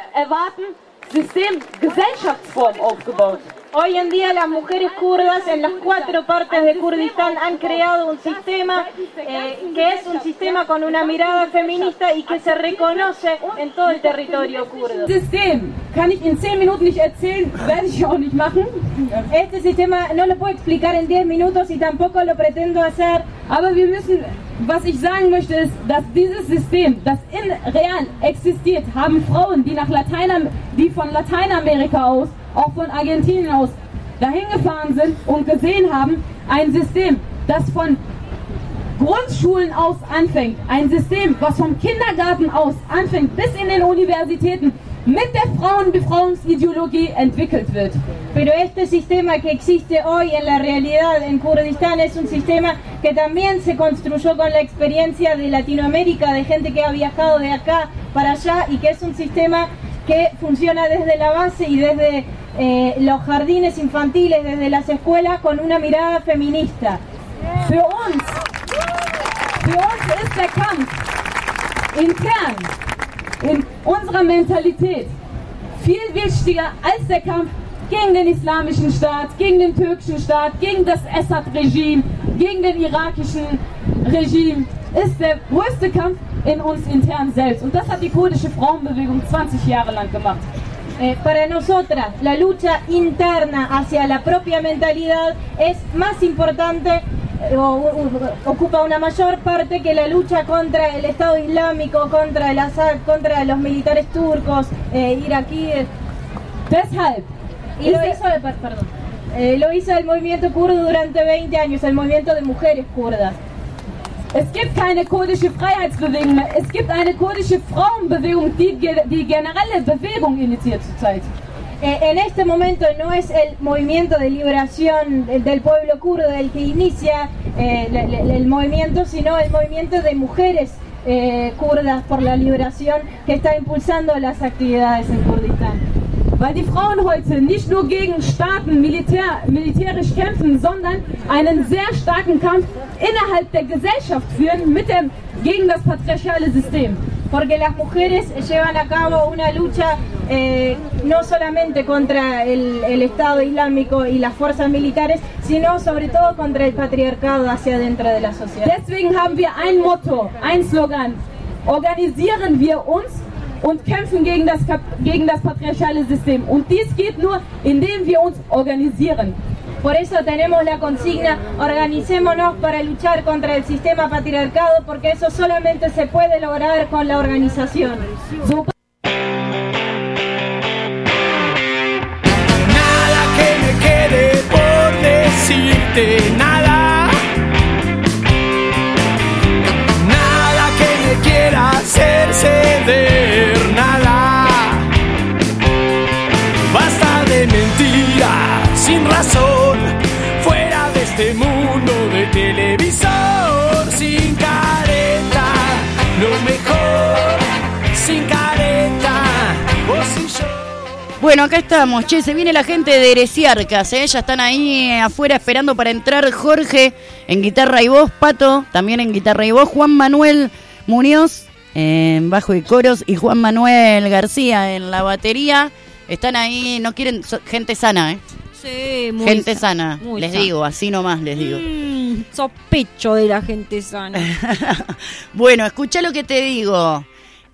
System, Gesellschaftsform aufgebaut. Hoy en día las mujeres kurdas en las cuatro partes de Kurdistán han creado un sistema eh, que es un sistema con una mirada feminista y que se reconoce en todo el territorio kurdo. System kann ich in zehn Minuten nicht erzählen, werde ich auch nicht machen. Este sistema no lo puedo explicar en diez minutos y tampoco lo pretendo hacer. Aber wir müssen, was ich sagen möchte, ist, dass dieses System, das in real existiert, haben Frauen, die nach Latein, die von Lateinamerika aus, auch von Argentinien aus, dahin gefahren sind und gesehen haben, ein System, das von Grundschulen aus anfängt, ein System, was vom Kindergarten aus anfängt, bis in den Universitäten, mit der Frauenbefreiungsideologie entwickelt wird. Pero este sistema que existe hoy en la realidad en Kurdistán es un sistema que también se construyó con la experiencia de Latinoamérica, de gente que ha viajado de acá para allá y que es un sistema que funciona desde la base y desde eh, los jardines infantiles, desde las escuelas, con una mirada feminista. Für uns, für uns ist der Kampf intern in unserer Mentalität viel wichtiger als der Kampf gegen den islamischen Staat, gegen den türkischen Staat, gegen das Assad-Regime, gegen den irakischen Regime, ist der größte Kampf in uns intern selbst. Und das hat die kurdische Frauenbewegung zwanzig Jahre lang gemacht. Eh, para nosotras, la lucha interna hacia la propia mentalidad es más importante o, o, ocupa una mayor parte que la lucha contra el Estado Islámico, contra el Assad, contra los militares turcos, eh, iraquíes. Deshalb. Y lo hizo, perdón, eh, lo hizo el movimiento kurdo durante veinte años, el movimiento de mujeres kurdas. Es gibt keine kurdische Freiheitsbewegung mehr. Es gibt eine kurdische Frauenbewegung, die die generelle Bewegung initiiert zurzeit. Eh, en este momento no es el movimiento de liberación del pueblo kurdo el que inicia eh, el, el, el movimiento, sino el movimiento de mujeres eh, kurdas por la liberación que está impulsando las actividades en Kurdistán. Weil die Frauen heute nicht nur gegen Staaten militär, militärisch kämpfen, sondern einen sehr starken Kampf innerhalb der Gesellschaft führen mit dem, gegen das patriarchale System. Porque las mujeres llevan a cabo una lucha eh, no solamente contra el, el Estado Islámico y las fuerzas militares, sino sobre todo contra el patriarcado hacia dentro de la sociedad. Deswegen haben wir ein Motto, ein Slogan: Organisieren wir uns und kämpfen gegen das, gegen das patriarchale System. Und dies geht nur, indem wir uns organisieren. Por eso tenemos la consigna: organicémonos para luchar contra el sistema patriarcado, porque eso solamente se puede lograr con la organización. So nada que me quede por decirte, nada. Nada que me quiera hacer ceder, nada. Basta de mentiras sin razón, fuera de este mundo de televisor, sin careta, lo mejor, sin careta, o sin show. Bueno, acá estamos, che, se viene la gente de Heresiarcas, ¿eh? Ya están ahí afuera esperando para entrar. Jorge en guitarra y voz, Pato también en guitarra y voz, Juan Manuel Muñoz en bajo y coros y Juan Manuel García en la batería. Están ahí, no quieren, so, gente sana, ¿eh? Sí, muy gente sana, sana, muy les sana. digo, así nomás les digo. Mm, sospecho de la gente sana. Bueno, escuchá lo que te digo.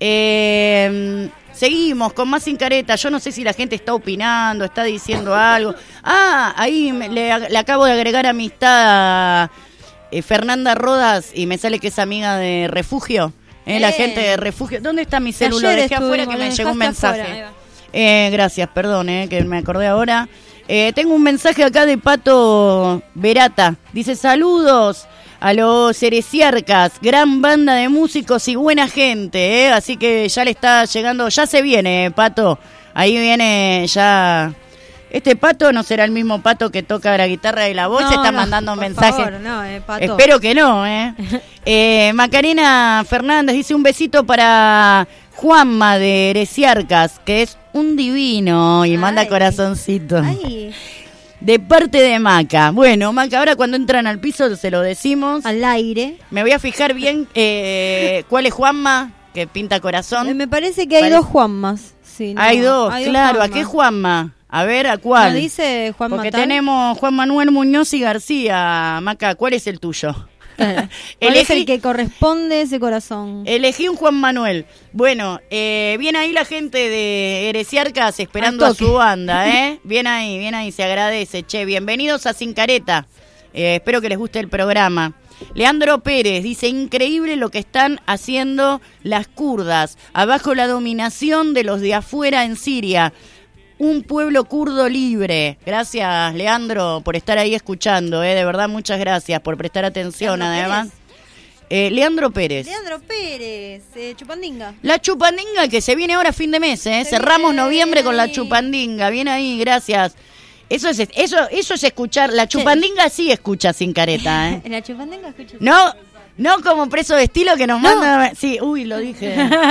Eh, seguimos con más Sin Careta. Yo no sé si la gente está opinando, está diciendo algo. Ah, ahí me, le, le acabo de agregar amistad a eh, Fernanda Rodas y me sale que es amiga de Refugio. Eh, la gente de Refugio. ¿Dónde está mi celular? Dejé afuera que me llegó un mensaje. Eh, gracias, perdón, eh, que me acordé ahora. Eh, tengo un mensaje acá de Pato Verata. Dice: saludos a los Heresiarcas, gran banda de músicos y buena gente, eh. Así que ya le está llegando, ya se viene, eh, Pato. Ahí viene ya. Este Pato no será el mismo Pato que toca la guitarra y la voz. No, se está no, mandando por mensajes. favor, no, eh, Pato. Espero que no, eh. eh Macarena Fernández dice: un besito para Juanma de Heresiarcas, que es un divino, y manda ay, corazoncito. Ay. De parte de Maca. Bueno, Maca, ahora cuando entran al piso se lo decimos. Al aire. Me voy a fijar bien eh, cuál es Juanma, que pinta corazón. Eh, me parece que hay Parece... dos Juanmas. Sí, no, hay dos, hay claro. dos ¿A qué Juanma? A ver, ¿a cuál? No dice Juan Porque Matán. tenemos Juan Manuel Muñoz y García. Maca, ¿cuál es el tuyo? ¿Cuál elegí, es el que corresponde a ese corazón? Elegí un Juan Manuel. Bueno, eh, viene ahí la gente de Heresiarcas esperando a su banda, ¿eh? Bien ahí, bien ahí, se agradece. Che, bienvenidos a Sin Careta. Eh, espero que les guste el programa. Leandro Pérez dice: increíble lo que están haciendo las kurdas, abajo la dominación de los de afuera en Siria. Un pueblo kurdo libre. Gracias, Leandro, por estar ahí escuchando, ¿eh? De verdad, muchas gracias por prestar atención, Leandro además. Pérez. Eh, Leandro Pérez. Leandro Pérez, eh, Chupandinga. La Chupandinga que se viene ahora a fin de mes, ¿eh? Cerramos viene noviembre con la ahí. Chupandinga. Bien ahí, gracias. Eso es eso eso es escuchar. La Chupandinga sí escucha sin careta, ¿eh? La Chupandinga escucha. No, no como Preso de Estilo que nos No. manda... Sí, uy, lo dije.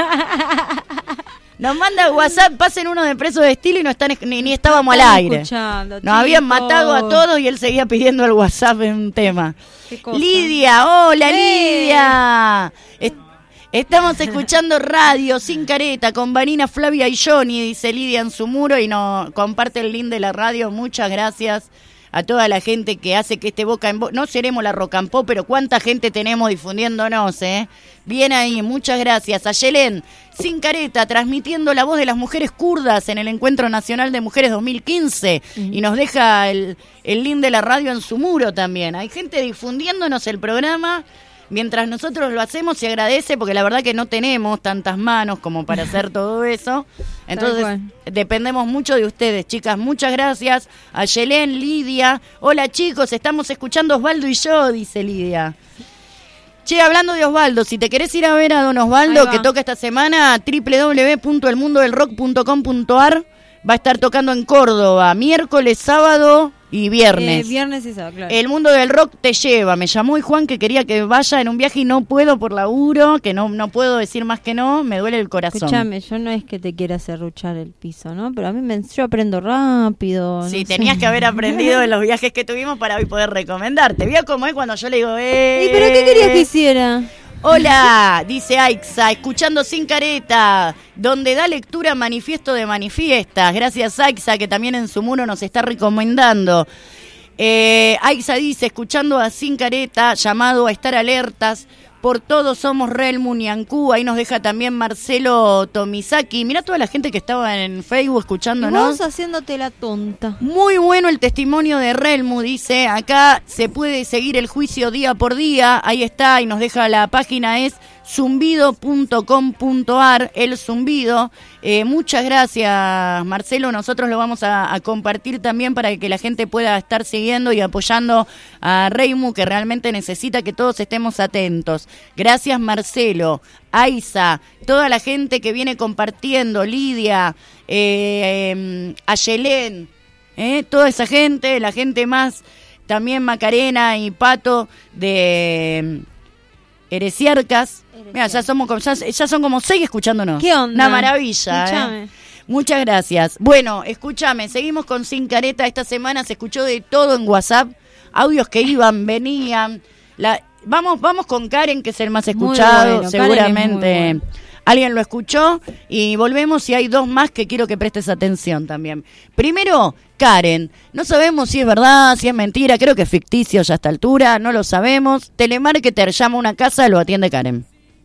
Nos manda WhatsApp, pasen uno de Preso de Estilo y no están ni, ni estábamos al Están aire. escuchando, Nos habían chicos. matado a todos y él seguía pidiendo el WhatsApp en un tema. ¿Qué cosa? Lidia, hola ¡Eh! Lidia. Est- Estamos escuchando radio sin careta con Vanina, Flavia y Johnny, dice Lidia en su muro y nos comparte el link de la radio. Muchas gracias a toda la gente que hace que este Boca en Boca... No seremos la Rocampó, pero cuánta gente tenemos difundiéndonos, ¿eh? Bien ahí, muchas gracias. A Yelén, sin careta, transmitiendo la voz de las mujeres kurdas en el Encuentro Nacional de Mujeres dos mil quince. Uh-huh. Y nos deja el, el link de la radio en su muro también. Hay gente difundiéndonos el programa... Mientras nosotros lo hacemos se agradece porque la verdad que no tenemos tantas manos como para hacer todo eso. Entonces dependemos mucho de ustedes, chicas. Muchas gracias a Yelén, Lidia. Hola chicos, estamos escuchando Osvaldo y yo, dice Lidia. Che, hablando de Osvaldo, si te querés ir a ver a don Osvaldo que toca esta semana, doble u doble u doble u punto el mundo del rock punto com punto a r, va a estar tocando en Córdoba, miércoles, sábado y viernes. Eh, viernes y sábado, claro. El mundo del rock te lleva. Me llamó y Juan que quería que vaya en un viaje y no puedo por laburo, que no no puedo decir más que no, me duele el corazón. Escúchame, yo no es que te quiera serruchar el piso, ¿no? Pero a mí me, yo aprendo rápido. Sí, no tenías sé. que haber aprendido de los viajes que tuvimos para hoy poder recomendarte. ¿Vio cómo es cuando yo le digo, eh? ¿Y pero qué querías que hiciera? Hola, dice Aixa, escuchando sin careta, donde da lectura Manifiesto de Manifiestas. Gracias Aixa, que también en su muro nos está recomendando. Eh, Aixa dice, escuchando a Sin Careta, llamado a estar alertas, por todos somos Real Muniancú. Ahí nos deja también Marcelo Tomizaki. Mirá toda la gente que estaba en Facebook escuchándonos. Y vos haciéndote la tonta. Muy bueno el testimonio de Relmu, dice, acá se puede seguir el juicio día por día, ahí está, y nos deja la página, es zumbido punto com punto a r, el zumbido. Eh, muchas gracias, Marcelo, nosotros lo vamos a, a compartir también para que la gente pueda estar siguiendo y apoyando a Relmu, que realmente necesita que todos estemos atentos. Gracias, Marcelo, Aiza, toda la gente que viene compartiendo, Lidia, eh, eh, Ayelén, eh, toda esa gente, la gente más, también Macarena y Pato de Heresiarcas. Mira, ya somos ya, ya son como seis escuchándonos. ¿Qué onda? Una maravilla. Escuchame. Eh. Muchas gracias. Bueno, escúchame, seguimos con Sin Careta. Esta semana se escuchó de todo en WhatsApp, audios que iban, venían. La, vamos, vamos con Karen, que es el más escuchado, bueno, seguramente. Bueno. Alguien lo escuchó y volvemos y hay dos más que quiero que prestes atención también. Primero, Karen. No sabemos si es verdad, si es mentira, creo que es ficticio ya a esta altura, no lo sabemos. Telemarketer llama a una casa, lo atiende Karen.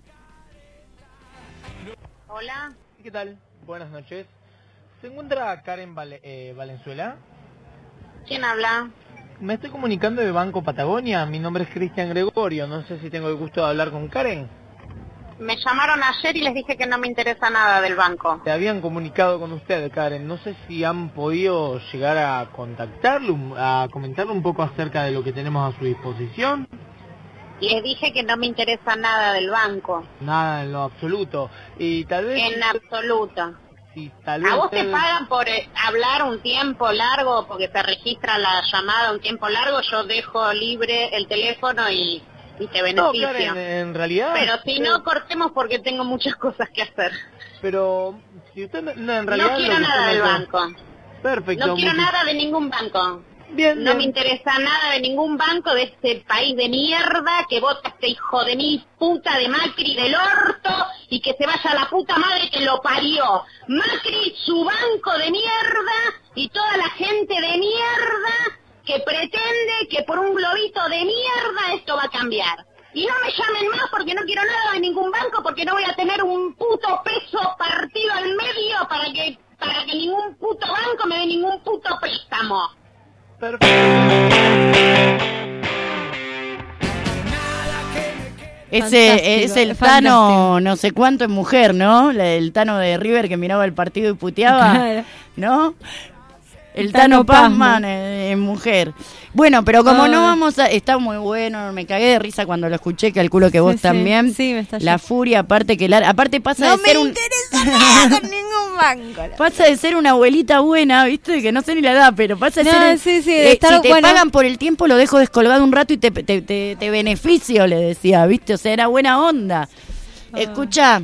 Hola. ¿Qué tal? Buenas noches. ¿Se encuentra Karen Val eh, Valenzuela? ¿Quién habla? Me estoy comunicando de Banco Patagonia, mi nombre es Cristian Gregorio, no sé si tengo el gusto de hablar con Karen. Me llamaron ayer y les dije que no me interesa nada del banco. Te habían comunicado con usted, Karen, no sé si han podido llegar a contactarlo, a comentarle un poco acerca de lo que tenemos a su disposición. Les dije que no me interesa nada del banco. Nada en lo absoluto. Y tal vez... En absoluto. Sí, tal vez ¿A vos usted... te pagan por eh, hablar un tiempo largo, porque te registra la llamada un tiempo largo? Yo dejo libre el teléfono y, y te beneficio. No, Karen, en realidad... Pero si pero... no, cortemos porque tengo muchas cosas que hacer. Pero si usted no, en realidad... No quiero nada del banco. Perfecto. No quiero mucho... nada de ningún banco. Bien, no bien. me interesa nada de ningún banco de este país de mierda que vota este hijo de mil puta de Macri del orto y que se vaya a la puta madre que lo parió. Macri, su banco de mierda y toda la gente de mierda que pretende que por un globito de mierda esto va a cambiar. Y no me llamen más porque no quiero nada de ningún banco, porque no voy a tener un puto peso partido al medio para que, para que ningún puto banco me dé ningún puto préstamo. Ese es el Tano, no sé cuánto en mujer, ¿no? El Tano de River que miraba el partido y puteaba, Claro. ¿no? El Tano Tano Pazman es mujer. Bueno, pero como Ah. no vamos a... Está muy bueno, me cagué de risa cuando lo escuché, calculo que vos Sí, sí. también. Sí, me está La furia, aparte que... La, aparte pasa No de me ser un... interesa nada con ningún banco. Pasa de ser una abuelita buena, ¿viste? Que no sé ni la edad, pero pasa de No, ser... un- sí, sí, de eh, estar si te bueno. pagan por el tiempo, lo dejo descolgado un rato y te, te, te, te beneficio, le decía, ¿viste? O sea, era buena onda. Ah. Escucha.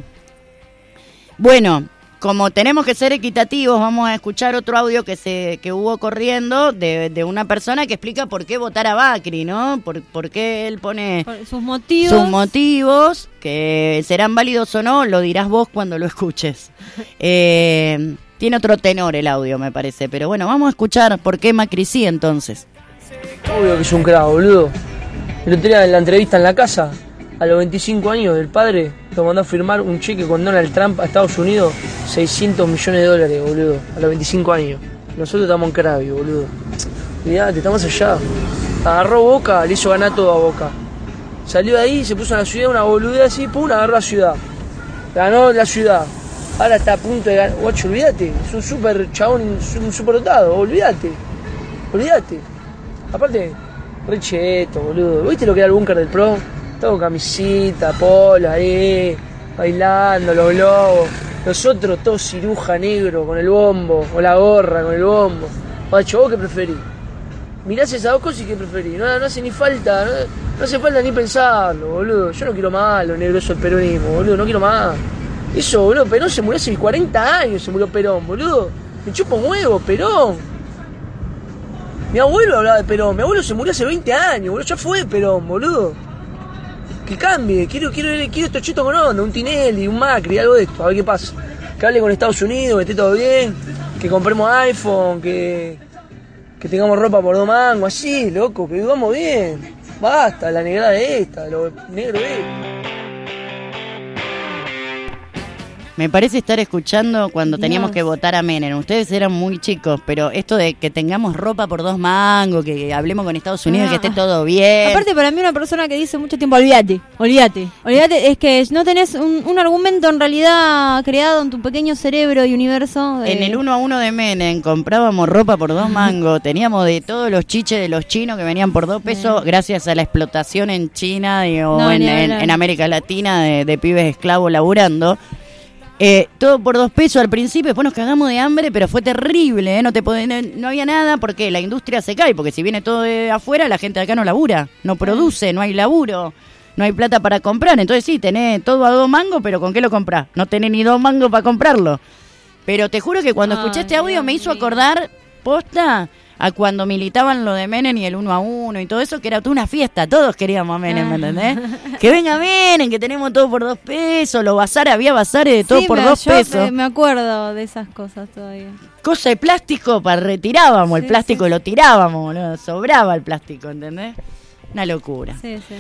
Bueno, como tenemos que ser equitativos, vamos a escuchar otro audio que se que hubo corriendo de, de una persona que explica por qué votar a Macri, ¿no? Por, por qué él pone... Por sus motivos. Sus motivos, que serán válidos o no, lo dirás vos cuando lo escuches. Eh, tiene otro tenor el audio, me parece. Pero bueno, vamos a escuchar por qué Macri sí, entonces. Obvio que es un crack, boludo. El otro día en la entrevista en la casa, a los veinticinco años del padre, lo mandó a firmar un cheque con Donald Trump a Estados Unidos, seiscientos millones de dólares, boludo. A los veinticinco años. Nosotros estamos en Cravio, boludo. Mirate, estamos allá. Agarró Boca, le hizo ganar todo a Boca. Salió de ahí, se puso en la ciudad, una boludez así, pum, agarró la ciudad. Ganó la ciudad. Ahora está a punto de ganar. Guacho, olvídate. Es un super chabón, un super dotado, olvídate. Olvídate. Aparte, re cheto, boludo. ¿Viste lo que era el búnker del Pro? Todo camisita, polo ahí, bailando, los globos. Nosotros todos ciruja negro con el bombo, o la gorra con el bombo. Guacho, ¿vos qué preferís? Mirás esas dos cosas y qué preferís. No, no hace ni falta, no, no hace falta ni pensarlo, boludo. Yo no quiero más lo negro, eso el peronismo, boludo, no quiero más. Eso, boludo, Perón se murió hace cuarenta años, se murió Perón, boludo. Me chupa un huevo, Perón. Mi abuelo hablaba de Perón, mi abuelo se murió hace veinte años, boludo, ya fue Perón, boludo. Que cambie, quiero, quiero, quiero estos chetos con onda, un Tinelli, un Macri, algo de esto, a ver qué pasa. Que hable con Estados Unidos, que esté todo bien, que compremos iPhone, que, que tengamos ropa por dos mangos, así, loco, que vivamos bien. Basta, la negrada de esta, lo negro de esto. Me parece estar escuchando cuando Dios. teníamos que votar a Menem. Ustedes eran muy chicos, pero esto de que tengamos ropa por dos mangos, que hablemos con Estados Unidos, Ah. que esté todo bien. Aparte, para mí, una persona que dice mucho tiempo, olvídate, olvídate, olvídate, es que no tenés un, un argumento en realidad creado en tu pequeño cerebro y universo. de- En el uno a uno de Menem comprábamos ropa por dos mangos, teníamos de todos los chiches de los chinos que venían por dos pesos, gracias a la explotación en China y- o No, en, ni en- hablar. en América Latina de, de pibes esclavos laburando. Eh, todo por dos pesos al principio, después nos cagamos de hambre, pero fue terrible, ¿eh? No te podés- no, no había nada porque la industria se cae, porque si viene todo de afuera, la gente de acá no labura, no produce, no hay laburo, no hay plata para comprar. Entonces sí, tenés todo a dos mangos, pero ¿con qué lo comprás? No tenés ni dos mangos para comprarlo. Pero te juro que cuando Ay, escuché este audio me hizo acordar, posta, a cuando militaban lo de Menem y el uno a uno y todo eso, que era toda una fiesta, todos queríamos a Menem, ¿me entendés? Que venga Menem, que tenemos todo por dos pesos, los bazares, había bazares de todo Sí, por me- dos yo pesos. Me, me acuerdo de esas cosas todavía. Cosa de plástico, para retirábamos el Sí, plástico sí. y lo tirábamos, boludo, sobraba el plástico, ¿entendés? Una locura. Sí, sí.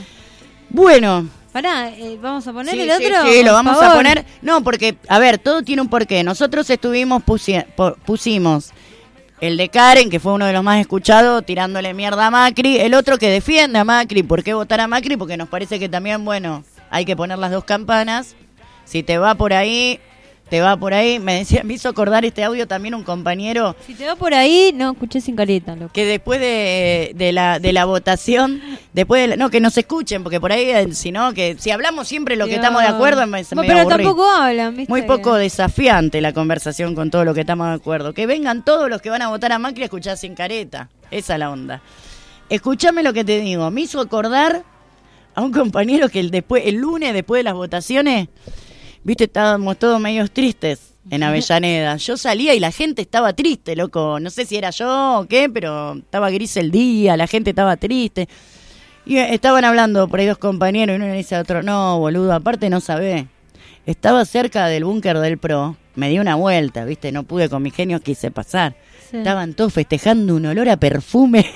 Bueno. Pará, eh, ¿vamos a poner Sí, el sí, otro? sí, lo Por vamos a favor. poner. No, porque, a ver, todo tiene un porqué. Nosotros estuvimos, pusi- po- pusimos el de Karen, que fue uno de los más escuchados, tirándole mierda a Macri. El otro que defiende a Macri. ¿Por qué votar a Macri? Porque nos parece que también, bueno, hay que poner las dos campanas. Si te va por ahí, te va por ahí. Me decía, me hizo acordar este audio también un compañero Si te va por ahí, no, escuché sin careta, loco. que después de, de la de la votación, después de la- no, que nos escuchen, porque por ahí, eh, si no, que si hablamos siempre lo que Dios. estamos de acuerdo, es No, medio pero aburrido. tampoco hablan, ¿viste? Muy poco desafiante la conversación con todo lo que estamos de acuerdo. Que vengan todos los que van a votar a Macri a escuchar sin careta. Esa es la onda. Escúchame lo que te digo. Me hizo acordar a un compañero que el después el lunes, después de las votaciones, viste, estábamos todos medios tristes en Avellaneda. Yo salía y la gente estaba triste, loco. No sé si era yo o qué, pero estaba gris el día, la gente estaba triste. Y eh, estaban hablando por ahí dos compañeros y uno le dice a otro, no, boludo, aparte no sabés. Estaba cerca del búnker del Pro, me di una vuelta, viste, no pude con mi genio, quise pasar. Sí. Estaban todos festejando un olor a perfume.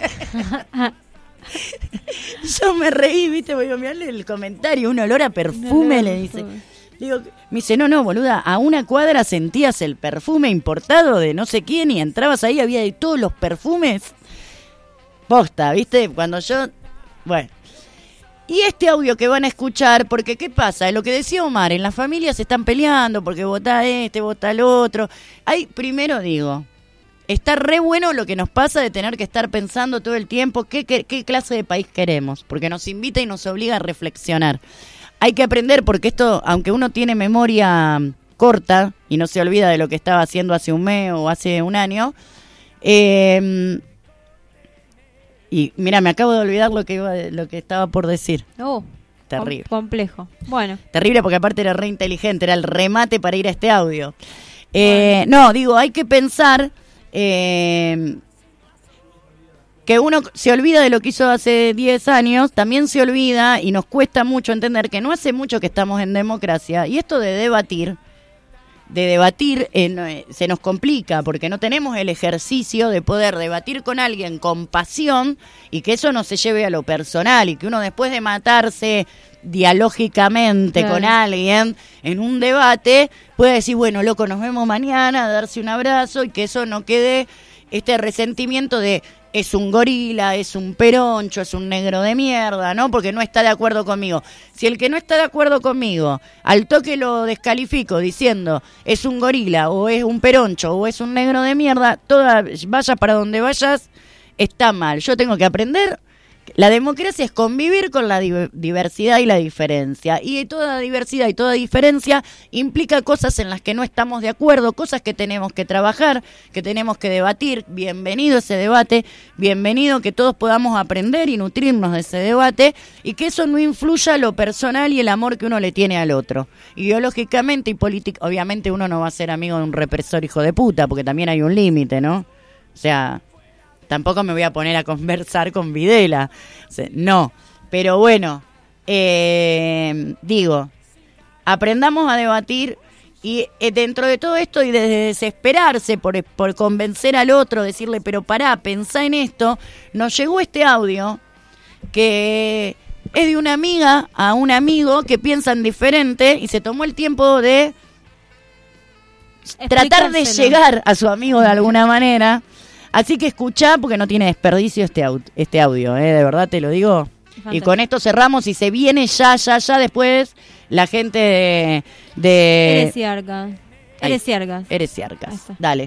Yo me reí, viste, voy a mirarle el comentario, un olor a perfume, le dice. Digo, me dice, no, no, boluda, a una cuadra sentías el perfume importado de no sé quién y entrabas ahí, había de todos los perfumes. Posta, viste, cuando yo... Bueno. Y este audio que van a escuchar, porque ¿qué pasa? Lo que decía Omar, en las familias se están peleando porque vota este, vota el otro. Hay, primero digo, está re bueno lo que nos pasa de tener que estar pensando todo el tiempo qué, qué, qué clase de país queremos, porque nos invita y nos obliga a reflexionar. Hay que aprender, porque esto, aunque uno tiene memoria corta y no se olvida de lo que estaba haciendo hace un mes o hace un año, eh, y mira, me acabo de olvidar lo que iba, lo que estaba por decir. Oh, terrible. Com- complejo. Bueno. Terrible, porque aparte era re inteligente, era el remate para ir a este audio. Eh, bueno. No, digo, hay que pensar eh, que uno se olvida de lo que hizo hace diez años, también se olvida y nos cuesta mucho entender que no hace mucho que estamos en democracia, y esto de debatir, de debatir eh, se nos complica porque no tenemos el ejercicio de poder debatir con alguien con pasión y que eso no se lleve a lo personal, y que uno después de matarse dialógicamente claro. con alguien en un debate puede decir, bueno, loco, nos vemos mañana, darse un abrazo, y que eso no quede este resentimiento de es un gorila, es un peroncho, es un negro de mierda, ¿no? Porque no está de acuerdo conmigo. Si el que no está de acuerdo conmigo, al toque lo descalifico diciendo es un gorila, o es un peroncho, o es un negro de mierda, toda, vaya para donde vayas, está mal. Yo tengo que aprender. La democracia es convivir con la di- diversidad y la diferencia. Y toda diversidad y toda diferencia implica cosas en las que no estamos de acuerdo, cosas que tenemos que trabajar, que tenemos que debatir. Bienvenido ese debate, bienvenido que todos podamos aprender y nutrirnos de ese debate, y que eso no influya lo personal y el amor que uno le tiene al otro. Ideológicamente y políticamente, obviamente uno no va a ser amigo de un represor hijo de puta, porque también hay un límite, ¿no? O sea... Tampoco me voy a poner a conversar con Videla. O sea, no. Pero bueno, eh, digo, aprendamos a debatir, y eh, dentro de todo esto y de desesperarse por, por convencer al otro, decirle, pero pará, pensá en esto, nos llegó este audio que es de una amiga a un amigo que piensan diferente y se tomó el tiempo de tratar de llegar a su amigo de alguna manera. Así que escuchá, porque no tiene desperdicio este, au- este audio, ¿eh? De verdad te lo digo. Fantástico. Y con esto cerramos, y se viene ya, ya, ya después la gente de... de... Eresiargas. Eresiargas. Eresiargas. Dale.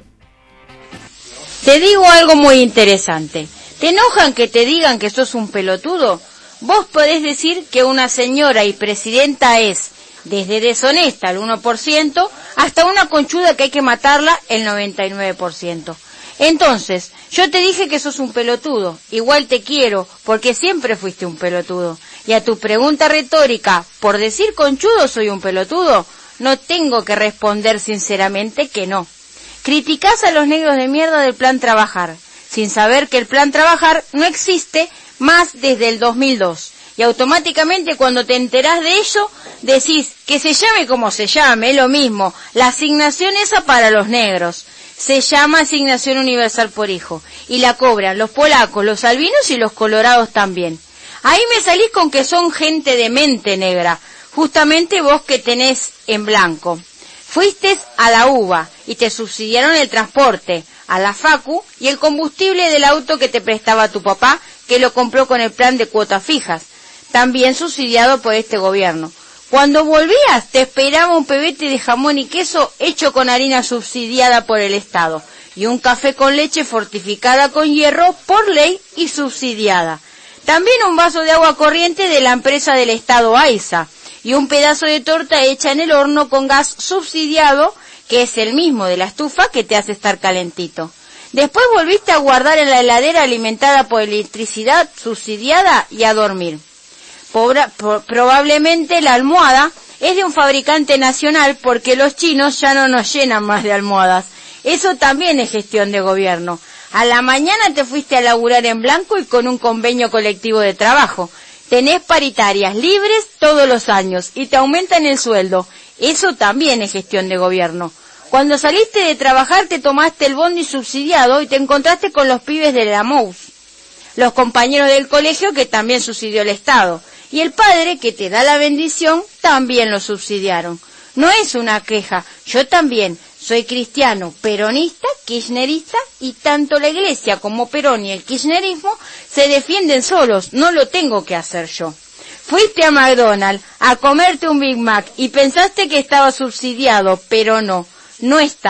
Te digo algo muy interesante. ¿Te enojan que te digan que sos un pelotudo? Vos podés decir que una señora y presidenta es desde deshonesta al uno por ciento hasta una conchuda que hay que matarla el noventa y nueve por ciento. Entonces, yo te dije que sos un pelotudo, igual te quiero, porque siempre fuiste un pelotudo. Y a tu pregunta retórica, ¿por decir conchudo soy un pelotudo? No tengo que responder sinceramente que no. Criticás a los negros de mierda del Plan Trabajar, sin saber que el Plan Trabajar no existe más desde el dos mil dos. Y automáticamente cuando te enterás de ello, decís que se llame como se llame, es lo mismo, la asignación esa para los negros. Se llama Asignación Universal por Hijo, y la cobran los polacos, los albinos y los colorados también. Ahí me salís con que son gente de mente negra, justamente vos que tenés en blanco. Fuiste a la U B A y te subsidiaron el transporte, a la facu y el combustible del auto que te prestaba tu papá, que lo compró con el plan de cuotas fijas, también subsidiado por este gobierno. Cuando volvías, te esperaba un pebete de jamón y queso hecho con harina subsidiada por el Estado, y un café con leche fortificada con hierro por ley y subsidiada. También un vaso de agua corriente de la empresa del Estado AISA, y un pedazo de torta hecha en el horno con gas subsidiado, que es el mismo de la estufa que te hace estar calentito. Después volviste a guardar en la heladera alimentada por electricidad subsidiada y a dormir. Pobra, por, probablemente la almohada es de un fabricante nacional, porque los chinos ya no nos llenan más de almohadas. Eso también es gestión de gobierno. A la mañana te fuiste a laburar en blanco y con un convenio colectivo de trabajo. Tenés paritarias libres todos los años y te aumentan el sueldo. Eso también es gestión de gobierno. Cuando saliste de trabajar te tomaste el bondi subsidiado y te encontraste con los pibes de la M O U S, los compañeros del colegio que también subsidió el Estado. Y el padre que te da la bendición también lo subsidiaron. No es una queja, yo también soy cristiano, peronista, kirchnerista, y tanto la iglesia como Perón y el kirchnerismo se defienden solos, no lo tengo que hacer yo. Fuiste a McDonald's a comerte un Big Mac y pensaste que estaba subsidiado, pero no, no está.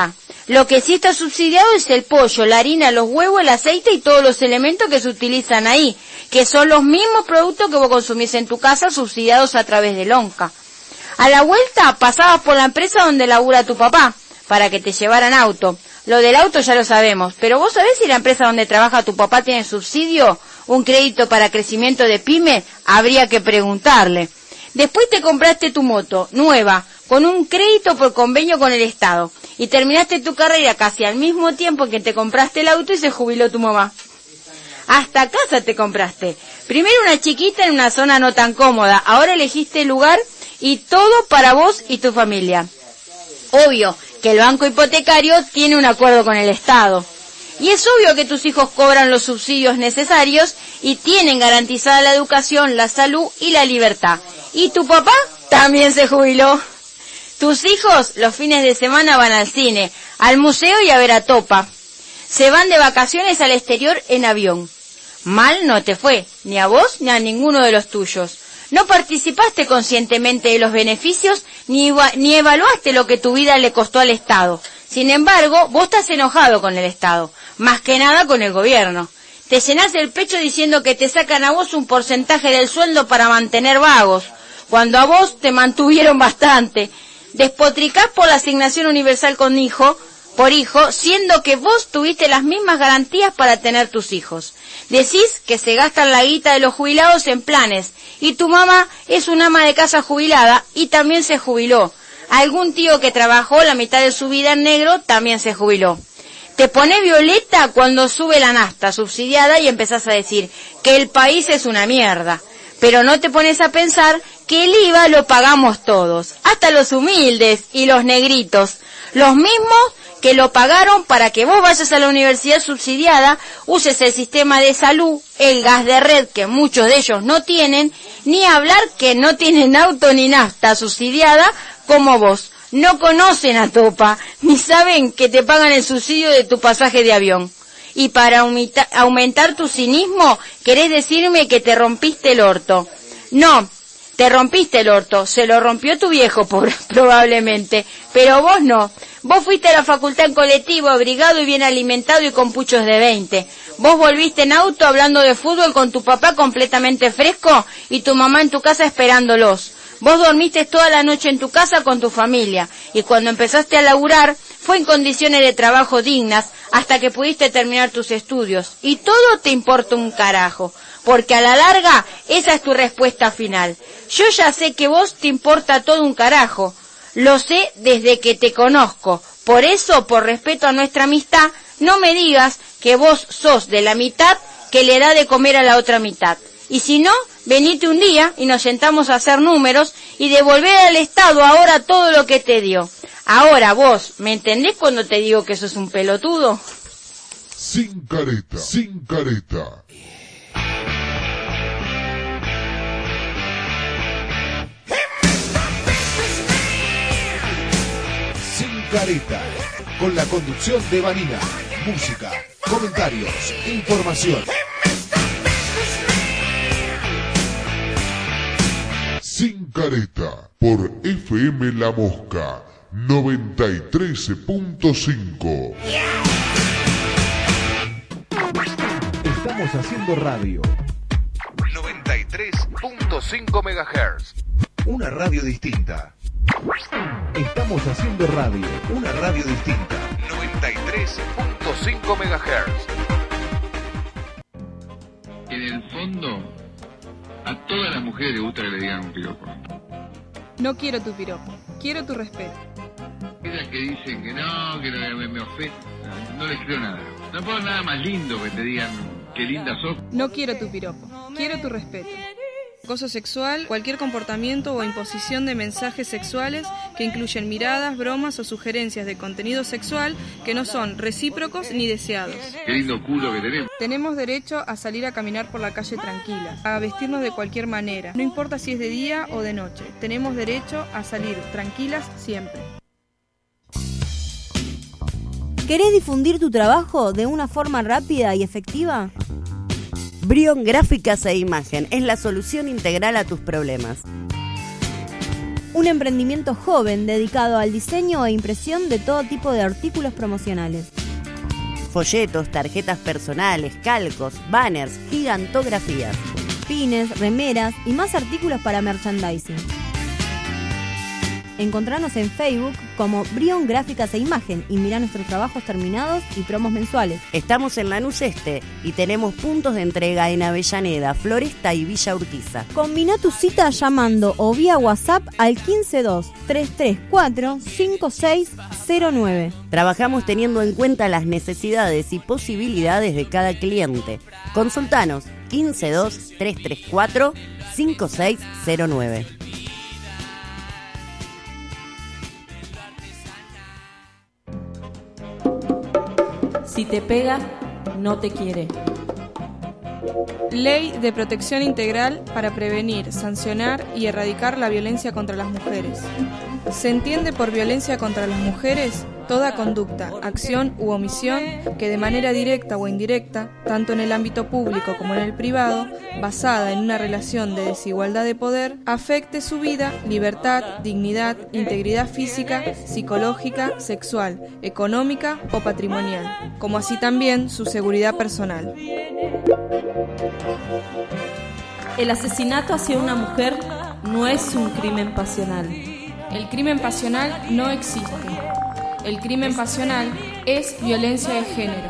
Lo que sí está subsidiado es el pollo, la harina, los huevos, el aceite y todos los elementos que se utilizan ahí, que son los mismos productos que vos consumís en tu casa subsidiados a través del ONCA. A la vuelta pasabas por la empresa donde labura tu papá, para que te llevaran auto. Lo del auto ya lo sabemos, pero ¿vos sabés si la empresa donde trabaja tu papá tiene subsidio? ¿Un crédito para crecimiento de pyme? Habría que preguntarle. Después te compraste tu moto, nueva, con un crédito por convenio con el Estado, y terminaste tu carrera casi al mismo tiempo que te compraste el auto y se jubiló tu mamá. Hasta casa te compraste. Primero una chiquita en una zona no tan cómoda, ahora elegiste el lugar y todo para vos y tu familia. Obvio que el banco hipotecario tiene un acuerdo con el Estado. Y es obvio que tus hijos cobran los subsidios necesarios y tienen garantizada la educación, la salud y la libertad. Y tu papá también se jubiló. Tus hijos los fines de semana van al cine, al museo y a ver a Topa. Se van de vacaciones al exterior en avión. Mal no te fue, ni a vos ni a ninguno de los tuyos. No participaste conscientemente de los beneficios ni, ni evaluaste lo que tu vida le costó al Estado. Sin embargo, vos estás enojado con el Estado, más que nada con el gobierno. Te llenás el pecho diciendo que te sacan a vos un porcentaje del sueldo para mantener vagos, cuando a vos te mantuvieron bastante. Despotricás por la asignación universal con hijo, por hijo, siendo que vos tuviste las mismas garantías para tener tus hijos. Decís que se gastan la guita de los jubilados en planes, y tu mamá es una ama de casa jubilada y también se jubiló. Algún tío que trabajó la mitad de su vida en negro también se jubiló. Te pones violeta cuando sube la nafta subsidiada y empezás a decir que el país es una mierda. Pero no te pones a pensar que el I V A lo pagamos todos, hasta los humildes y los negritos, los mismos que lo pagaron para que vos vayas a la universidad subsidiada, uses el sistema de salud, el gas de red que muchos de ellos no tienen, ni hablar que no tienen auto ni nafta subsidiada como vos. No conocen a Topa, ni saben que te pagan el subsidio de tu pasaje de avión. Y para aumentar tu cinismo, querés decirme que te rompiste el orto. No, te rompiste el orto, se lo rompió tu viejo por, probablemente, pero vos no. Vos fuiste a la facultad en colectivo, abrigado y bien alimentado y con puchos de veinte. Vos volviste en auto hablando de fútbol con tu papá completamente fresco y tu mamá en tu casa esperándolos. Vos dormiste toda la noche en tu casa con tu familia y cuando empezaste a laburar fue en condiciones de trabajo dignas hasta que pudiste terminar tus estudios. Y todo te importa un carajo, porque a la larga esa es tu respuesta final. Yo ya sé que vos te importa todo un carajo. Lo sé desde que te conozco. Por eso, por respeto a nuestra amistad, no me digas que vos sos de la mitad que le da de comer a la otra mitad. Y si no, venite un día y nos sentamos a hacer números y devolver al Estado ahora todo lo que te dio. Ahora vos, ¿me entendés cuando te digo que sos un pelotudo? Sin careta, sin careta. Sin careta, con la conducción de Vanina. Música, comentarios, información. Sin careta, por F M La Mosca, noventa y tres punto cinco. Estamos haciendo radio. noventa y tres punto cinco megahertz. Una radio distinta. Estamos haciendo radio. Una radio distinta. noventa y tres punto cinco megahertz. En el fondo, a todas las mujeres les gusta que le digan un piropo. No quiero tu piropo, quiero tu respeto. Esas que dicen que no, que no, me, me ofende, no, no les creo nada. No puedo nada más lindo que te digan qué linda sos. No quiero tu piropo, quiero tu respeto. Acoso sexual, cualquier comportamiento o imposición de mensajes sexuales que incluyen miradas, bromas o sugerencias de contenido sexual que no son recíprocos ni deseados. Qué lindo culo que tenemos. Tenemos derecho a salir a caminar por la calle tranquilas, a vestirnos de cualquier manera, no importa si es de día o de noche. Tenemos derecho a salir tranquilas siempre. ¿Querés difundir tu trabajo de una forma rápida y efectiva? Brion Gráficas e Imagen es la solución integral a tus problemas. un emprendimiento joven dedicado al diseño e impresión de todo tipo de artículos promocionales. Folletos, tarjetas personales, calcos, banners, gigantografías, pines, remeras y más artículos para merchandising. Encontranos en Facebook como Brion Gráficas e Imagen y mirá nuestros trabajos terminados y promos mensuales. Estamos en Lanús Este y tenemos puntos de entrega en Avellaneda, Floresta y Villa Urquiza. Combina tu cita llamando o vía WhatsApp al quince dos, tres tres cuatro, cinco seis cero nueve. Trabajamos teniendo en cuenta las necesidades y posibilidades de cada cliente. Consultanos quince dos, tres tres cuatro, cinco seis cero nueve. Si te pega, no te quiere. Ley de Protección Integral para prevenir, sancionar y erradicar la violencia contra las mujeres. Se entiende por violencia contra las mujeres toda conducta, acción u omisión que de manera directa o indirecta, tanto en el ámbito público como en el privado, basada en una relación de desigualdad de poder, afecte su vida, libertad, dignidad, integridad física, psicológica, sexual, económica o patrimonial, como así también su seguridad personal. El asesinato hacia una mujer no es un crimen pasional. El crimen pasional no existe. El crimen pasional es violencia de género.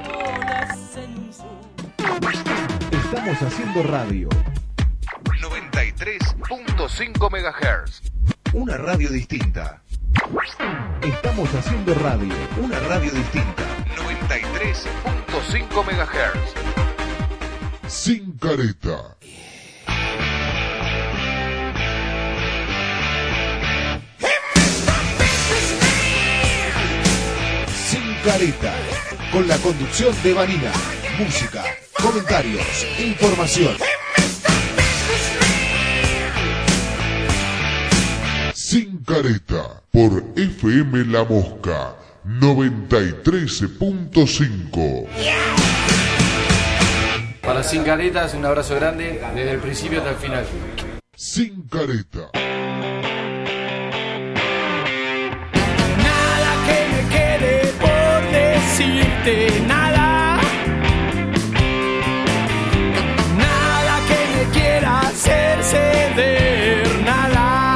Estamos haciendo radio. noventa y tres punto cinco megahertz. Una radio distinta. Estamos haciendo radio. Una radio distinta. noventa y tres punto cinco megahertz. Sin careta. Careta, con la conducción de Vanina, música, comentarios, información. Sin careta, por F M La Mosca, noventa y tres punto cinco. Para Sin Caretas, un abrazo grande desde el principio hasta el final. Sin careta. Decirte nada, nada que me quiera hacer ceder, nada.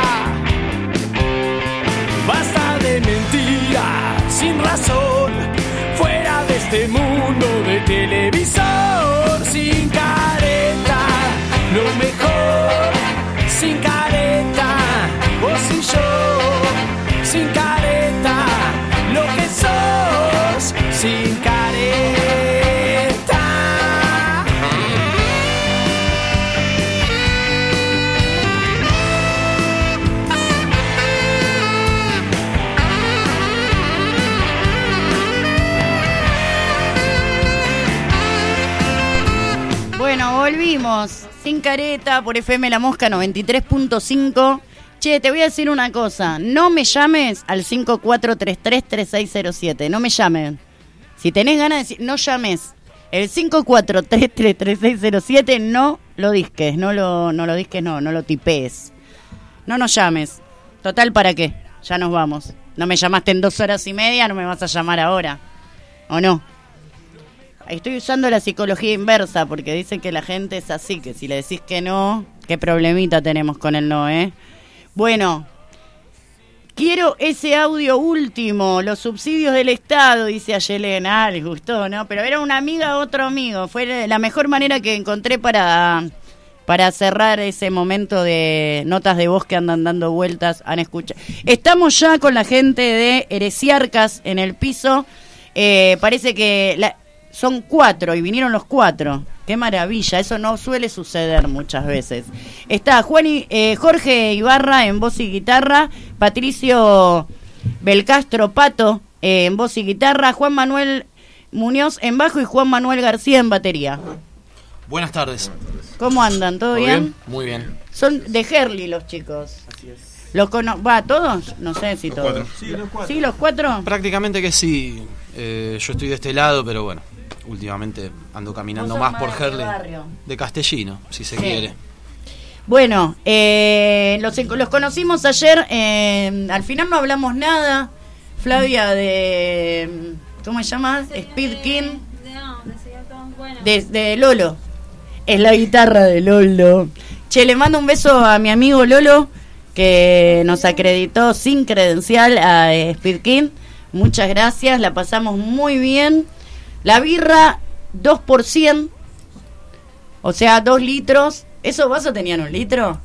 Basta de mentiras sin razón, fuera de este mundo de televisor. Sin careta, lo mejor, sin careta, vos y yo, sin careta, lo que sos. Sin careta. Bueno, volvimos. Sin careta por F M La Mosca noventa y tres punto cinco. Che, te voy a decir una cosa. No me llames al cinco cuatro tres tres, tres seis cero siete. No me llamen. Si tenés ganas de decir, no llames. El cinco cuatro tres tres, tres seis cero siete no lo disques, no lo, no lo disques, no, no lo tipees. No nos llames. Total, ¿para qué? Ya nos vamos. No me llamaste en dos horas y media, no me vas a llamar ahora. ¿O no? Estoy usando la psicología inversa porque dicen que la gente es así, que si le decís que no, qué problemita tenemos con el no, ¿eh? Bueno... Quiero ese audio último, los subsidios del Estado, dice a Yelena. Ah, les gustó, ¿no? Pero era una amiga, otro amigo. Fue la mejor manera que encontré para, para cerrar ese momento de notas de voz que andan dando vueltas. Han escuchado. Estamos ya con la gente de Heresiarcas en el piso. Eh, parece que la, son cuatro y vinieron los cuatro. Qué maravilla, eso no suele suceder muchas veces. Está Juan y, eh, Jorge Ibarra en voz y guitarra, Patricio Belcastro Pato eh, en voz y guitarra, Juan Manuel Muñoz en bajo y Juan Manuel García en batería. Buenas tardes. ¿Cómo andan? ¿Todo, ¿Todo bien? bien? Muy bien. Son de Herli los chicos. Así es. ¿Los cono- ¿Va todos? No sé si los todos. Cuatro. Sí, los cuatro. ¿Sí, los cuatro? Prácticamente que sí. Eh, yo estoy de este lado, pero bueno, últimamente ando caminando más por Herli. De Castellino, si se sí. quiere. Bueno, eh, los, los conocimos ayer, eh, al final no hablamos nada, Flavia de, ¿cómo se llama? Speed King, de, de Lolo, es la guitarra de Lolo. Che, le mando un beso a mi amigo Lolo, que nos acreditó sin credencial a Speed King, muchas gracias, la pasamos muy bien. La birra, dos por cien, o sea, dos litros. ¿Esos vasos tenían un litro?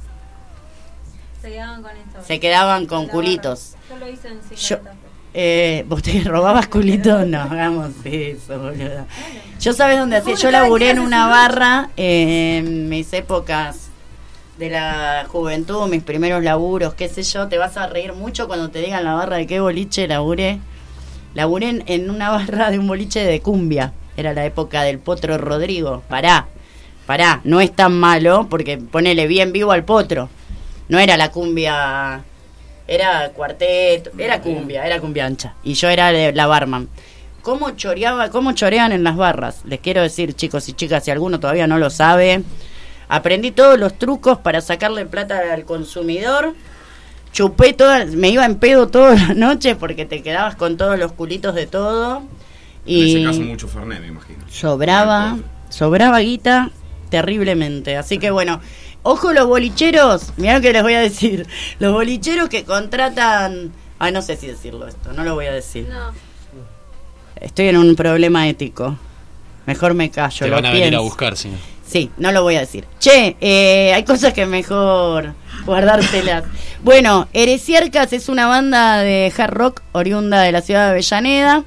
Se quedaban con esto. Se quedaban con culitos. Yo lo hice en Yo, eh, ¿Vos te robabas culitos? No, hagamos eso, boludo. Yo, ¿sabes dónde hacía? Yo laburé en una barra eh, en mis épocas de la juventud, mis primeros laburos, qué sé yo. Te vas a reír mucho cuando te digan la barra de qué boliche laburé. Laburé en, en una barra de un boliche de cumbia. Era la época del Potro Rodrigo. Pará. Pará, no es tan malo, porque ponele bien vivo al Potro. No era la cumbia, era cuarteto, era cumbia, era cumbia ancha. Y yo era de la barman. ¿Cómo choreaba, cómo chorean en las barras? Les quiero decir, chicos y chicas, si alguno todavía no lo sabe, aprendí todos los trucos para sacarle plata al consumidor. Chupé toda, me iba en pedo toda la noche porque te quedabas con todos los culitos de todo. Y en ese caso mucho Fernet, me imagino. Sobraba, sobraba guita terriblemente. Así que bueno, ojo los bolicheros, mirá lo que les voy a decir. Los bolicheros que contratan... Ay, no sé si decirlo esto, no lo voy a decir. No. Estoy en un problema ético. Mejor me callo. Te lo van a pienso. venir a buscar, sí. Sí, no lo voy a decir. Che, eh, hay cosas que mejor guardártelas. Bueno, Heresiarcas es una banda de hard rock oriunda de la ciudad de Avellaneda.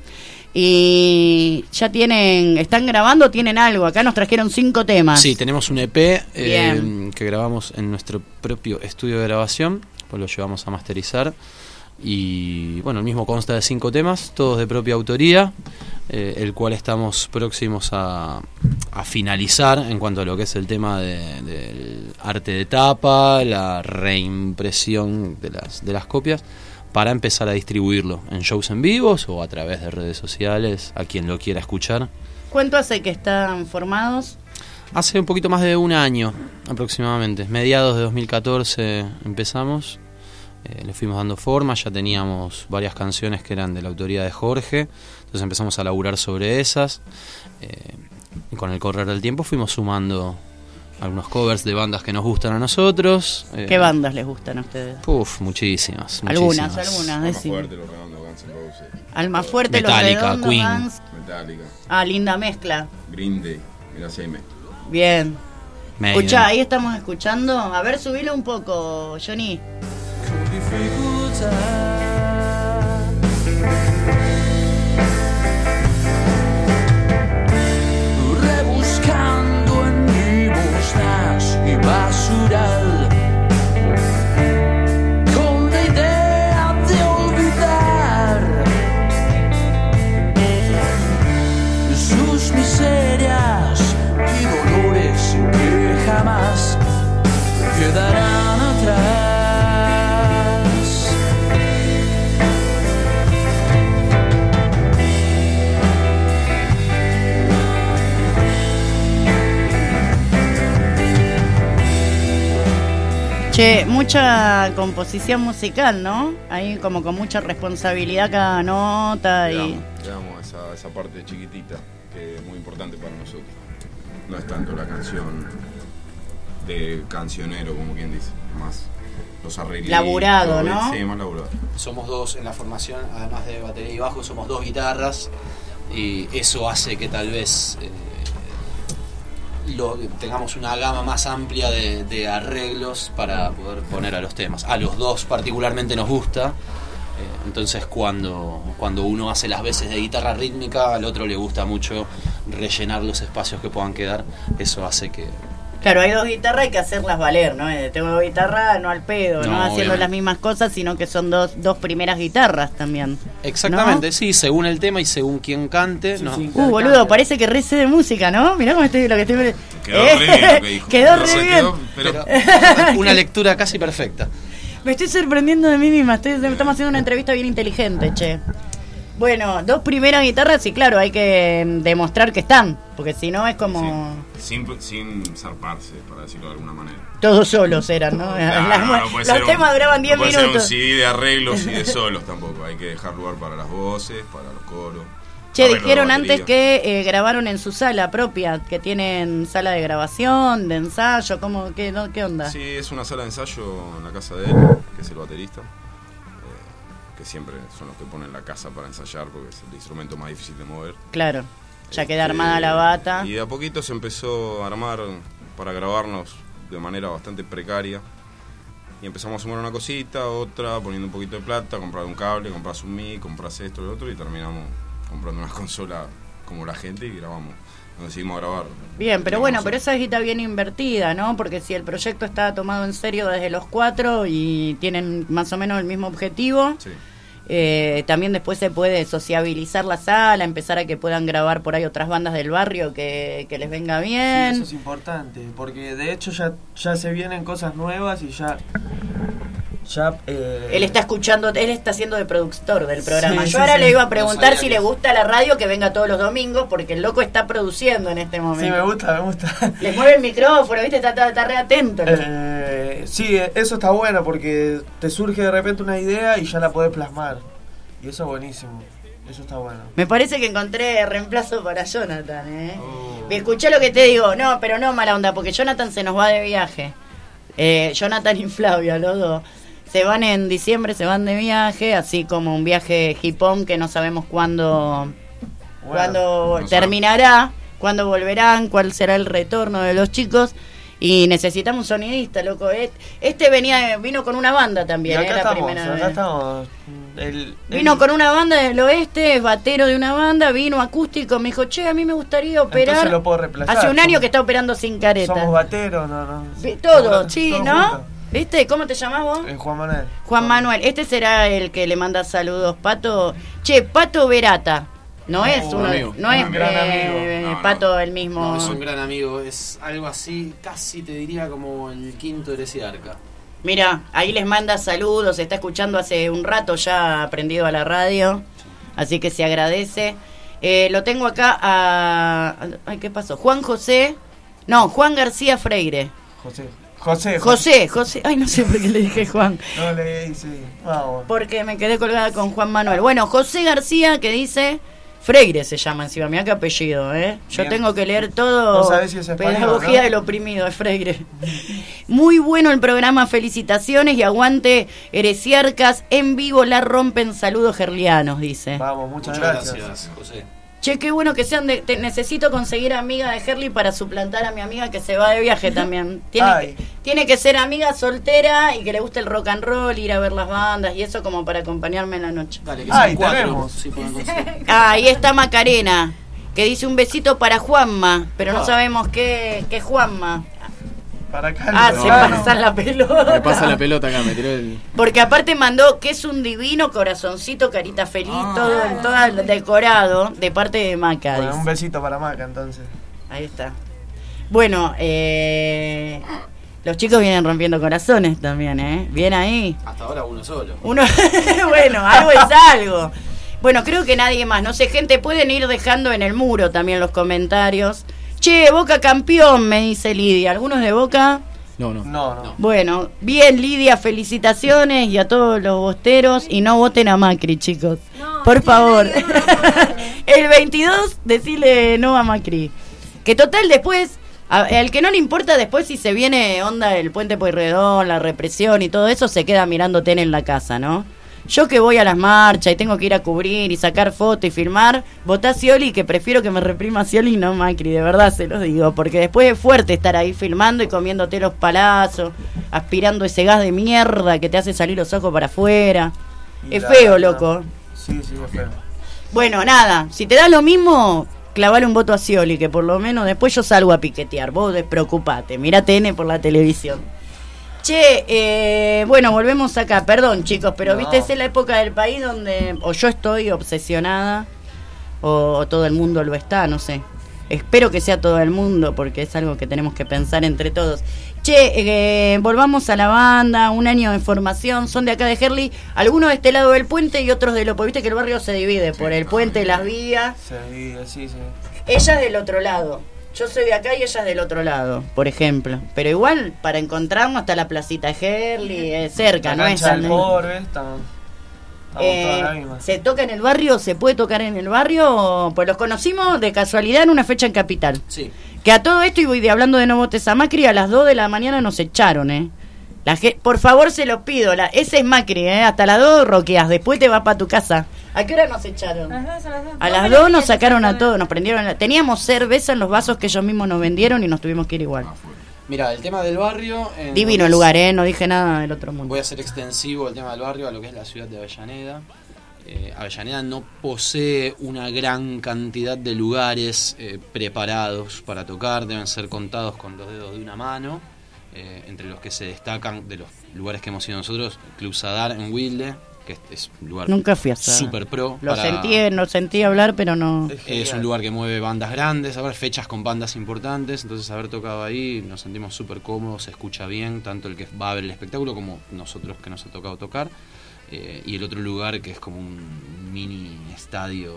Y ya tienen, están grabando, tienen algo. Acá nos trajeron cinco temas. Sí, tenemos un E P eh, que grabamos en nuestro propio estudio de grabación, pues lo llevamos a masterizar. Y bueno, el mismo consta de cinco temas, todos de propia autoría, eh, el cual estamos próximos a, a finalizar en cuanto a lo que es el tema de, del arte de tapa, la reimpresión de las, de las copias, para empezar a distribuirlo en shows en vivos o a través de redes sociales, a quien lo quiera escuchar. ¿Cuánto hace que están formados? Hace un poquito más de un año aproximadamente, mediados de dos mil catorce empezamos, eh, le fuimos dando forma, ya teníamos varias canciones que eran de la autoría de Jorge, entonces empezamos a laburar sobre esas, eh, y con el correr del tiempo fuimos sumando algunos covers de bandas que nos gustan a nosotros. ¿Qué eh, bandas les gustan a ustedes? Puf, muchísimas. Algunas, muchísimas. algunas. Alma Fuerte, Los Redondos, Guns N' Roses. Alma Fuerte, Metallica, Los Redondos, Queen. Guns. Metallica. Ah, linda mezcla. Green Day. Mira, si hay mezcla. Bien. Maiden. Escuchá, ahí estamos escuchando. A ver, subilo un poco, Johnny. Rebuscando en limosnas y basural, con la idea de olvidar sus miserias y dolores que jamás quedarán atrás. Che, mucha composición musical, ¿no? Ahí como con mucha responsabilidad cada nota y... Le damos, le damos esa, esa parte chiquitita que es muy importante para nosotros. No es tanto la canción de cancionero, como quien dice, más los arreglos. Laburado, ¿no? Sí, más laburado. Somos dos en la formación, además de batería y bajo, somos dos guitarras y eso hace que tal vez eh, lo, tengamos una gama más amplia de, de arreglos para poder poner a los temas. A los dos particularmente nos gusta, eh, entonces cuando, cuando uno hace las veces de guitarra rítmica, al otro le gusta mucho rellenar los espacios que puedan quedar. Eso hace que... Claro, hay dos guitarras, hay que hacerlas valer, ¿no? Tengo dos guitarras, no al pedo, no, no haciendo obviamente las mismas cosas, sino que son dos, dos primeras guitarras también. Exactamente, ¿no? Sí, según el tema y según quien cante. Sí, no. Sí, uh, boludo, parece que re sé de música, ¿no? Mirá cómo estoy, lo que estoy... Quedó re bien lo que dijo. Quedó no re bien. Quedó, pero... Pero una lectura casi perfecta. Me estoy sorprendiendo de mí misma, estoy, estamos haciendo una entrevista bien inteligente, che. Bueno, dos primeras guitarras y claro, hay que demostrar que están, porque si no es como... Sí. Sin, sin zarparse, para decirlo de alguna manera. Todos solos eran, ¿no? Claro, Las- no, no puede ser los un- temas duraban diez no puede ser minutos. un C D de arreglos y de solos tampoco, hay que dejar lugar para las voces, para los coros. Che, arreglos de dijeron batería. antes que eh, grabaron en su sala propia, que tienen sala de grabación, de ensayo, ¿cómo, qué, no, qué onda? Sí, es una sala de ensayo en la casa de él, que es el baterista, eh, que siempre son los que ponen la casa para ensayar, porque es el instrumento más difícil de mover. Claro, ya queda armada la bata. Y de a poquito se empezó a armar para grabarnos de manera bastante precaria. Y empezamos a sumar una cosita, otra, poniendo un poquito de plata, comprar un cable, compras un mic, compras esto y lo otro, y terminamos comprando una consola como la gente y grabamos. Nos decidimos a grabar. Bien, pero Teníamos- bueno, pero esa es guita bien invertida, ¿no? Porque si el proyecto está tomado en serio desde los cuatro y tienen más o menos el mismo objetivo, Sí. eh, también después se puede sociabilizar la sala, empezar a que puedan grabar por ahí otras bandas del barrio que, que les venga Sí, bien. eso es importante, porque de hecho ya, ya se vienen cosas nuevas y ya... ya eh, Él está escuchando, él está haciendo de productor del programa. Sí, Yo sí, ahora sí. le iba a No preguntar sabía si que le es. gusta la radio, que venga todos los domingos, porque el loco está produciendo en este momento. Sí, me gusta, me gusta. Le mueve el micrófono, ¿viste? Está, está, está re atento. Eh, sí, eso está bueno porque te surge de repente una idea y ya la podés plasmar. Y eso es buenísimo. Eso está bueno. Me parece que encontré reemplazo para Jonathan, ¿eh? Oh. Escuché lo que te digo. No, pero no mala onda, porque Jonathan se nos va de viaje. Eh, Jonathan y Flavia, los dos. Se van en diciembre, se van de viaje, así como un viaje hipón que no sabemos cuándo, cuándo no terminará, cuándo volverán, cuál será el retorno de los chicos. Y necesitamos un sonidista, loco. Eh, Este venía vino con una banda Y también, acá eh, la estamos, primera acá vez. estamos. El, Vino el- con una banda del oeste, es batero de una banda, vino acústico, me dijo, che, a mí me gustaría operar. Entonces lo puedo reemplazar. Hace un año Somos- que está operando sin careta. Somos bateros, no, no. Vi- Todo, Somos sí, todos ¿no? juntos. ¿Viste? ¿Cómo te llamás vos? Eh, Juan Manuel. Juan Manuel. Este será el que le manda saludos, Pato. Che, Pato Verata. No Oh, es un uno, amigo. no es Un gran eh, amigo. No, no. Pato el mismo. No, es un gran amigo, es algo así, casi te diría como el quinto heresiarca. Mira, ahí les manda saludos, está escuchando hace un rato ya aprendido a la radio, así que se agradece. Eh, lo tengo acá a... Ay, ¿qué pasó? Juan José... No, Juan García Freire. José. José. José, José. Ay, no sé por qué le dije Juan. No le sí. Vamos. Porque me quedé colgada con Juan Manuel. Bueno, José García que dice... Freire se llama encima, mira qué apellido, ¿eh? Yo Bien. tengo que leer todo. No sabés si es español, Pedagogía ¿no? del oprimido, es Freire. Muy bueno el programa, felicitaciones y aguante heresiarcas. En vivo la rompen, saludos gerlianos, dice. Vamos, muchas, Muchas gracias. gracias, José. Che, qué bueno que sean de... te- necesito conseguir amiga de Herli para suplantar a mi amiga que se va de viaje también. Tiene, Ay. que, tiene que ser amiga soltera y que le guste el rock and roll, ir a ver las bandas y eso como para acompañarme en la noche. Dale, que Ay, son cuatro. tenemos. Sí, pueden conseguir. Ah, ahí está Macarena, que dice un besito para Juanma, pero no Ah. sabemos qué, qué Juanma. Para acá. Ah, no. se pasa la pelota. Me pasa la pelota acá, me tiró el... Porque aparte mandó que es un divino corazoncito, carita feliz, todo, todo decorado de parte de Maca. Bueno, dice. un besito para Maca entonces. Ahí está. Bueno, eh, los chicos vienen rompiendo corazones también, ¿eh? Bien ahí. Hasta ahora uno solo. Uno, bueno, algo es algo. Bueno, creo que nadie más. No sé, gente, pueden ir dejando en el muro también los comentarios. Che, Boca campeón, me dice Lidia. ¿Algunos de Boca? No, no. No, no. Bueno, bien, Lidia, felicitaciones y a todos los bosteros. Y no voten a Macri, chicos. Por favor. El veintidós, decirle no a Macri. Que total, después, a- al que no le importa después si se viene onda el puente Pueyrredón, la represión y todo eso, se queda mirando tele en la casa, ¿no? Yo que voy a las marchas y tengo que ir a cubrir y sacar fotos y filmar, votá a Scioli, que prefiero que me reprima Scioli y no Macri, de verdad se los digo, porque después es fuerte estar ahí filmando y comiéndote los palazos, aspirando ese gas de mierda que te hace salir los ojos para afuera. Y Es la- feo, la- loco. Sí, sí, es feo. Bueno, nada, si te da lo mismo, clavale un voto a Scioli, que por lo menos después yo salgo a piquetear, vos despreocupate, mirá T N por la televisión. Che, eh, bueno, volvemos acá, perdón chicos, pero No. viste, esa es la época del país donde o yo estoy obsesionada o, o todo el mundo lo está, no sé. Espero que sea todo el mundo, porque es algo que tenemos que pensar entre todos. Che, eh, volvamos a la banda, un año de formación, son de acá de Herli, algunos de este lado del puente y otros de lo, porque viste que el barrio se divide por el puente, las vías. Se divide, sí, sí. Ella es del otro lado, yo soy de acá y ella es del otro lado, por ejemplo. Pero igual, para encontrarnos hasta la placita de Herli, es cerca, La no es cancha del tan- Porbe, está- estamos Eh, todas las mismas. ¿Se toca en el barrio? ¿Se puede tocar en el barrio? Pues los conocimos de casualidad en una fecha en Capital. Sí. Que a todo esto, y voy de hablando de No Votes a Macri, a las dos de la mañana nos echaron, ¿eh? La ge- por favor, se los pido. La, ese es Macri, ¿eh? Hasta las dos roqueas, después te vas para tu casa. ¿A qué hora nos echaron? A las dos nos sacaron a todos, nos prendieron. la- Teníamos cerveza en los vasos que ellos mismos nos vendieron y nos tuvimos que ir igual. Mira, el tema del barrio... en Divino lo el que lugar, es- ¿eh? No dije nada del otro mundo. Voy a hacer extensivo el tema del barrio a lo que es la ciudad de Avellaneda. Eh, Avellaneda no posee una gran cantidad de lugares eh, preparados para tocar, deben ser contados con los dedos de una mano, eh, entre los que se destacan de los lugares que hemos ido nosotros, Club Sadar en Wilde, que es, es un lugar Nunca fui a Sadar. super pro. Lo para- sentí, lo sentí hablar, pero no. es un lugar que mueve bandas grandes, haber fechas con bandas importantes, entonces haber tocado ahí nos sentimos súper cómodos, se escucha bien, tanto el que va a ver el espectáculo como nosotros que nos ha tocado tocar. Eh, y el otro lugar que es como un mini estadio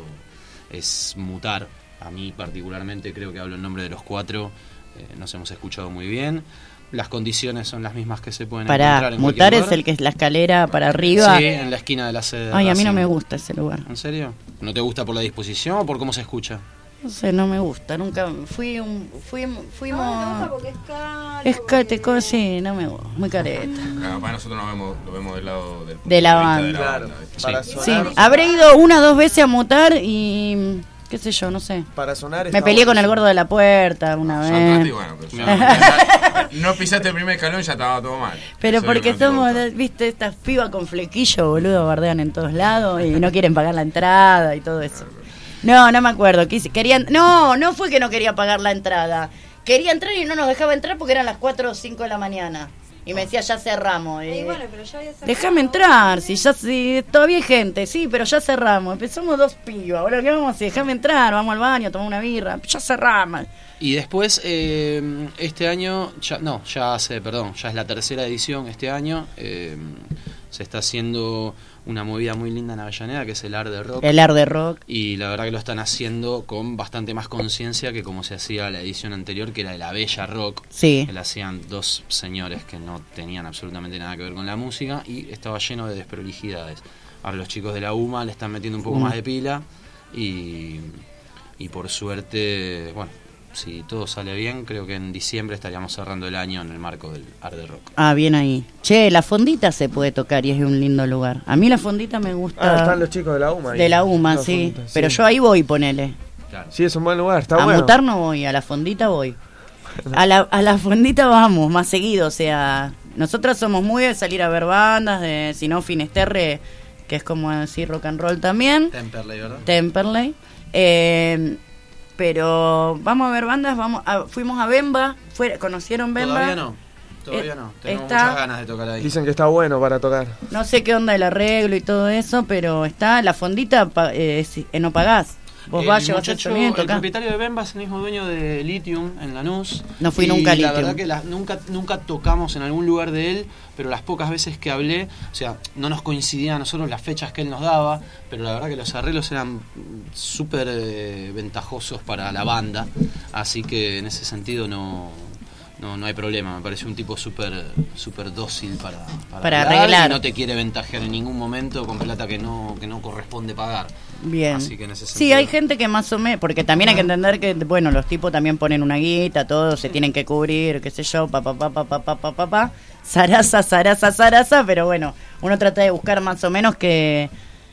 es Mutar. A mí particularmente, creo que hablo en nombre de los cuatro, eh, nos hemos escuchado muy bien. Las condiciones son las mismas que se pueden encontrar Para en Mutar cualquier es el que es la escalera para arriba. Sí, en la esquina de la sede de Ay, a mí no Racing. me gusta ese lugar. ¿En serio? ¿No te gusta por la disposición o por cómo se escucha? No sé, no me gusta. Nunca fui un. Fui, fuimos. Ah, porque es caro. Es que te co- sí, no me gusta. Muy careta. Claro, para nosotros nos vemos, lo vemos del lado del punto De la vista banda. de la Claro, banda, ¿viste? para Sí. Sí, sonar. habré ido una o dos veces a Mutar y. ¿Qué sé yo? No sé. Para sonar Me está peleé con el buenísimo. gordo de la puerta una Yo entraste y vez. bueno, pero ya- no pisaste el primer escalón y ya estaba todo mal. Pero Soy porque un antiloco. somos, viste, estas pibas con flequillo, boludo, bardean en todos lados y no quieren pagar la entrada y todo eso. No, no me acuerdo. quise- Querían, no, no fue que no quería pagar la entrada. Quería entrar y no nos dejaba entrar porque eran las cuatro o cinco de la mañana. Y me decía, ya cerramos. Y, Y bueno, pero ya había sacado- déjame entrar, si ya si, todavía hay gente, sí, pero ya cerramos. Empezamos dos pibas, boludo, ¿qué vamos a hacer? Déjame entrar, vamos al baño, tomamos una birra, ya cerramos. Y después, eh, este año, ya, no, ya hace, perdón, ya es la tercera edición este año. eh, se está haciendo una movida muy linda en Avellaneda, que es el Art de Rock. El Art de Rock. Y la verdad que lo están haciendo con bastante más conciencia que como se hacía la edición anterior, que era de la Bella Rock. Sí. Que la hacían dos señores que no tenían absolutamente nada que ver con la música y estaba lleno de desprolijidades. Ahora los chicos de la U M A le están metiendo un poco U M A. más de pila y, y por suerte, bueno, si todo sale bien, creo que en diciembre estaríamos cerrando el año en el marco del Art de Rock. Ah, bien ahí. Che, la fondita se puede tocar y es un lindo lugar. A mí la fondita me gusta. Ah, están los chicos de la U M A ahí. De la U M A, Los sí. fonditas, Pero sí. yo ahí voy, ponele. Sí, es un buen lugar, está a bueno. Mutar no voy, a la fondita voy. A la, a la fondita vamos, más seguido. O sea, nosotros somos muy de salir a ver bandas, de si no Finesterre, que es como decir rock and roll también. Temperley, ¿verdad? Temperley. Eh, pero vamos a ver bandas, vamos a- fuimos a Bemba, fue, ¿conocieron Bemba? Todavía no, todavía Eh, no. Tenemos está- muchas ganas de tocar ahí. Dicen que está bueno para tocar. No sé qué onda el arreglo y todo eso, pero está la fondita, pa- eh, si- eh, no pagás. Vos El vas, llevas el muchacho, sonido, el tocás. propietario de Bemba es el mismo dueño de Lithium en Lanús. No fui y nunca a la Lithium. verdad que la- nunca, nunca tocamos en algún lugar de él, pero las pocas veces que hablé, o sea, no nos coincidían a nosotros las fechas que él nos daba, pero la verdad que los arreglos eran súper eh, ventajosos para la banda, así que en ese sentido no... No, no hay problema, me parece un tipo súper súper dócil para, Para arreglar. y no te quiere ventajear en ningún momento con plata que no, que no corresponde pagar. Bien. Así que en ese Sí, sentido- hay gente que más o menos, porque también hay que entender que, bueno, los tipos también ponen una guita, todos se tienen que cubrir, qué sé yo, pa, pa, pa, pa, pa, pa, pa, pa, pa, zaraza, zaraza, zaraza, pero bueno, uno trata de buscar más o menos que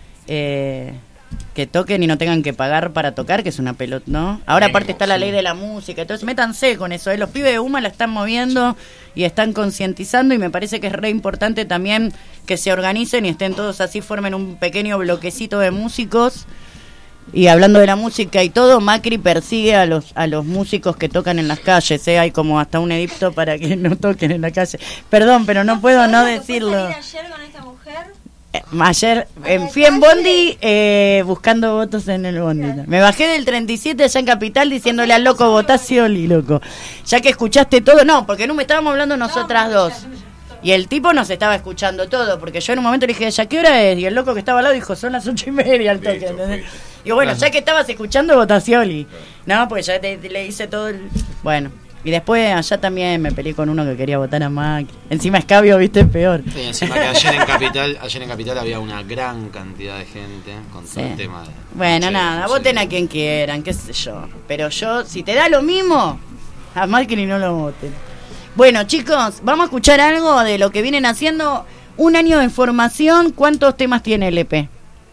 eh, que toquen y no tengan que pagar para tocar, que es una pelota, ¿no? Ahora aparte está la ley de la música, entonces métanse con eso, ¿eh? Los pibes de U M A la están moviendo y están concientizando y me parece que es re importante también que se organicen y estén todos así, formen un pequeño bloquecito de músicos. Y hablando de la música y todo, Macri persigue a los a los músicos que tocan en las calles, ¿eh? Hay como hasta un edicto para que no toquen en la calle. Perdón, pero no puedo no decirlo. ayer con esta mujer? Eh, ayer eh, fui en Bondi eh, buscando votos en el Bondi. Me bajé del treinta y siete allá en Capital diciéndole al loco, votá Scioli, loco. Ya que escuchaste todo, no, porque no me estábamos hablando nosotras dos. Y el tipo nos estaba escuchando todo, porque yo en un momento le dije, ¿ya qué hora es? Y el loco que estaba al lado dijo, son las ocho y media al toque, ¿entendés? Y bueno, ya que estabas escuchando, votá Scioli. No, porque ya te, te, le hice todo el... Bueno... Y después allá también me peleé con uno que quería votar a Macri. Encima Escabio, viste, es peor. Sí, encima que ayer en Capital, ayer en Capital había una gran cantidad de gente con todo Sí. el tema de... Bueno, Che, nada, no sé. voten a quien quieran, qué sé yo. Pero yo, si te da lo mismo, a Macri no lo voten. Bueno, chicos, vamos a escuchar algo de lo que vienen haciendo. Un año de formación, ¿cuántos temas tiene el E P?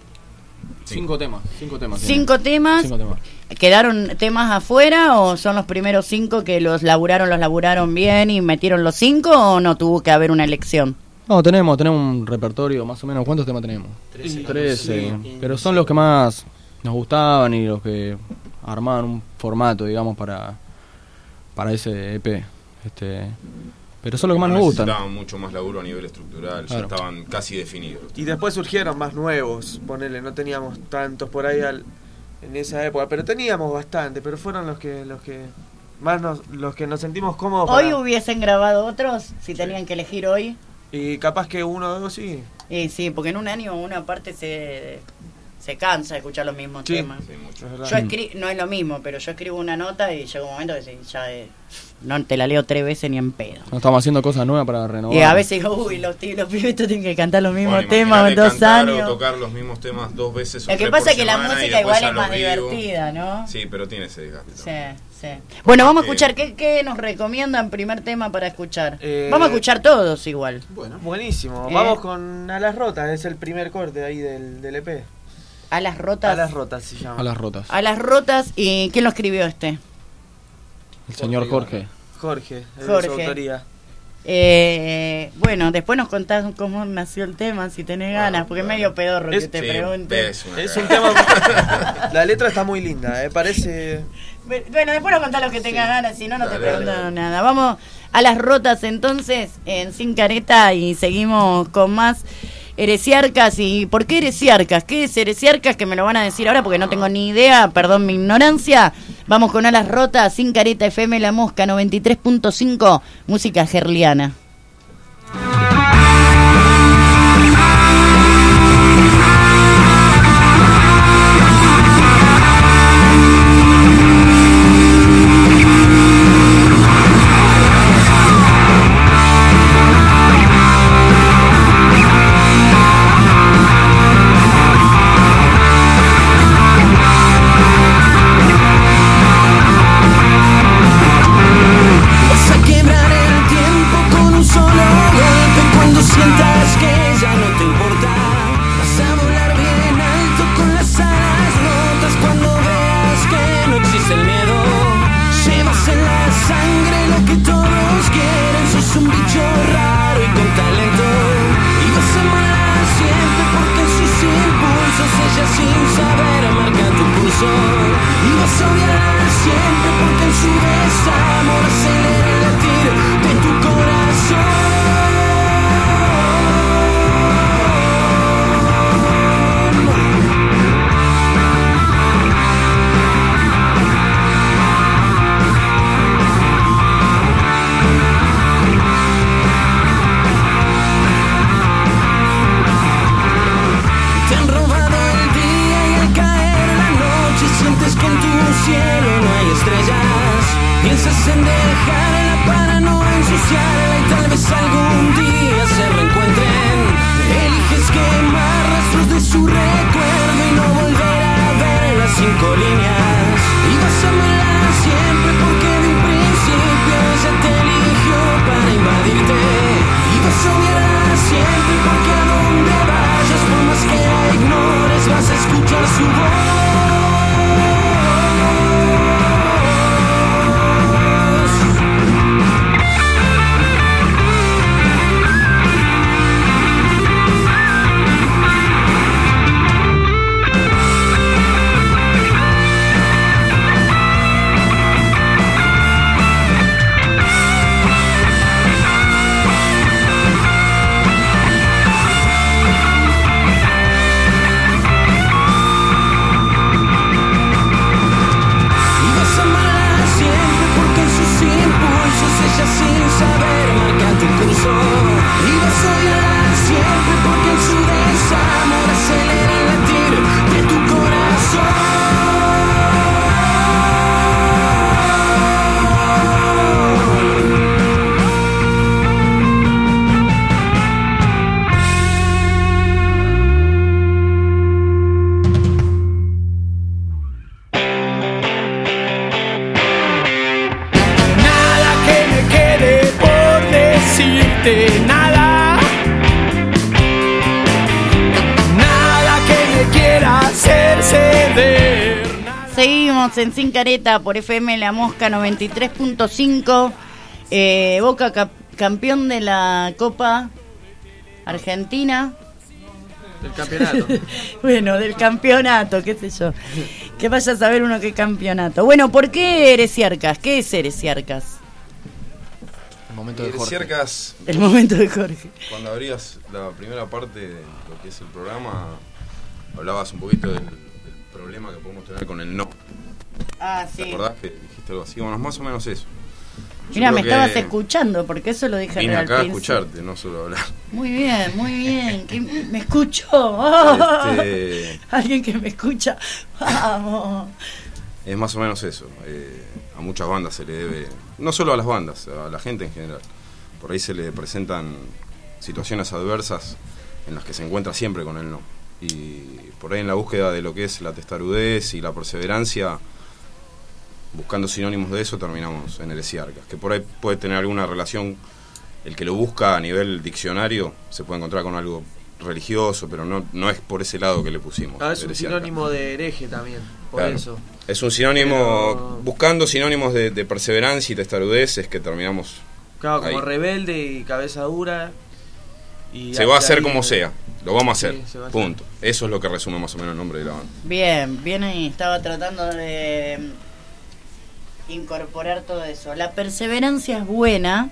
Cinco temas, cinco temas. Cinco temas. Cinco temas. ¿Quedaron temas afuera o son los primeros cinco que los laburaron, los laburaron bien y metieron los cinco o no tuvo que haber una elección? No, tenemos, tenemos un repertorio más o menos. ¿Cuántos temas tenemos? Trece. Trece. Sí. Pero son los que más nos gustaban y los que armaban un formato, digamos, para, para ese E P. Este, pero son los que más nos gustan. Necesitaban mucho más laburo a nivel estructural, Claro. ya estaban casi definidos. Y después surgieron más nuevos, ponele, no teníamos tantos por ahí al, en esa época, pero teníamos bastante, pero fueron los que los que más nos los que nos sentimos cómodos. ¿Hoy para- hubiesen grabado otros si tenían que elegir hoy? Y capaz que uno o dos sí. Y sí, porque en un año una parte se, se cansa de escuchar los mismos Sí, temas. sí, mucho, es verdad. Yo escribo, no es lo mismo, pero yo escribo una nota y llega un momento que sí, ya eh, no te la leo tres veces ni en pedo. No estamos haciendo cosas nuevas para renovar. Y a veces digo, uy, los, tíos, los pibes estos tienen que cantar los mismos Bueno, temas en imaginate dos cantar años. o tocar los mismos temas dos veces o Lo que tres pasa por es que la semana y música después igual ya es más los vivo. divertida, ¿no? Sí, pero tiene ese desgaste. Sí, sí. Bueno, vamos a Eh, escuchar, ¿qué, qué nos recomiendan primer tema para escuchar? Eh, Vamos a escuchar todos igual. Bueno, buenísimo. Eh. Vamos con Alas Rotas, es el primer corte ahí del, del E P. Alas Rotas. Alas Rotas se llama. A las rotas. A las rotas. ¿Y quién lo escribió este? El señor Jorge. Jorge, es de Jorge. su autoría. Eh, bueno, después nos contás cómo nació el tema, si tenés ganas, porque es medio pedorro que Es- te sí, pregunten. es una Es un tema. La letra está muy linda, eh, parece. Bueno, después nos contás lo que tengas ganas, si no, no te Dale, pregunto dale. nada. Vamos a las rotas entonces, en Sin Careta, y seguimos con más heresiarcas. ¿Y por qué heresiarcas? ¿Qué es heresiarcas? Que me lo van a decir ahora porque no tengo ni idea, perdón mi ignorancia. Vamos con Alas Rotas, Sin Careta, F M La Mosca, noventa y tres punto cinco, música gerliana. Vas a quebrar el tiempo con un solo golpe cuando sientas que ya no te importa. Vas a volar bien alto con las alas rotas cuando veas que no existe el miedo. Llevas en la sangre lo que todos quieren, sos un bicho raro y con talento. Y vas a amar siempre porque en sus impulsos ella sin saber marca tu pulso. Y vas a odiar siempre porque en su desamor acelera el latir de tu Te han robado el día y al caer la noche sientes que en tu cielo no hay estrellas. Piensas en dejarla para no ensuciarla y tal vez algún día se reencuentren. Eliges quemar rastros de su recuerdo y no volver a ver las cinco líneas. Y vas a amarla siempre porque de un principio ella te eligió para invadirte. Y vas a odiarla siempre porque a donde vayas, por más que la ignores, vas a escuchar su voz. decirte nada, nada que me quiera hacer ceder. Seguimos en Sin Careta por F M La Mosca noventa y tres punto cinco. eh, Boca cap- campeón de la Copa Argentina. Del campeonato. Bueno, del campeonato, qué sé yo. Que vaya a saber uno qué campeonato. Bueno, ¿por qué Heresiarcas? ¿Qué es Heresiarcas? El momento de Jorge. Heresiarcas. El momento de Jorge. Cuando abrías la primera parte de lo que es el programa, hablabas un poquito del, del problema que podemos tener con el no. Ah, sí. ¿Te acordás que dijiste algo así? Bueno, más o menos eso. Yo Mira, me creo estabas que escuchando, porque eso lo dije vine al acá a principio. escucharte, no solo a hablar. Muy bien, muy bien. ¿Quién me escuchó? Oh, Este, alguien que me escucha. Vamos. es más o menos eso. Eh, a muchas bandas se le debe, no solo a las bandas, a la gente en general. Por ahí se le presentan situaciones adversas en las que se encuentra siempre con el no. Y por ahí en la búsqueda de lo que es la testarudez y la perseverancia, buscando sinónimos de eso, terminamos en Heresiarcas, que por ahí puede tener alguna relación. El que lo busca a nivel diccionario se puede encontrar con algo religioso, pero no, no es por ese lado que le pusimos. Ah, es un Heresiarcas. sinónimo de hereje también, por Claro. eso. Es un sinónimo, Pero- buscando sinónimos de, de perseverancia y testarudez, es que terminamos. Claro, como ahí. rebelde y cabeza dura. Y Se va a hacer ahí- como sea, lo vamos a hacer, Sí, se va a hacer. punto. Eso es lo que resume más o menos el nombre de la banda. Bien, bien ahí. Estaba tratando de incorporar todo eso. La perseverancia es buena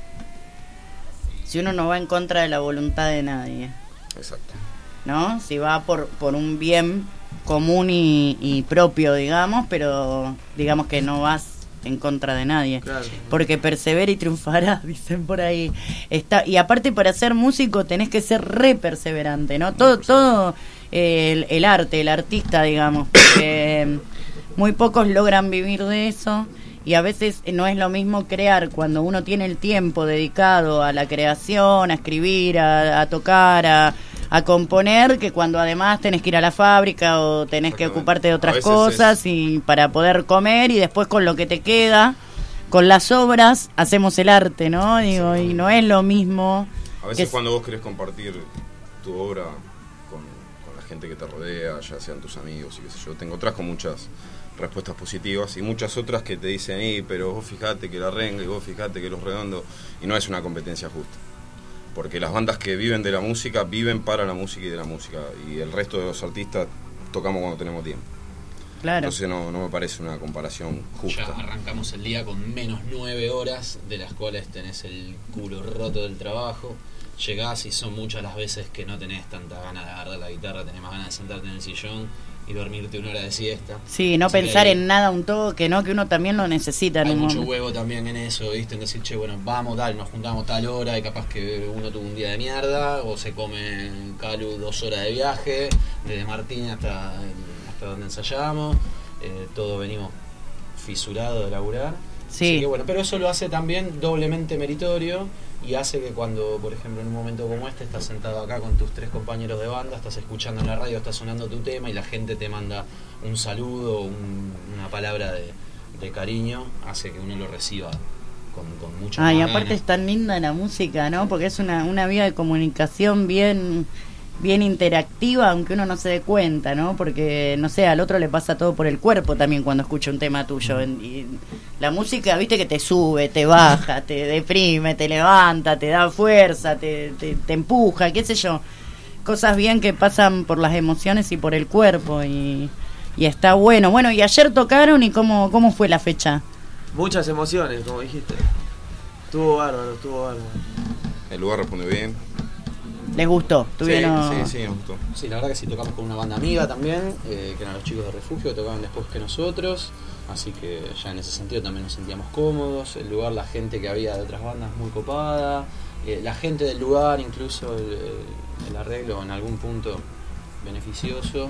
si uno no va en contra de la voluntad de nadie, Exacto. ¿no? Si va por, por un bien común y, y propio, digamos, pero digamos que no vas en contra de nadie. Claro. Porque persevera y triunfará, dicen por ahí. Está, y aparte, para ser músico tenés que ser re perseverante, ¿no? Todo, todo eh, el, el arte, el artista, digamos, porque muy pocos logran vivir de eso. Y a veces no es lo mismo crear cuando uno tiene el tiempo dedicado a la creación, a escribir, a, a tocar, a, a componer, que cuando además tenés que ir a la fábrica o tenés que ocuparte de otras veces cosas y para poder comer, y después con lo que te queda, con las obras, hacemos el arte, ¿no? Digo, y no es lo mismo. A veces que- cuando vos querés compartir tu obra con, con la gente que te rodea, ya sean tus amigos y qué sé yo, te encontrás con muchas respuestas positivas y muchas otras que te dicen, y pero vos fijate que la renga y vos fijate que los redondos, y no es una competencia justa, porque las bandas que viven de la música viven para la música y de la música, y el resto de los artistas tocamos cuando tenemos tiempo. Claro. Entonces no, no me parece una comparación justa. Ya arrancamos el día con menos nueve horas, de las cuales tenés el culo roto del trabajo. Llegás y son muchas las veces que no tenés tanta ganas de agarrar la guitarra, tenés más ganas de sentarte en el sillón y dormirte una hora de siesta. Sí, no Así que pensar hay- en nada un toque, ¿no? Que uno también lo necesita en Hay un mucho momento. huevo también en eso, ¿viste? En decir, che, bueno, vamos, dale, nos juntamos tal hora y capaz que uno tuvo un día de mierda, o se come en Calu dos horas de viaje, desde Martín hasta, hasta donde ensayamos, eh, todos venimos fisurados de laburar. Sí. Así que bueno, pero eso lo hace también doblemente meritorio y hace que cuando, por ejemplo, en un momento como este, estás sentado acá con tus tres compañeros de banda, estás escuchando en la radio, está sonando tu tema y la gente te manda un saludo, un- una palabra de, de cariño, hace que uno lo reciba con, con mucha Ay, más aparte ganas. es tan linda la música, ¿no? Porque es una, una vía de comunicación bien bien interactiva, aunque uno no se dé cuenta, ¿no? Porque, no sé, al otro le pasa todo por el cuerpo también cuando escucha un tema tuyo. Y la música, viste, que te sube, te baja, te deprime, te levanta, te da fuerza, te, te, te empuja, qué sé yo. Cosas bien que pasan por las emociones y por el cuerpo. Y, y está bueno. Bueno, y ayer tocaron, ¿y cómo, cómo fue la fecha? Muchas emociones, como dijiste. Estuvo bárbaro, estuvo bárbaro. El lugar responde bien. ¿Les gustó? ¿Tuvieron... Sí, sí, sí, nos gustó. Sí, la verdad que sí, tocamos con una banda amiga también, eh, que eran los chicos de Refugio, que tocaban después que nosotros, así que ya en ese sentido también nos sentíamos cómodos. El lugar, la gente que había de otras bandas muy copada, eh, la gente del lugar, incluso el, el arreglo en algún punto beneficioso,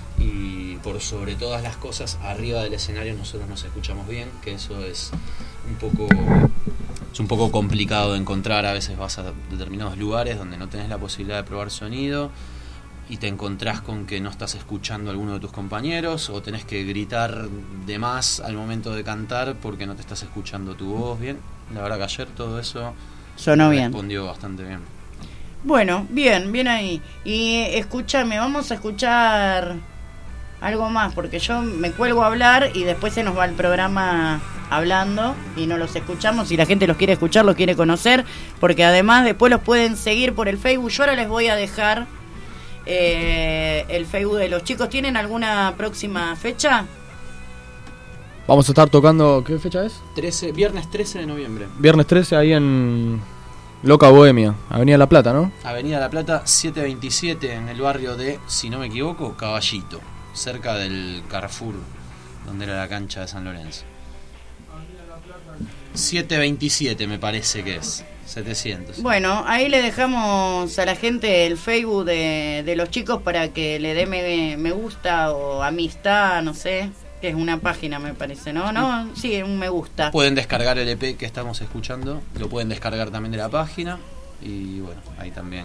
y por sobre todas las cosas, arriba del escenario nosotros nos escuchamos bien, que eso es un poco... Es un poco complicado de encontrar, a veces vas a determinados lugares donde no tenés la posibilidad de probar sonido y te encontrás con que no estás escuchando a alguno de tus compañeros o tenés que gritar de más al momento de cantar porque no te estás escuchando tu voz bien. La verdad que ayer todo eso Sonó bien. Respondió bastante bien. Bueno, bien, bien ahí. Y escúchame, vamos a escuchar algo más, porque yo me cuelgo a hablar y después se nos va el programa hablando y no los escuchamos. Si la gente los quiere escuchar, los quiere conocer, porque además después los pueden seguir por el Facebook. Yo ahora les voy a dejar eh, el Facebook de los chicos. ¿Tienen alguna próxima fecha? Vamos a estar tocando, ¿qué fecha es? trece, viernes trece de noviembre. Viernes trece ahí en Loca Bohemia, Avenida La Plata, ¿no? Avenida La Plata setecientos veintisiete, en el barrio de, si no me equivoco, Caballito, cerca del Carrefour, donde era la cancha de San Lorenzo. setecientos veintisiete me parece que es, setecientos. Bueno, ahí le dejamos a la gente el Facebook de, de los chicos para que le dé me, me gusta o amistad, no sé, que es una página me parece, ¿no? No, sí, un me gusta. Pueden descargar el E P que estamos escuchando, lo pueden descargar también de la página y bueno, ahí también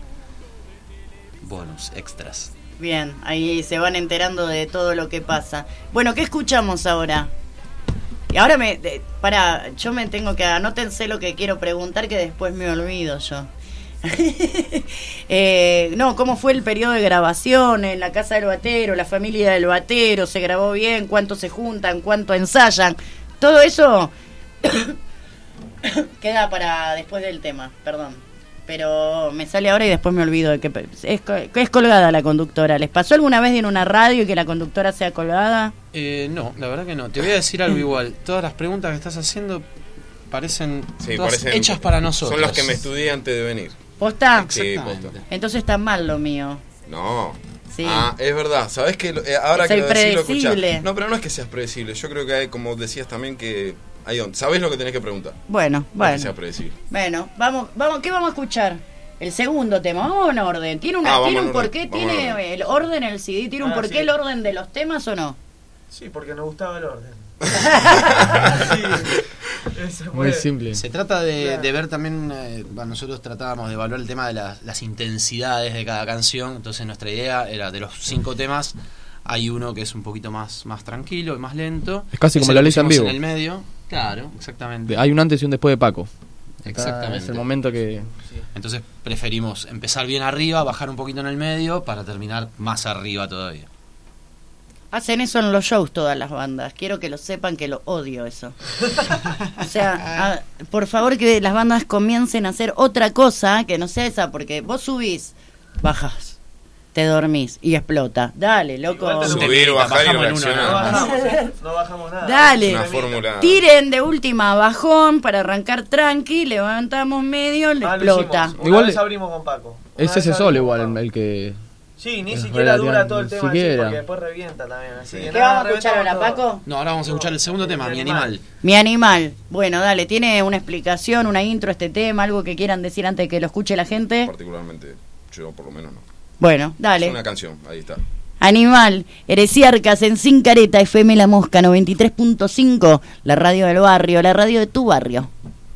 bonus, extras. Bien, ahí se van enterando de todo lo que pasa. Bueno, ¿qué escuchamos ahora? Y ahora me... De, pará, yo me tengo que... Anótense lo que quiero preguntar, que después me olvido yo. eh, no, ¿cómo fue el periodo de grabación en la casa del batero, la familia del batero? ¿Se grabó bien? ¿Cuánto se juntan? ¿Cuánto ensayan? Todo eso queda para después del tema, perdón. Pero me sale ahora y después me olvido de que es, es colgada la conductora. ¿Les pasó alguna vez en una radio y que la conductora sea colgada? Eh, no, la verdad que no. Te voy a decir algo igual. Todas las preguntas que estás haciendo parecen, sí, todas parecen hechas para nosotros. Son las que me estudié antes de venir. ¿Posta? Sí, posta. Entonces está mal lo mío. No. Sí. Ah, es verdad. ¿Sabés que eh, ahora Soy que lo decís, lo predecible. escuchás? No, pero no es que seas predecible. Yo creo que hay, como decías también, que hay on- ¿sabés lo que tenés que preguntar? Bueno, No bueno. es que seas predecible. Bueno, vamos, vamos, ¿qué vamos a escuchar? El segundo tema, vamos en orden. ¿Tiene, una, Ah, vamos ¿tiene en un orden, porqué? vamos en ¿Tiene orden. el orden el C D? ¿Tiene un Ah, porqué sí. el orden de los temas o no? Sí, porque nos gustaba el orden. Eso Muy fue. simple. Se trata de, Claro. de ver también, eh, bueno, nosotros tratábamos de evaluar el tema de las, las intensidades de cada canción, entonces nuestra idea era de los cinco temas, hay uno que es un poquito más, más tranquilo y más lento. Es casi Ese como lo la lista en pusimos vivo. En el medio, claro, exactamente. Hay un antes y un después de Paco. Exactamente. Es el momento que... Entonces preferimos empezar bien arriba, bajar un poquito en el medio para terminar más arriba todavía. Hacen eso en los shows todas las bandas. Quiero que lo sepan, que lo odio eso. O sea, a- por favor que las bandas comiencen a hacer otra cosa que no sea esa, porque vos subís, bajas, te dormís y explota. Dale, loco. Subir, bajar y bajamos en uno, reaccionar. No bajamos, no bajamos nada. Dale. Es una fórmula. Tiren de última bajón para arrancar tranqui, levantamos medio, le Ah, lo explota. hicimos. Una Igual vez le- abrimos con Paco. Una Es vez ese solo abrimos igual con el, el que... Sí, ni es siquiera dura relativamente- todo el tema así, siquiera. porque después revienta también. Así que ¿Qué nada, vamos a escuchar ahora, reventamos todo. Paco? No, ahora vamos a escuchar el segundo tema, Mi Animal. Mi animal. Bueno, dale, ¿tiene una explicación, una intro a este tema, algo que quieran decir antes de que lo escuche la gente? Particularmente, yo por lo menos no. Bueno, dale. Es una canción, ahí está. Animal, Heresiarcas en Sin Careta, F M La Mosca noventa y tres punto cinco, la radio del barrio, la radio de tu barrio.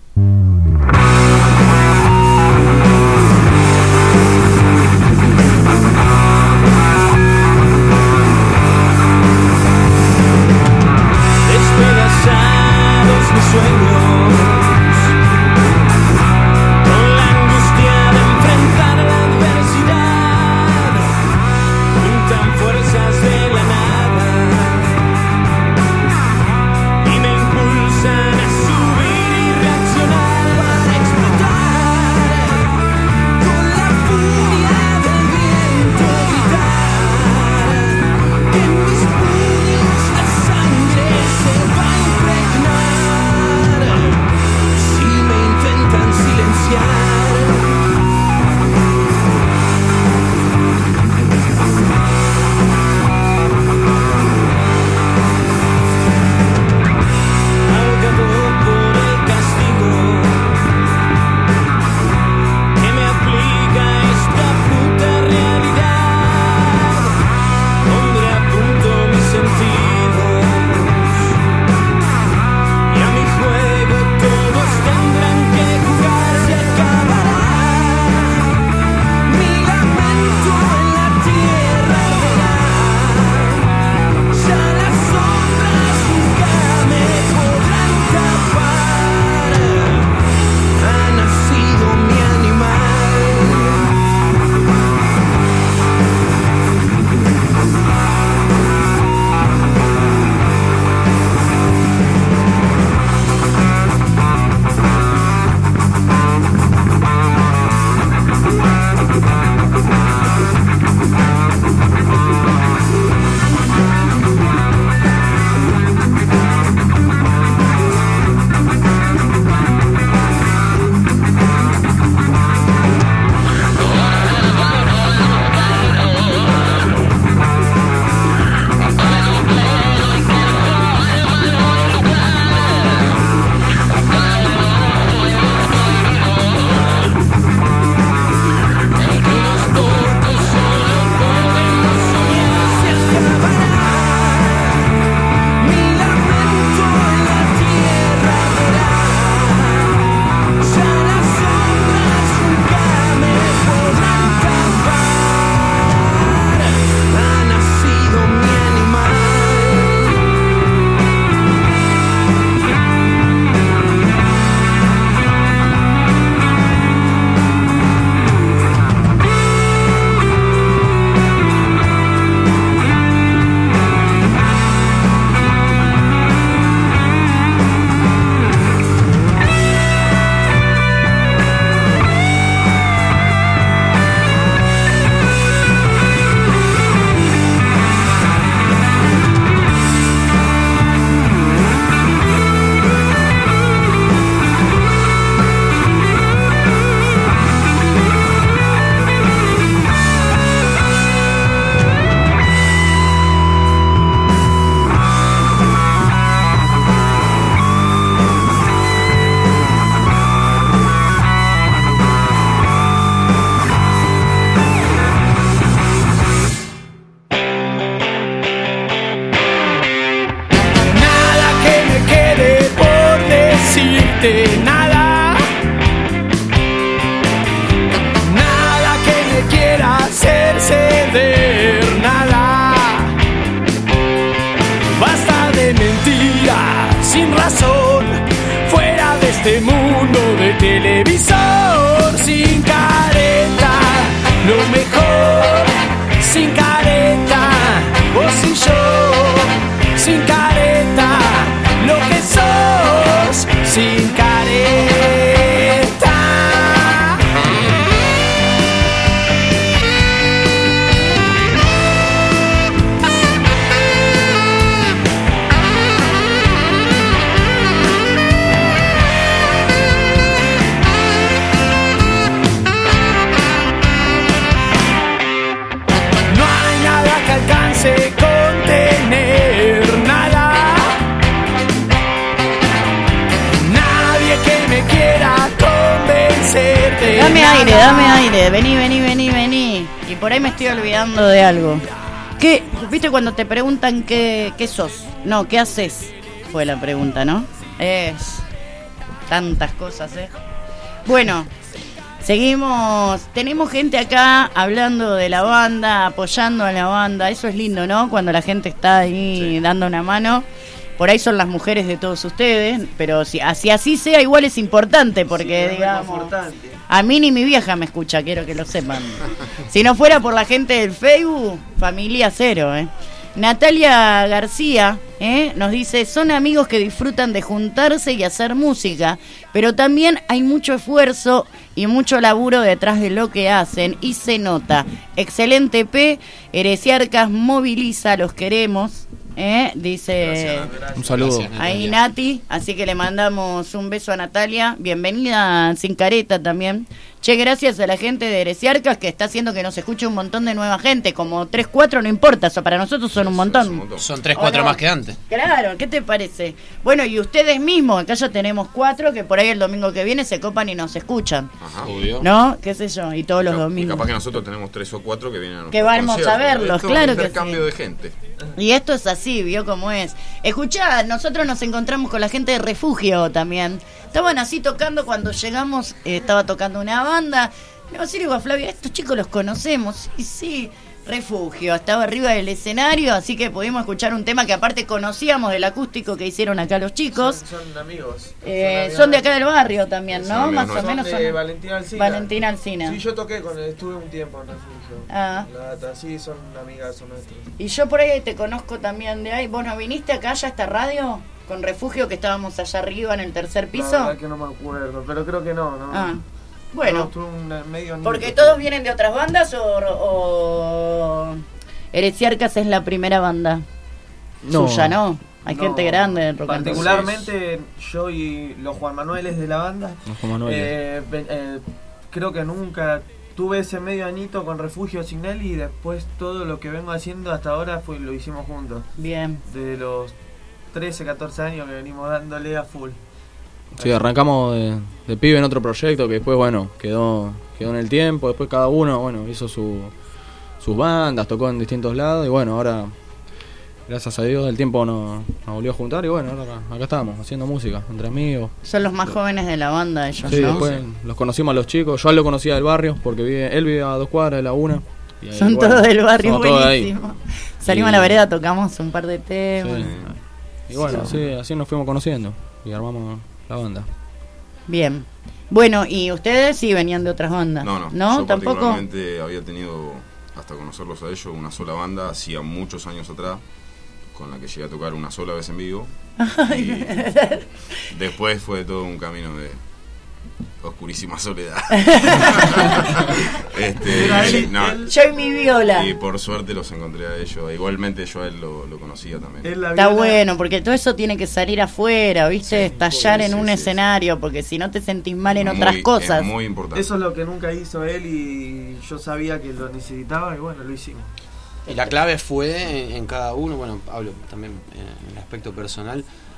Despedazados mis sueños, con la angustia de enfrentar la adversidad, juntan fuerzas de la nada y me impulsan a subir y promete nada, nada que me quiera hacer ceder, nada. Basta de mentiras sin razón, fuera de este mundo de televisor, sin careta, lo mejor, sin careta, o si yo, sin careta, lo que sos, sin careta. No hay nada que alcance contener, nada. Nadie que me quiera convencer de Dame nada. aire, dame aire, vení, vení, vení, vení. Y por ahí me estoy olvidando de algo. ¿Qué? ¿Viste cuando te preguntan qué, qué sos? No, ¿qué haces? Fue la pregunta, ¿no? Es tantas cosas, ¿eh? Bueno, seguimos. Tenemos gente acá hablando de la banda, apoyando a la banda. Eso es lindo, ¿no? Cuando la gente está ahí dando una mano. Por ahí son las mujeres de todos ustedes, pero si así así sea, igual es importante, porque Sí, es digamos, reconfortante. a mí ni mi vieja me escucha, quiero que lo sepan. Si no fuera por la gente del Facebook, familia cero, ¿eh? Natalia García ¿eh? nos dice, son amigos que disfrutan de juntarse y hacer música, pero también hay mucho esfuerzo y mucho laburo detrás de lo que hacen y se nota. Excelente P, Heresiarcas moviliza, los queremos. ¿Eh? Dice Un saludo. ahí Nati, así que le mandamos un beso a Natalia, bienvenida Sin Careta también. Che, gracias a la gente de Heresiarcas que está haciendo que nos escuche un montón de nueva gente, como tres, cuatro no importa, eso para nosotros son un montón. Son tres, cuatro ¿O no? más que antes. Claro, ¿qué te parece? Bueno, y ustedes mismos, acá ya tenemos cuatro que por ahí el domingo que viene se copan y nos escuchan. Ajá. Obvio. ¿No? ¿Qué sé yo? Y todos los Y domingos. capaz que nosotros tenemos tres o cuatro que vienen a Que nuestros vamos a conciertos. verlos, Esto es claro un que intercambio sí. de gente. Y esto es así, vio cómo es. Escuchá, nosotros nos encontramos con la gente de Refugio también. Estaban así tocando cuando llegamos, eh, estaba tocando una banda. Le digo a Flavia, estos chicos los conocemos. Sí, sí, Refugio. Estaba arriba del escenario, así que pudimos escuchar un tema que aparte conocíamos del acústico que hicieron acá los chicos. Son, son amigos. Eh, son de acá del barrio también, Son ¿no? amigos Más o nuestros. menos Son de son Valentina Alsina. Valentina Alsina. Sí, yo toqué con él, estuve un tiempo en Refugio. Ah. La data, sí, son amigas, son nuestros. Y yo por ahí te conozco también de ahí. ¿Vos no viniste acá ya a esta radio? Con Refugio, que estábamos allá arriba en el tercer piso. La verdad que no me acuerdo, pero creo que no, ¿no? Ah. Bueno, No, estuve un medio añito. porque todos vienen de otras bandas o, o Heresiarcas es la primera banda No. suya, ¿no? Hay No, gente grande en rock and roll. particularmente yo y los Juan Manueles de la banda. Los Juan Manueles. eh, ve- eh, creo que nunca tuve ese medio añito con Refugio sin él y después todo lo que vengo haciendo hasta ahora fue lo hicimos juntos. Bien. De los trece, catorce años que venimos dándole a full. Sí, arrancamos de, de pibe en otro proyecto que después, bueno, quedó quedó en el tiempo. Después cada uno, bueno, hizo su, sus bandas, tocó en distintos lados. Y bueno, ahora, gracias a Dios, el tiempo nos, nos volvió a juntar. Y bueno, ahora acá, acá estamos, haciendo música, entre amigos. Son los más jóvenes de la banda ellos, Sí, ¿no? después los conocimos a los chicos. Yo a él lo conocía del barrio, porque vive, él vive a dos cuadras de la una. Y ahí, Son bueno, todos del barrio, somos todos de ahí. buenísimo. Salimos Y- a la vereda, tocamos un par de temas. Sí. Y bueno, Sí. sí, así nos fuimos conociendo y armamos la banda. Bien. Bueno, ¿y ustedes sí venían de otras bandas? No, no. ¿No? Yo ¿Tampoco? particularmente había tenido, hasta conocerlos a ellos, una sola banda hacía muchos años atrás, con la que llegué a tocar una sola vez en vivo. Y después fue todo un camino de oscurísima soledad. este, Pero él- no, él- yo y mi viola. Y por suerte los encontré a ellos. Igualmente yo a él lo, lo conocía también. Está bueno, porque todo eso tiene que salir afuera, ¿viste? Estallar en un escenario, porque si no te sentís mal en Muy- otras cosas. Eso es lo que nunca hizo él y yo sabía que lo necesitaba y bueno, lo hicimos. Y la clave fue en, en cada uno, bueno, hablo también en el aspecto personal,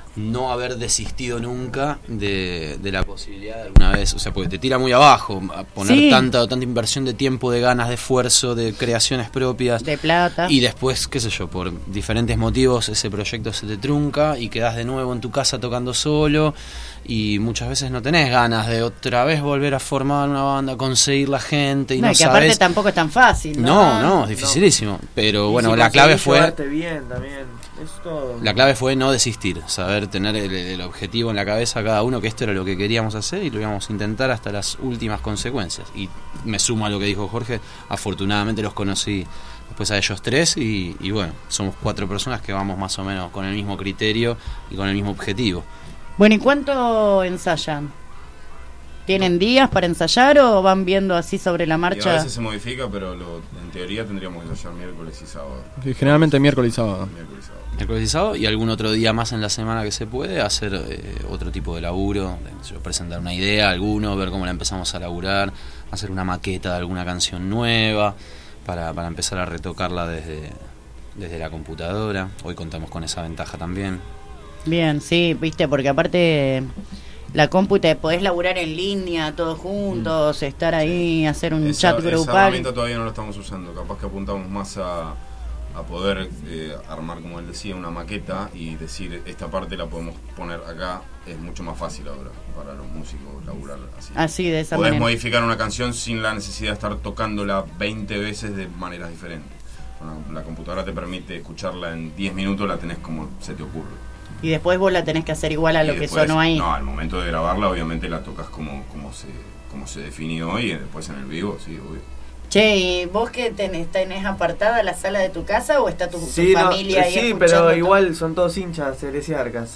no haber desistido nunca de, de la posibilidad de alguna vez, o sea, porque te tira muy abajo a poner Sí. tanta tanta inversión de tiempo, de ganas, de esfuerzo, de creaciones propias, de plata, y después, qué sé yo, por diferentes motivos ese proyecto se te trunca y quedás de nuevo en tu casa tocando solo, y muchas veces no tenés ganas de otra vez volver a formar una banda, conseguir la gente, y no, no, y que sabés. aparte tampoco es tan fácil, No, ¿no? no, es dificilísimo, pero Y bueno, si la clave conseguís fue llevarte bien también, es todo. la clave fue no desistir, saber tener el, el objetivo en la cabeza cada uno, que esto era lo que queríamos hacer y lo íbamos a intentar hasta las últimas consecuencias. Y me sumo a lo que dijo Jorge, afortunadamente los conocí después a ellos tres y, y bueno, somos cuatro personas que vamos más o menos con el mismo criterio y con el mismo objetivo. Bueno, ¿y cuánto ensayan? ¿Tienen días para ensayar o van viendo así sobre la Y a marcha? veces se modifica, pero lo, en teoría tendríamos que ensayar miércoles y sábado. Sí, generalmente miércoles y sábado. Miércoles y sábado. Miércoles y sábado, y algún otro día más en la semana que se puede hacer eh, otro tipo de laburo, de, qué sé yo, presentar una idea a alguno, ver cómo la empezamos a laburar, hacer una maqueta de alguna canción nueva para, para empezar a retocarla desde, desde la computadora. Hoy contamos con esa ventaja también. Bien, sí, viste, porque aparte la compu te podés laburar en línea, todos juntos, estar ahí, hacer un Esa, chat esa grupal. herramienta todavía no la estamos usando. Capaz que apuntamos más a, a poder eh, armar, como él decía, una maqueta y decir, esta parte la podemos poner acá. Es mucho más fácil ahora para los músicos laburar así. Así, de esa Podés manera. modificar una canción sin la necesidad de estar tocándola veinte veces de maneras diferentes. Bueno, la computadora te permite escucharla en diez minutos, la tenés como se te ocurre. Y después vos la tenés que hacer igual a Y lo que después, sonó ahí. No, al momento de grabarla obviamente la tocas como, como, se, como se definió y después en el vivo, sí, obvio. Che, ¿y vos qué tenés? ¿Tenés apartada la sala de tu casa o está tu, tu Sí, no, familia ahí sí, escuchando pero todo? igual son todos hinchas heresiarcas.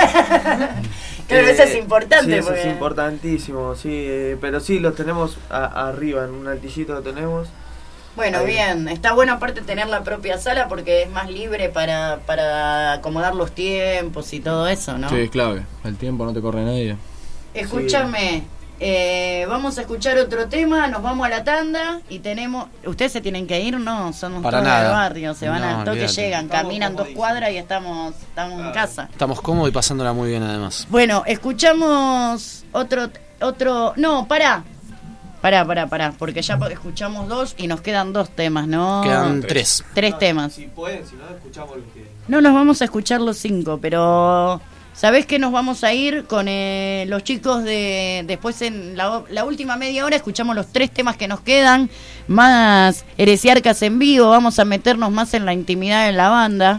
Claro, eso es importante, Sí, eso porque- es importantísimo, sí. eh, pero sí, los tenemos a- arriba, en un altillito lo tenemos. Bueno, Ahí. bien, está bueno aparte tener la propia sala porque es más libre para, para acomodar los tiempos y todo eso, ¿no? Sí, es clave. El tiempo no te corre nadie. Escúchame, eh, vamos a escuchar otro tema, nos vamos a la tanda y tenemos... ¿Ustedes se tienen que ir? No, somos Para todos nada. del barrio, se van No, al toque, olvídate. llegan, caminan dos cuadras y estamos, estamos en casa. Estamos cómodos y pasándola muy bien además. Bueno, escuchamos otro... otro No, pará. Pará, pará, pará, porque ya escuchamos dos y nos quedan dos temas, ¿no? Quedan tres. Tres temas. Si pueden, si no, escuchamos lo que... No nos vamos a escuchar los cinco, pero ¿sabés que nos vamos a ir con eh, los chicos de... Después en la, la última media hora escuchamos los tres temas que nos quedan, más Heresiarcas en vivo, vamos a meternos más en la intimidad de la banda.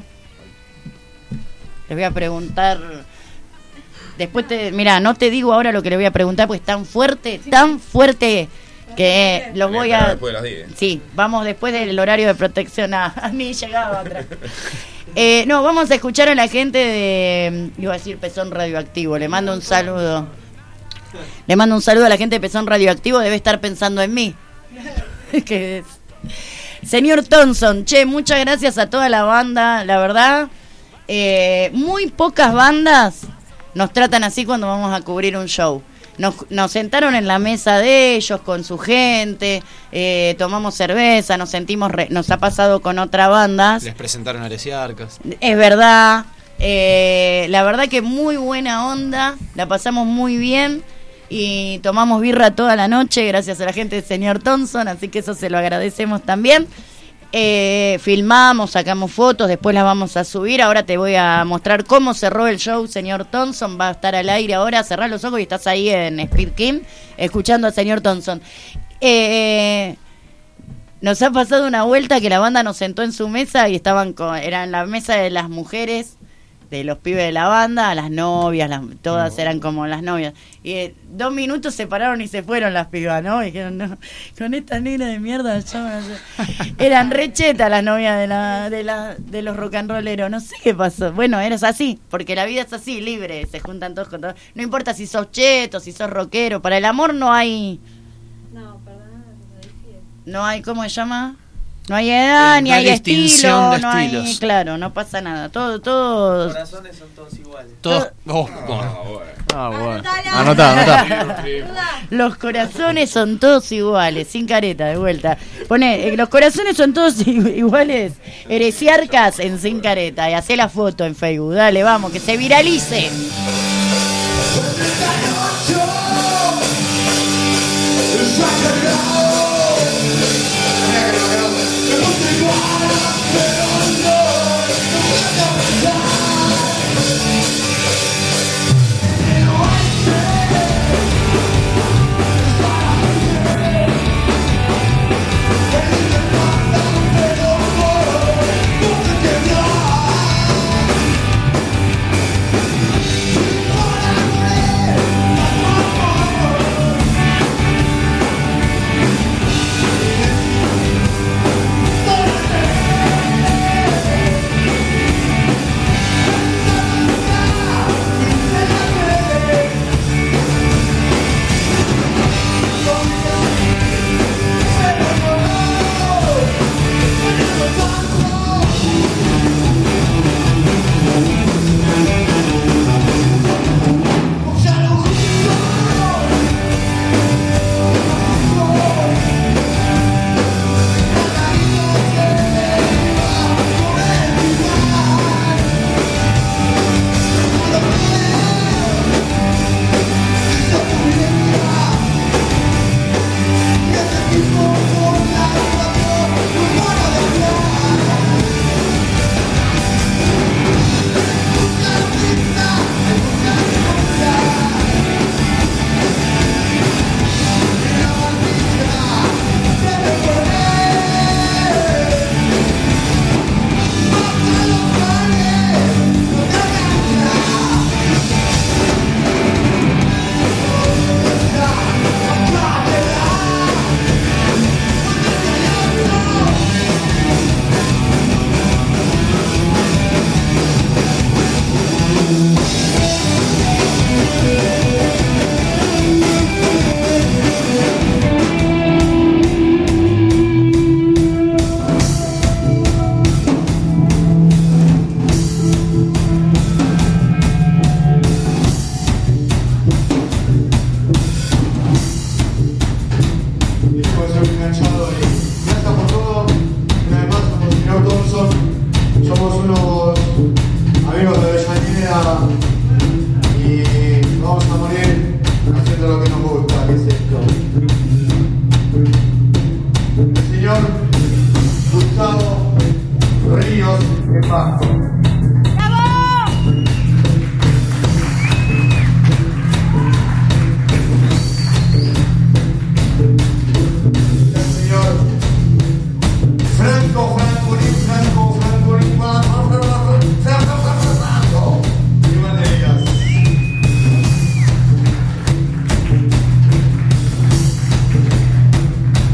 Les voy a preguntar... Después te... Mira, no te digo ahora lo que le voy a preguntar, porque es tan fuerte, tan fuerte que los voy a... Después de las diez. Sí, vamos después del horario de protección. Ah, a mí llegaba atrás. Eh, no, vamos a escuchar a la gente de... Iba a decir Pezón Radioactivo. Le mando un saludo. Le mando un saludo a la gente de Pezón Radioactivo. Debe estar pensando en mí. Que es- Señor Thompson, che, muchas gracias a toda la banda. La verdad, eh, muy pocas bandas nos tratan así cuando vamos a cubrir un show. Nos, nos sentaron en la mesa de ellos con su gente, eh, tomamos cerveza, nos sentimos, re- nos ha pasado con otras bandas. Les presentaron a Heresiarcas. Es verdad, eh, la verdad que muy buena onda, la pasamos muy bien y tomamos birra toda la noche gracias a la gente del señor Thompson, así que eso se lo agradecemos también. Eh, filmamos, sacamos fotos, después las vamos a subir. Ahora te voy a mostrar cómo cerró el show señor Thompson. Va a estar al aire ahora, cerrá los ojos y estás ahí en Speed King escuchando al señor Thompson. Eh, nos ha pasado una vuelta que la banda nos sentó en su mesa y estaban con, eran la mesa de las mujeres, de los pibes de la banda, las novias, las, todas eran como las novias. Y eh, dos minutos se pararon y se fueron las pibas, ¿no? Y dijeron, no, con esta negra de mierda yo me hace-". Eran rechetas las novias de la, de la, de los rock and rolleros, no sé qué pasó. Bueno, eres así, porque la vida es así, libre, se juntan todos con todos. No importa si sos cheto, si sos rockero, para el amor no hay... No, perdón, No hay, ¿cómo se llama? No hay edad, Eh, ni no hay hay distinción estilo, de no hay, estilos. claro, no pasa nada. Todo, todo. Los corazones son todos iguales. Todos. Oh, Ah, bueno. Anotá, anotá. Los corazones son todos iguales, sin careta, de vuelta. Pone, eh, los corazones son todos i- iguales. Heresiarcas en sin careta. Y hacé la foto en Facebook. Dale, vamos, que se viralice.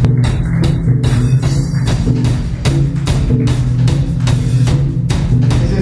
Ese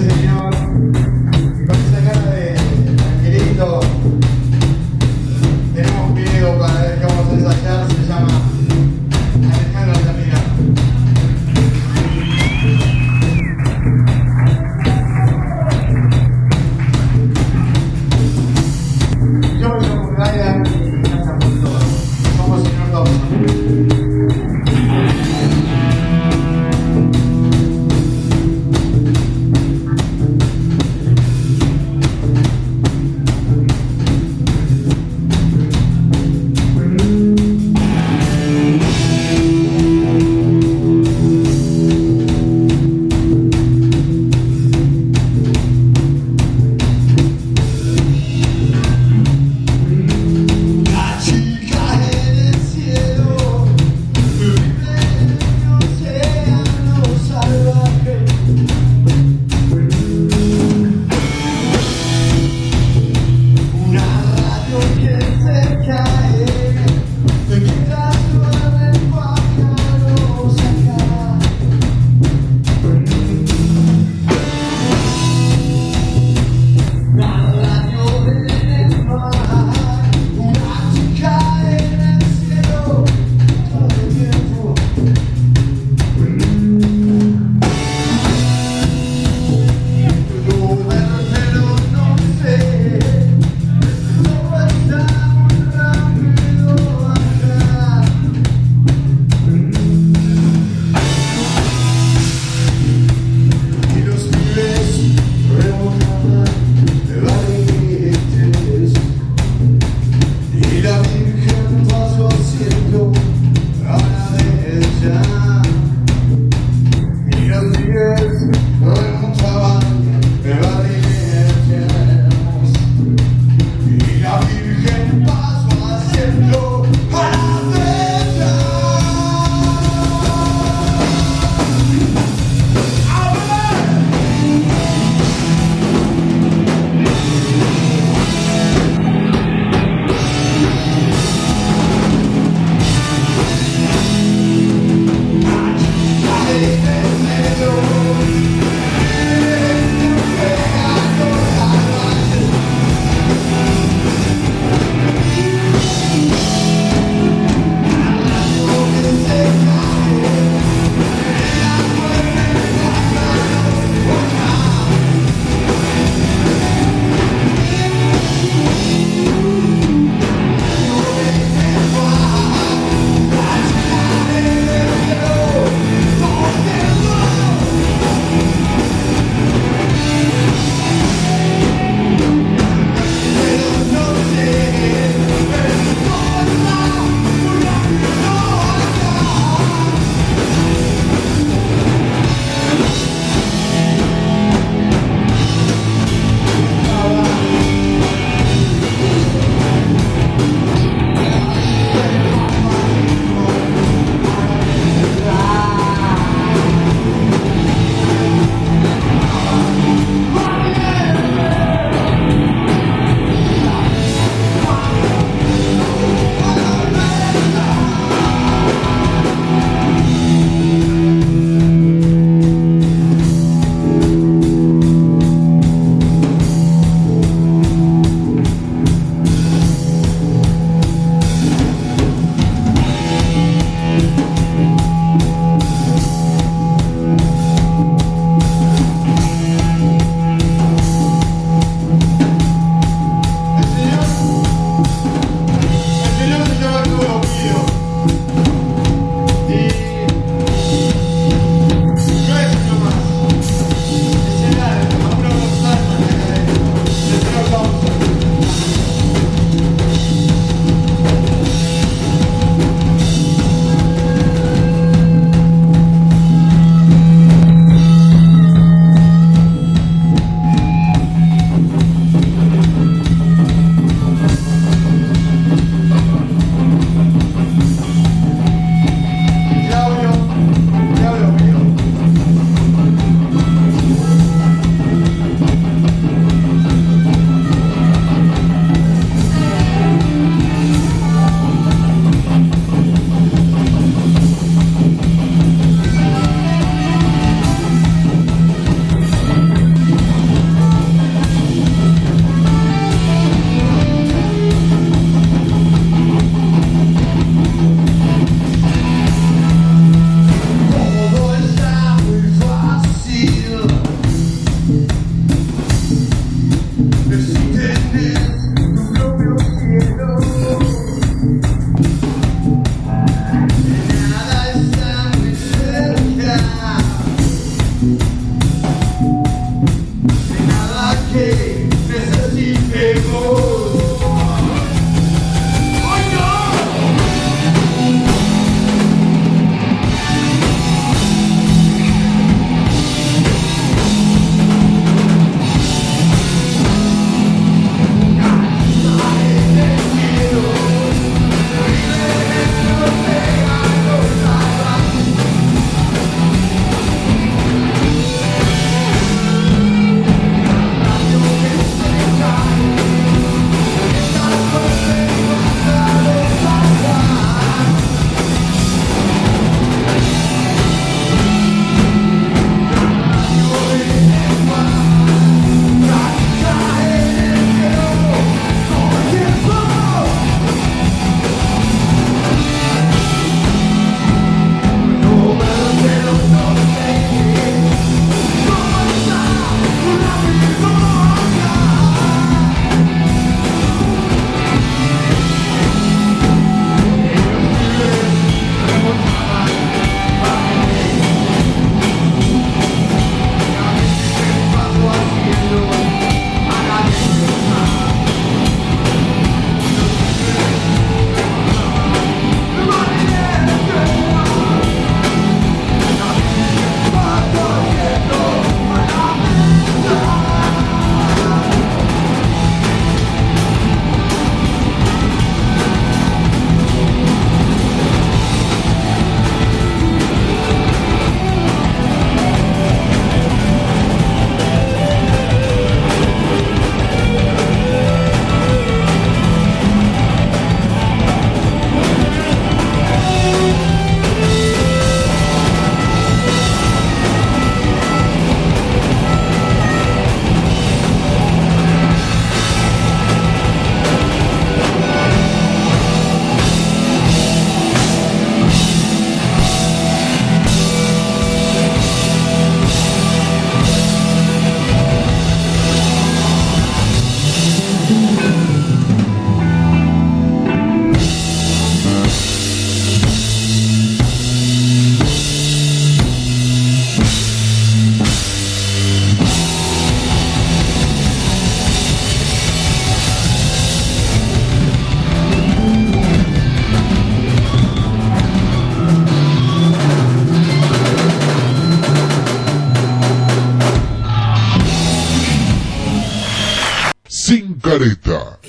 Sin careta.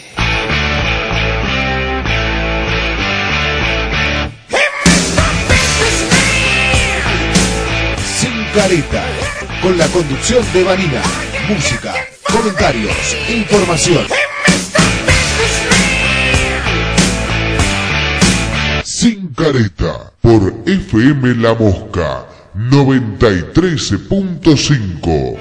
Sin careta. Con la conducción de Vanina. Música, comentarios, información. Sin careta. Por F M La Mosca noventa y tres punto cinco.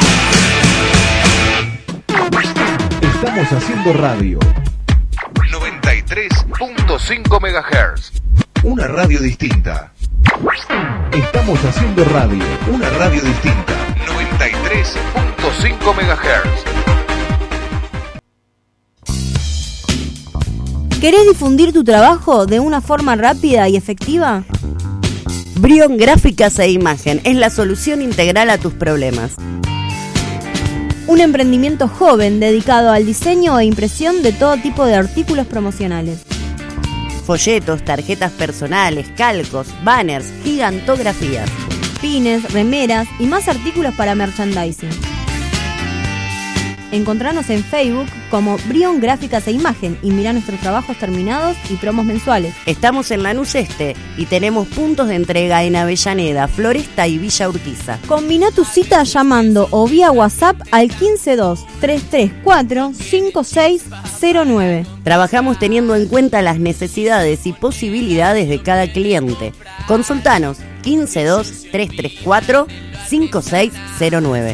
Estamos haciendo radio. noventa y tres punto cinco megahertz. Una radio distinta. Estamos haciendo radio. Una radio distinta. noventa y tres punto cinco megahertz. ¿Querés difundir tu trabajo de una forma rápida y efectiva? Brion Gráficas e Imagen es la solución integral a tus problemas. Un emprendimiento joven dedicado al diseño e impresión de todo tipo de artículos promocionales. Folletos, tarjetas personales, calcos, banners, gigantografías, pines, remeras y más artículos para merchandising. Encontranos en Facebook como Brion Gráficas e Imagen y mirá nuestros trabajos terminados y promos mensuales. Estamos en Lanús Este y tenemos puntos de entrega en Avellaneda, Floresta y Villa Urquiza. Combina tu cita llamando o vía WhatsApp al uno dos tres tres cuatro cinco seis cero nueve. Trabajamos teniendo en cuenta las necesidades y posibilidades de cada cliente. Consultanos uno dos tres tres cuatro cinco seis cero nueve.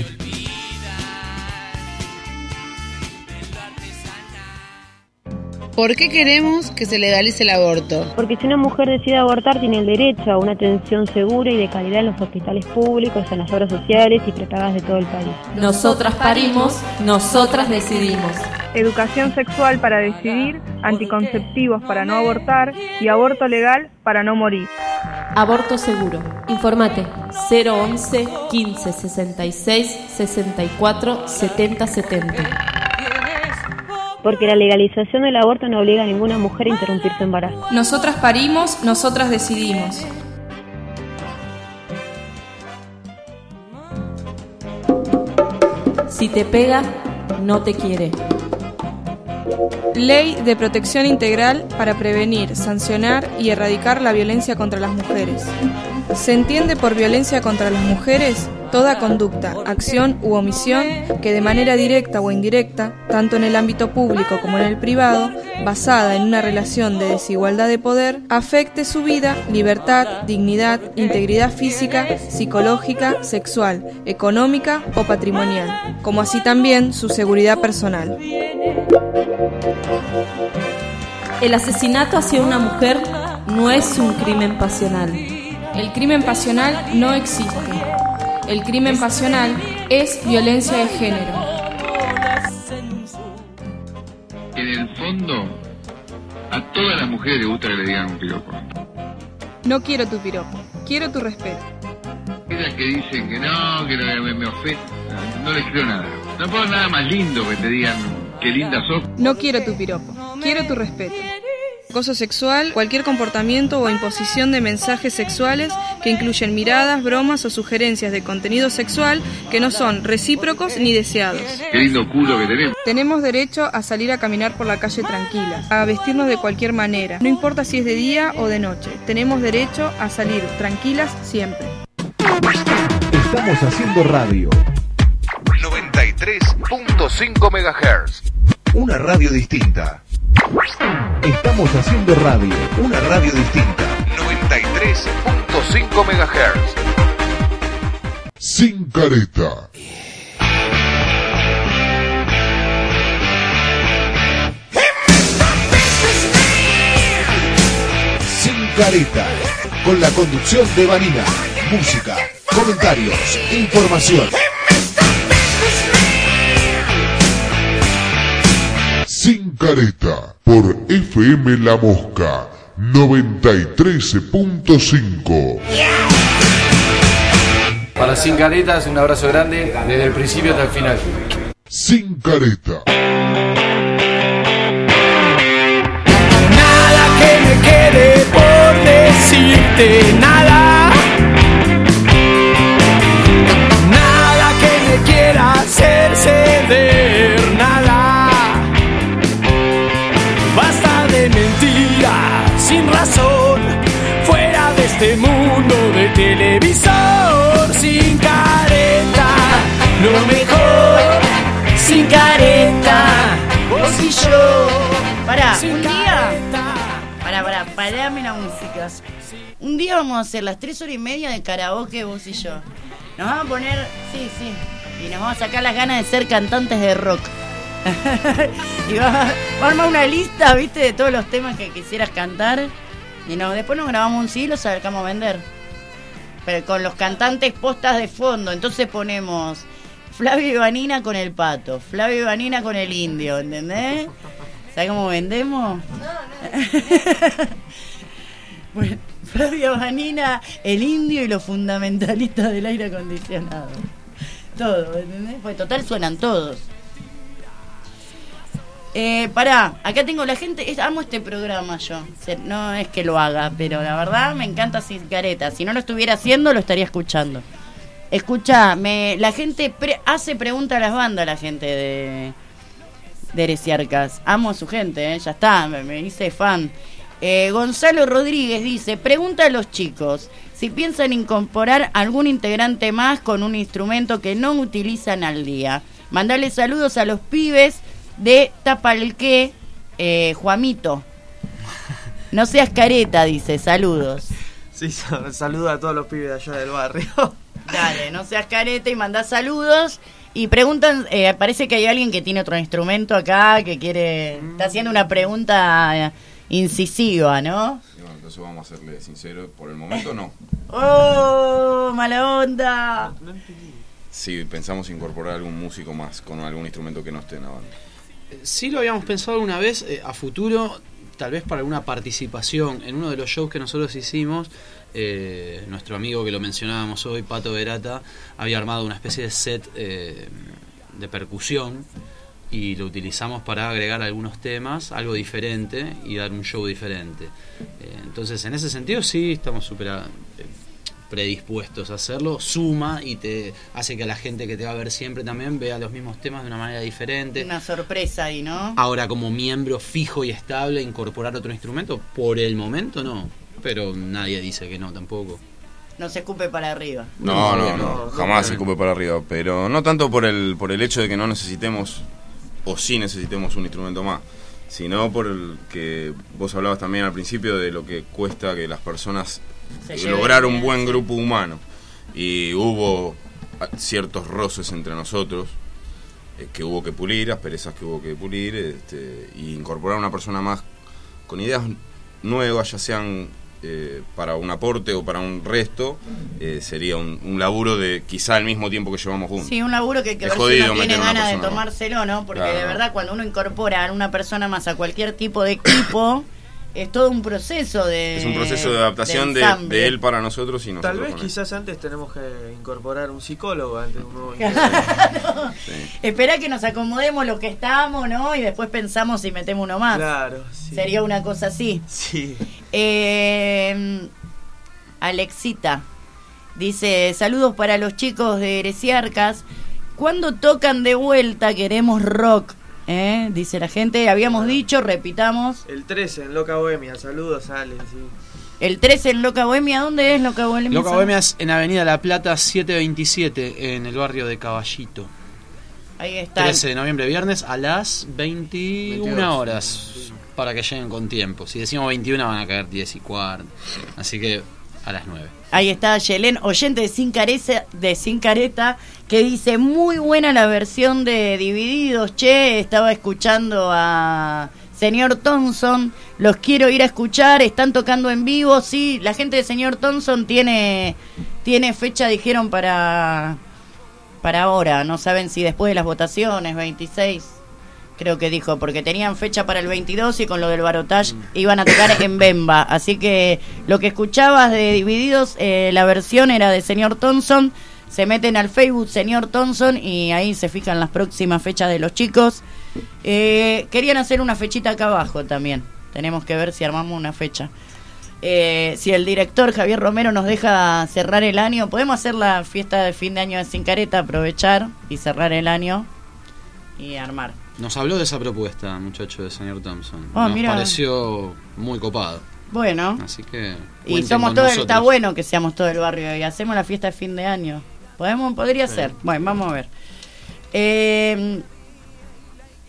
¿Por qué queremos que se legalice el aborto? Porque si una mujer decide abortar tiene el derecho a una atención segura y de calidad en los hospitales públicos, en las obras sociales y prepagadas de todo el país. Nosotras parimos, nosotras decidimos. Educación sexual para decidir, anticonceptivos para no abortar y aborto legal para no morir. Aborto seguro. Informate cero once quince sesenta y seis sesenta y cuatro setenta setenta. Porque la legalización del aborto no obliga a ninguna mujer a interrumpir su embarazo. Nosotras parimos, nosotras decidimos. Si te pega, no te quiere. Ley de Protección Integral para prevenir, sancionar y erradicar la violencia contra las mujeres. Se entiende por violencia contra las mujeres toda conducta, acción u omisión que de manera directa o indirecta, tanto en el ámbito público como en el privado, basada en una relación de desigualdad de poder, afecte su vida, libertad, dignidad, integridad física, psicológica, sexual, económica o patrimonial, como así también su seguridad personal. El asesinato hacia una mujer no es un crimen pasional. El crimen pasional no existe. El crimen pasional es violencia de género. En el fondo, a todas las mujeres les gusta que le digan un piropo. No quiero tu piropo, quiero tu respeto. Aquellas que dicen que no, que no, me, me ofende, no, no les creo nada. No puedo nada más lindo que te digan qué linda sos. No quiero tu piropo, quiero tu respeto. Acoso sexual, cualquier comportamiento o imposición de mensajes sexuales que incluyen miradas, bromas o sugerencias de contenido sexual que no son recíprocos ni deseados. Qué lindo culo que tenemos. Tenemos derecho a salir a caminar por la calle tranquilas, a vestirnos de cualquier manera, no importa si es de día o de noche. Tenemos derecho a salir tranquilas siempre. Estamos haciendo radio. noventa y tres punto cinco megahertz. Una radio distinta. Estamos haciendo radio. Una radio distinta. noventa y tres punto cinco megahertz. Sin careta. Sin careta. Con la conducción de Vanina. Música, comentarios, información. Sin careta. Por F M La Mosca noventa y tres punto cinco. Para Sin Careta, un abrazo grande desde el principio hasta el final. Sin careta. Nada que me quede por decirte, nada. Nada que me quiera hacer ceder, nada. careta, vos y yo. Pará, un día. Pará, pará, parame la música. Un día vamos a hacer las tres horas y media de karaoke, vos y yo. Nos vamos a poner. Sí, sí. Y nos vamos a sacar las ganas de ser cantantes de rock. Y vamos a armar una lista, viste, de todos los temas que quisieras cantar. Y no, después nos grabamos un sí y lo sacamos a vender. Pero con los cantantes postas de fondo. Entonces ponemos Flavio y Vanina con el Pato, Flavio y Vanina con el Indio, ¿entendés? ¿Sabés cómo vendemos? No, no. Bueno, Flavio y Vanina, el Indio y los fundamentalistas del aire acondicionado. Todo, ¿entendés? Pues total suenan todos. Eh, pará, acá tengo la gente, es, amo este programa yo, no es que lo haga, pero la verdad me encanta Sin Careta, si no lo estuviera haciendo lo estaría escuchando. Escucha, me, la gente pre, hace preguntas a las bandas, la gente de, de Heresiarcas, amo a su gente, eh, ya está, me, me hice fan. Eh, Gonzalo Rodríguez dice, pregunta a los chicos si piensan incorporar algún integrante más con un instrumento que no utilizan al día. Mandale saludos a los pibes de Tapalqué, eh, Juamito. No seas careta, dice, saludos. Sí, saludo a todos los pibes de allá del barrio. Dale, no seas careta y mandá saludos. Y preguntan, eh, parece que hay alguien que tiene otro instrumento acá, que quiere, está haciendo una pregunta incisiva, ¿no? Sí, bueno, entonces vamos a serle sinceros, por el momento no. ¡Oh, mala onda! Sí, pensamos incorporar algún músico más con algún instrumento que no esté en la banda. Sí lo habíamos pensado alguna vez, eh, a futuro, tal vez para alguna participación en uno de los shows que nosotros hicimos. Eh, nuestro amigo que lo mencionábamos hoy, Pato Verata, había armado una especie de set eh, de percusión y lo utilizamos para agregar algunos temas, algo diferente y dar un show diferente. Eh, entonces, en ese sentido, sí, estamos súper eh, predispuestos a hacerlo. Suma y te hace que la gente que te va a ver siempre también vea los mismos temas de una manera diferente. Una sorpresa ahí, ¿no? Ahora, como miembro fijo y estable, incorporar otro instrumento, por el momento no, pero nadie dice que no tampoco. No se escupe para arriba. No, no, no, no jamás se escupe para arriba, pero no tanto por el por el hecho de que no necesitemos o sí necesitemos un instrumento más, sino por el que vos hablabas también al principio de lo que cuesta que las personas lograr un buen grupo humano, y hubo ciertos roces entre nosotros eh, que hubo que pulir, asperezas que hubo que pulir, este, y incorporar una persona más con ideas nuevas, ya sean eh, para un aporte o para un resto, eh, sería un, un laburo de quizá el mismo tiempo que llevamos juntos. Sí, un laburo que, que ver si uno tiene ganas de tomárselo, ¿no? Porque claro, de verdad cuando uno incorpora a una persona más a cualquier tipo de equipo es todo un proceso de... Es un proceso de adaptación de, de, de él para nosotros y nosotros. Tal vez con quizás él. Antes tenemos que incorporar un psicólogo antes de un nuevo claro. Sí. Esperá que nos acomodemos los que estamos, ¿no? Y después pensamos si metemos uno más. Claro, sí. Sería una cosa así. Sí. Eh, Alexita dice, saludos para los chicos de Heresiarcas. ¿Cuándo tocan de vuelta? Queremos rock. ¿Eh? Dice la gente, habíamos dicho, repitamos. El trece en Loca Bohemia, saludos Ale, sí. El trece en Loca Bohemia, ¿dónde es Loca Bohemia? Loca Bohemia es en Avenida La Plata setecientos veintisiete, en el barrio de Caballito. Ahí está. trece de noviembre, viernes, a las veintiuna horas, para que lleguen con tiempo. Si decimos veintiuna van a caer diez y cuarto, así que a las nueve. Ahí está Yelén, oyente de Sin Careta, de Sin Careta, que dice, muy buena la versión de Divididos, che, estaba escuchando a Señor Thompson, los quiero ir a escuchar, están tocando en vivo, sí, la gente de Señor Thompson tiene, tiene fecha, dijeron, para, para ahora, no saben si después de las votaciones, veintiséis, creo que dijo, porque tenían fecha para el veintidós y con lo del Barotage iban a tocar en Bemba. Así que lo que escuchabas de Divididos, eh, la versión era de Señor Thompson. Se meten al Facebook Señor Thompson y ahí se fijan las próximas fechas de los chicos. Eh, querían hacer una fechita acá abajo también. Tenemos que ver si armamos una fecha. Eh, si el director Javier Romero nos deja cerrar el año, podemos hacer la fiesta de fin de año de Sin Careta, aprovechar y cerrar el año y armar. Nos habló de esa propuesta, muchacho de Señor Thompson. Oh, Nos mira. pareció muy copado. Bueno. Así que y somos todos, está bueno que seamos todo el barrio y hacemos la fiesta de fin de año. Podemos, podría sí. ser. Bueno, vamos a ver. Eh,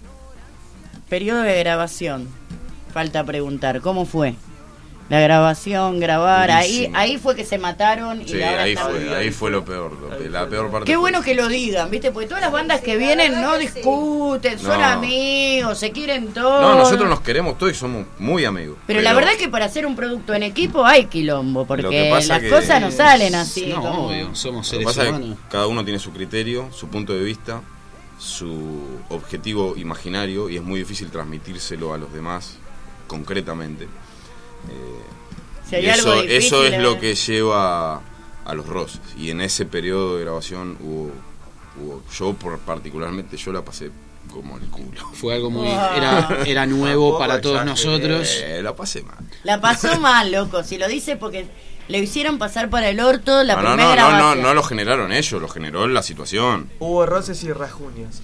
periodo de grabación, falta preguntar, ¿cómo fue? La grabación, grabar, ahí Buenísimo. ahí fue que se mataron y Sí, ahora ahí están- fue, ahí fue lo peor, lo- la peor parte. Qué fue bueno eso. que lo digan, ¿viste? Porque todas las bandas que vienen no discuten, son No. amigos, se quieren todos. No, nosotros nos queremos todos y somos muy amigos. Pero, la verdad es que para hacer un producto en equipo hay quilombo, Lo que porque pasa las que- cosas no salen así. No, como- obvio, somos Lo que seres pasa es que humanos. cada uno tiene su criterio, su punto de vista, su objetivo imaginario y es muy difícil transmitírselo a los demás concretamente. Eh, Si hay y algo eso, difícil, eso es eh. lo que lleva a los roces. Y en ese periodo de grabación hubo, hubo yo por, particularmente yo la pasé como el culo. Fue algo muy era era nuevo para todos nosotros. Eh, la pasé mal. La pasó mal, loco, si lo dice porque le hicieron pasar para el orto la No, no, primera no, no, no, grabación. no lo generaron ellos, lo generó la situación. Hubo roces y rajuñas.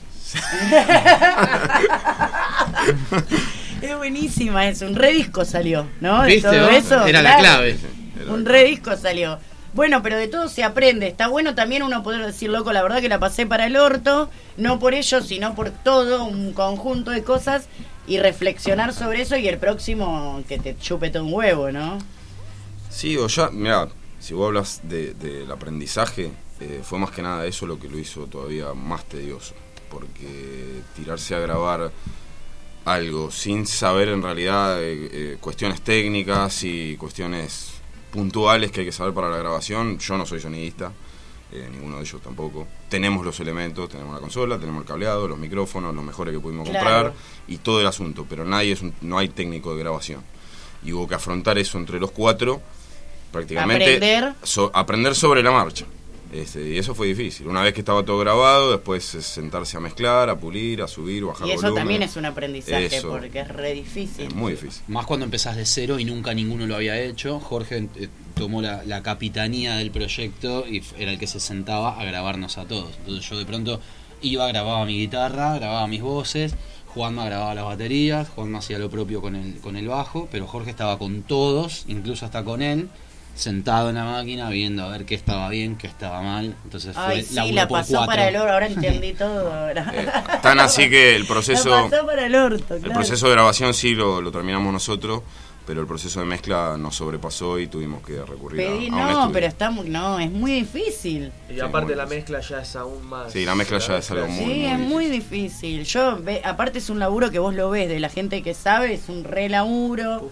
Es buenísima eso, un redisco salió, ¿no? De ¿Viste, todo no? eso, Era la claro. clave. Un redisco salió. Bueno, pero de todo se aprende. Está bueno también uno poder decir, loco, la verdad que la pasé para el orto, no por ello, sino por todo un conjunto de cosas y reflexionar sobre eso y el próximo que te chupe todo un huevo, ¿no? Sí, o ya, mira, si vos hablas de, del aprendizaje, eh, fue más que nada eso lo que lo hizo todavía más tedioso. Porque tirarse a grabar algo sin saber en realidad eh, eh, cuestiones técnicas y cuestiones puntuales que hay que saber para la grabación, yo no soy sonidista, eh, ninguno de ellos tampoco. Tenemos los elementos, tenemos la consola, tenemos el cableado, los micrófonos, los mejores que pudimos Claro. comprar y todo el asunto, pero nadie es un- no hay técnico de grabación. Y hubo que afrontar eso entre los cuatro, prácticamente Aprender. so- aprender sobre la marcha. Este, y eso fue difícil. Una vez que estaba todo grabado, después es sentarse a mezclar, a pulir, a subir, bajar Y eso volumen. también es un aprendizaje Eso. porque es re difícil. Es muy difícil. Más cuando empezás de cero y nunca ninguno lo había hecho. Jorge eh, tomó la, la capitanía del proyecto y f- era el que se sentaba a grabarnos a todos. Entonces yo de pronto iba, grababa mi guitarra, grababa mis voces, Juanma grababa las baterías, Juanma hacía lo propio con el, con el bajo, pero Jorge estaba con todos, incluso hasta con él, sentado en la máquina viendo a ver qué estaba bien, qué estaba mal. Entonces fue Ay, sí, laburo la por pasó cuatro. para el orto, ahora entendí todo. ahora. Tan así que el proceso, La pasó para el orto, el claro. proceso de grabación sí lo, lo terminamos nosotros, pero el proceso de mezcla nos sobrepasó y tuvimos que recurrir a, Pedí- a un no, estudio. pero está muy, no, es muy difícil. Y aparte la mezcla ya es aún más. Sí, la mezcla ya es algo muy, Sí, muy es muy difícil. Yo, ve, aparte es un laburo que vos lo ves de la gente que sabe, es un re laburo.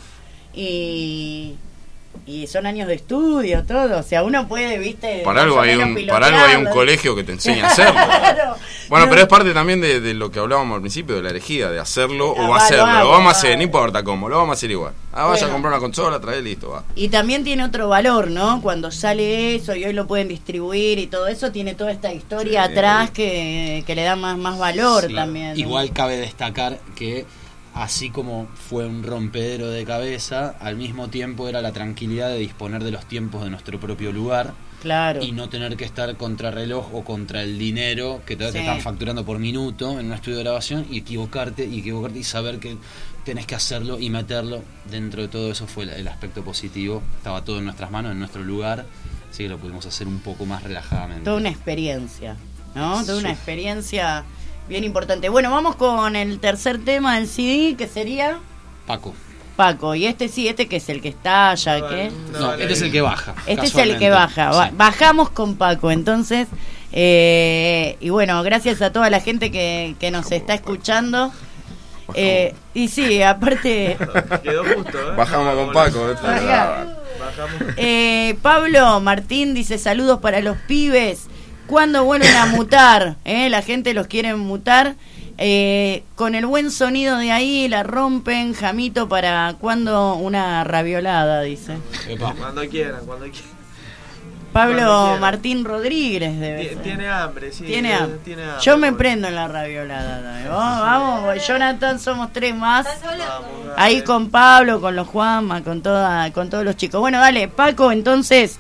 Y, y son años de estudio, todo. O sea, uno puede, viste. Para algo, más o hay menos un, para algo hay un pilotearlo. colegio que te enseña a hacerlo. Claro. Bueno, No. pero es parte también de, de lo que hablábamos al principio, de la herejía, de hacerlo Ah, o va, hacerlo. lo Lo, hago, vamos a va. hacer, no importa cómo, lo vamos a hacer igual. Ah, vaya Bueno. a comprar una consola, trae listo, va. Y también tiene otro valor, ¿no? Cuando sale eso y hoy lo pueden distribuir y todo eso, tiene toda esta historia Sí. atrás que, que le da más, más valor Sí. también. ¿no? Igual cabe destacar que así como fue un rompedero de cabeza, al mismo tiempo era la tranquilidad de disponer de los tiempos de nuestro propio lugar. Claro. Y no tener que estar contra reloj o contra el dinero que te, te Sí. están facturando por minuto en un estudio de grabación y equivocarte y equivocarte y saber que tenés que hacerlo y meterlo dentro de todo eso fue el, el aspecto positivo. Estaba todo en nuestras manos, en nuestro lugar, así que lo pudimos hacer un poco más relajadamente. Toda una experiencia, ¿no? Toda una Sí. experiencia bien importante. Bueno, vamos con el tercer tema del C D, que sería Paco. Paco. Y este sí, este que es el que está ya, ¿qué? No, este es el que baja. Este es el que baja. Ba- Sí. Bajamos con Paco, entonces. eh, y bueno, gracias a toda la gente que, que nos está escuchando. Eh, y sí, aparte. Quedó justo, ¿eh? Bajamos con Paco. esto Bajá. era- Bajamos. Eh, Pablo Martín dice saludos para los pibes. ¿Cuándo vuelven a mutar? ¿Eh? La gente los quiere mutar. Eh, con el buen sonido de ahí la rompen. Jamito, ¿para cuándo una raviolada? Dice Cuando quieran, cuando quieran. Pablo Cuando quieran. Martín Rodríguez debe Ti- ser. Tiene hambre, sí. Tiene hambre. tiene hambre, Yo me pobre. prendo en la raviolada también. Vamos, vamos, Jonathan, somos tres más. Vamos, Ahí dale. con Pablo, con los Juanma, con toda, con todos los chicos. Bueno, dale, Paco, entonces,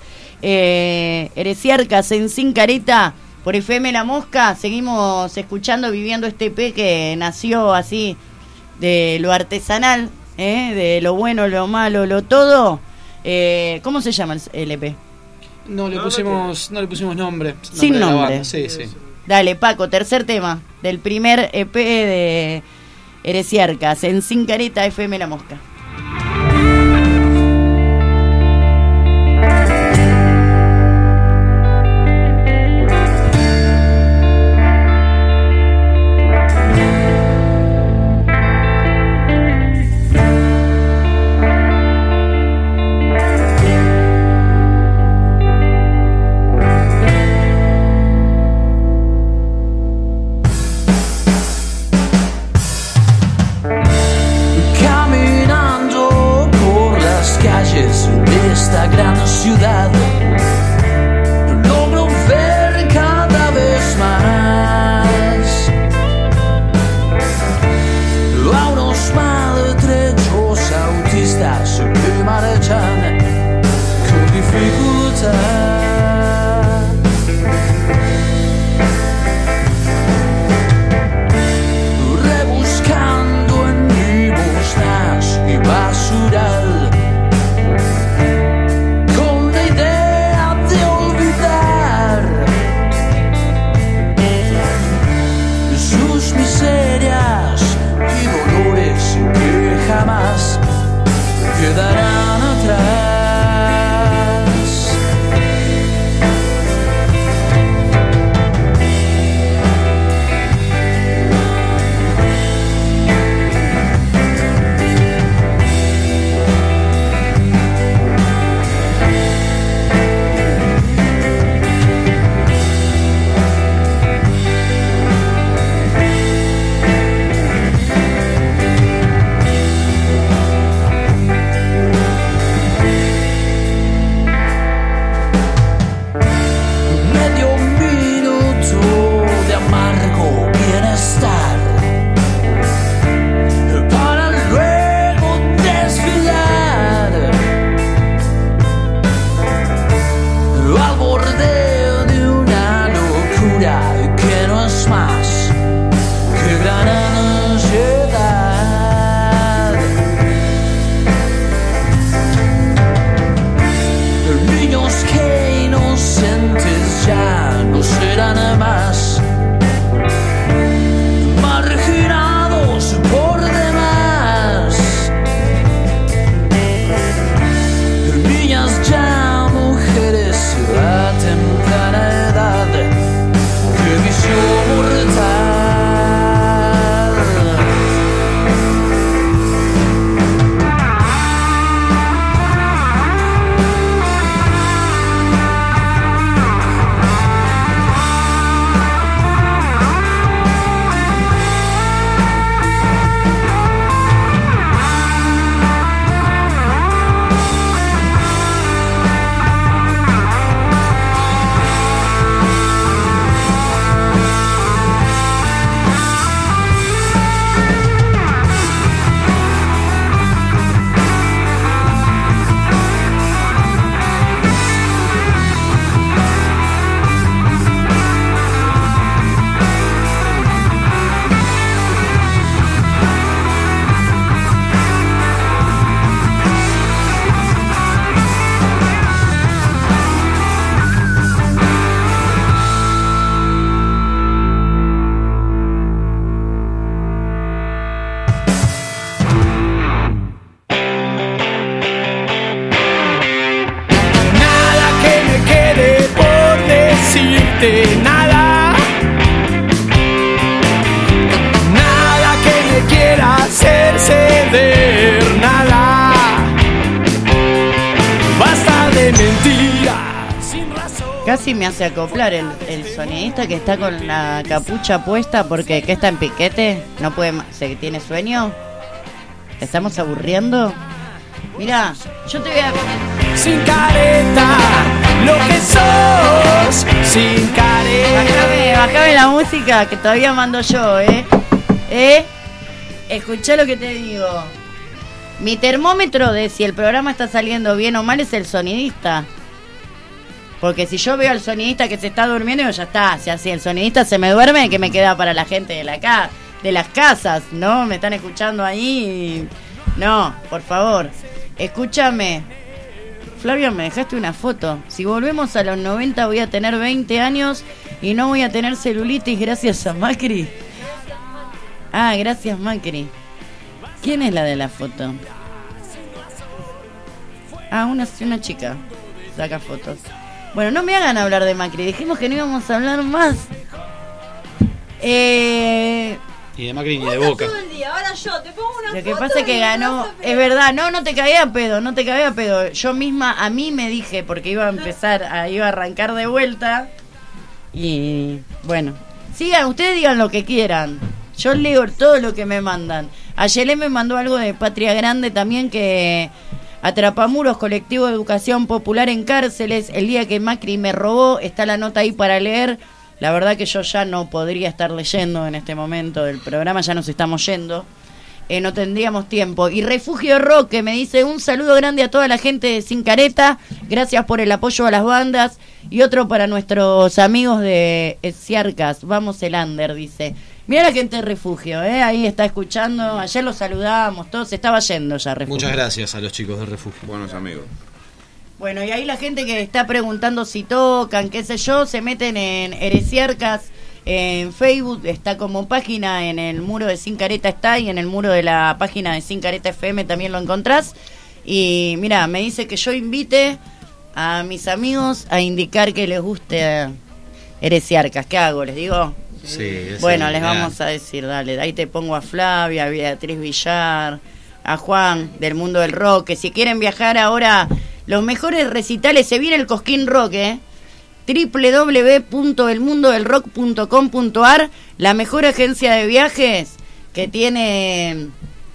eh, Heresiarcas en Sin Careta, por F M La Mosca, seguimos escuchando, viviendo este E P que nació así, de lo artesanal, ¿eh? De lo bueno, lo malo, lo todo. Eh, ¿Cómo se llama el, el E P? No le No, no pusimos, no le pusimos nombre. Sin de la nombre. banda. Sí, sí. Dale, Paco, tercer tema del primer E P de, Heresiarcas, en Sin Careta, F M La Mosca. Ciudad logro ver cada vez más a unos maltrechos autistas que marchan con dificultad, rebuscando en limosnas y basural. Jamás quedarán atrás. Nada, nada que me quiera hacer ceder, nada, basta de mentiras sin razón. Casi me hace acoplar el, el sonidista que está con la capucha puesta porque que está en piquete, no puede más, ¿se tiene sueño? ¿Te estamos aburriendo? Mirá, yo te voy a... Sin careta, lo que sos, sin careta. Bajame, bajame la música que todavía mando yo, ¿eh? ¿Eh? Escuchá lo que te digo. Mi termómetro de si el programa está saliendo bien o mal es el sonidista. Porque si yo veo al sonidista que se está durmiendo, ya está. Si así el sonidista se me duerme, ¿qué me queda para la gente de la ca- de las casas? ¿No? ¿Me están escuchando ahí? No, por favor. Escúchame. Flavio, me dejaste una foto. Si volvemos a los noventa voy a tener veinte años y no voy a tener celulitis gracias a Macri. Ah, gracias Macri. ¿Quién es la de la foto? Ah, una, una chica. Saca fotos. Bueno, no me hagan hablar de Macri. Dijimos que no íbamos a hablar más. Eh... Y de Macri ni de Boca. Todo el día, ahora yo te pongo una Lo que foto pasa es que y ganó, vas a ver. es verdad, no, no te caía a pedo, no te caía a pedo. Yo misma, a mí me dije, porque iba a empezar, a, iba a arrancar de vuelta. Y bueno, sigan, ustedes digan lo que quieran. Yo leo todo lo que me mandan. Ayelé me mandó algo de Patria Grande también, que Atrapamuros, colectivo de educación popular en cárceles, el día que Macri me robó, está la nota ahí para leer. La verdad que yo ya no podría estar leyendo en este momento del programa, ya nos estamos yendo. Eh, no tendríamos tiempo. Y Refugio Rock, que me dice un saludo grande a toda la gente de Sin Careta, gracias por el apoyo a las bandas. Y otro para nuestros amigos de Ciarcas, vamos el under, dice. Mira la gente de Refugio, ¿eh? Ahí está escuchando, ayer los saludamos, todos, se estaba yendo ya Refugio. Muchas gracias a los chicos de Refugio. Buenos amigos. Bueno, y ahí la gente que está preguntando si tocan, qué sé yo, se meten en Heresiarcas, en Facebook, está como página, en el muro de Sin Careta está, y en el muro de la página de Sin Careta F M también lo encontrás. Y mira, me dice que yo invite a mis amigos a indicar que les guste Heresiarcas. ¿Qué hago? ¿Les digo? Sí, bueno, les vamos a decir, dale, ahí te pongo a Flavia, a Beatriz Villar, a Juan del Mundo del Rock, que si quieren viajar ahora, los mejores recitales, se viene el Cosquín Rock, ¿eh? doble u doble u doble u punto el mundo del rock punto com punto a r, la mejor agencia de viajes que tiene,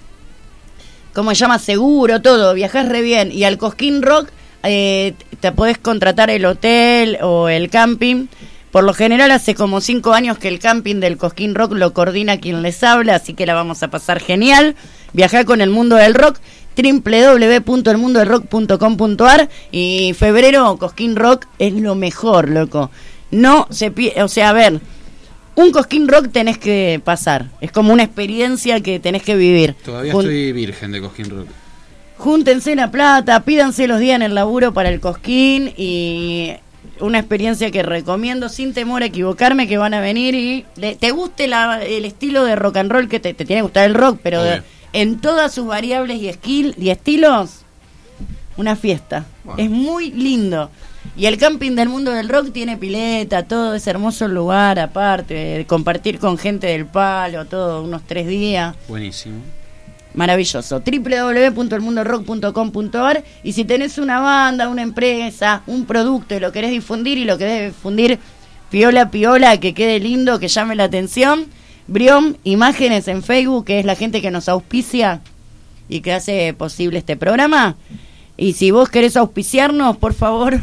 ¿cómo se llama? Seguro, todo, viajás re bien. Y al Cosquín Rock eh, te podés contratar el hotel o el camping. Por lo general hace como cinco años que el camping del Cosquín Rock lo coordina quien les habla, así que la vamos a pasar genial. Viajar con el mundo del rock, doble u doble u doble u punto el mundo del rock punto com punto a r. Y febrero, Cosquín Rock es lo mejor, loco. No se pie... O sea, a ver, un Cosquín Rock tenés que pasar. Es como una experiencia que tenés que vivir. Todavía Jun... estoy virgen de Cosquín Rock. Júntense la plata, pídanse los días en el laburo para el Cosquín, y una experiencia que recomiendo sin temor a equivocarme, que van a venir y le, te guste la, el estilo de rock and roll, que te, te tiene que gustar el rock, pero de, en todas sus variables y, skill, y estilos, una fiesta. Wow. Es muy lindo. Y el camping del mundo del rock tiene pileta, todo, es hermoso lugar aparte, compartir con gente del palo, todo, unos tres días. Buenísimo. Maravilloso. doble u doble u doble u punto el mundo del rock punto com punto a r. Y si tenés una banda, una empresa, un producto y lo querés difundir, y lo querés difundir piola piola, que quede lindo, que llame la atención, Briom Imágenes en Facebook, que es la gente que nos auspicia y que hace posible este programa. Y si vos querés auspiciarnos, por favor,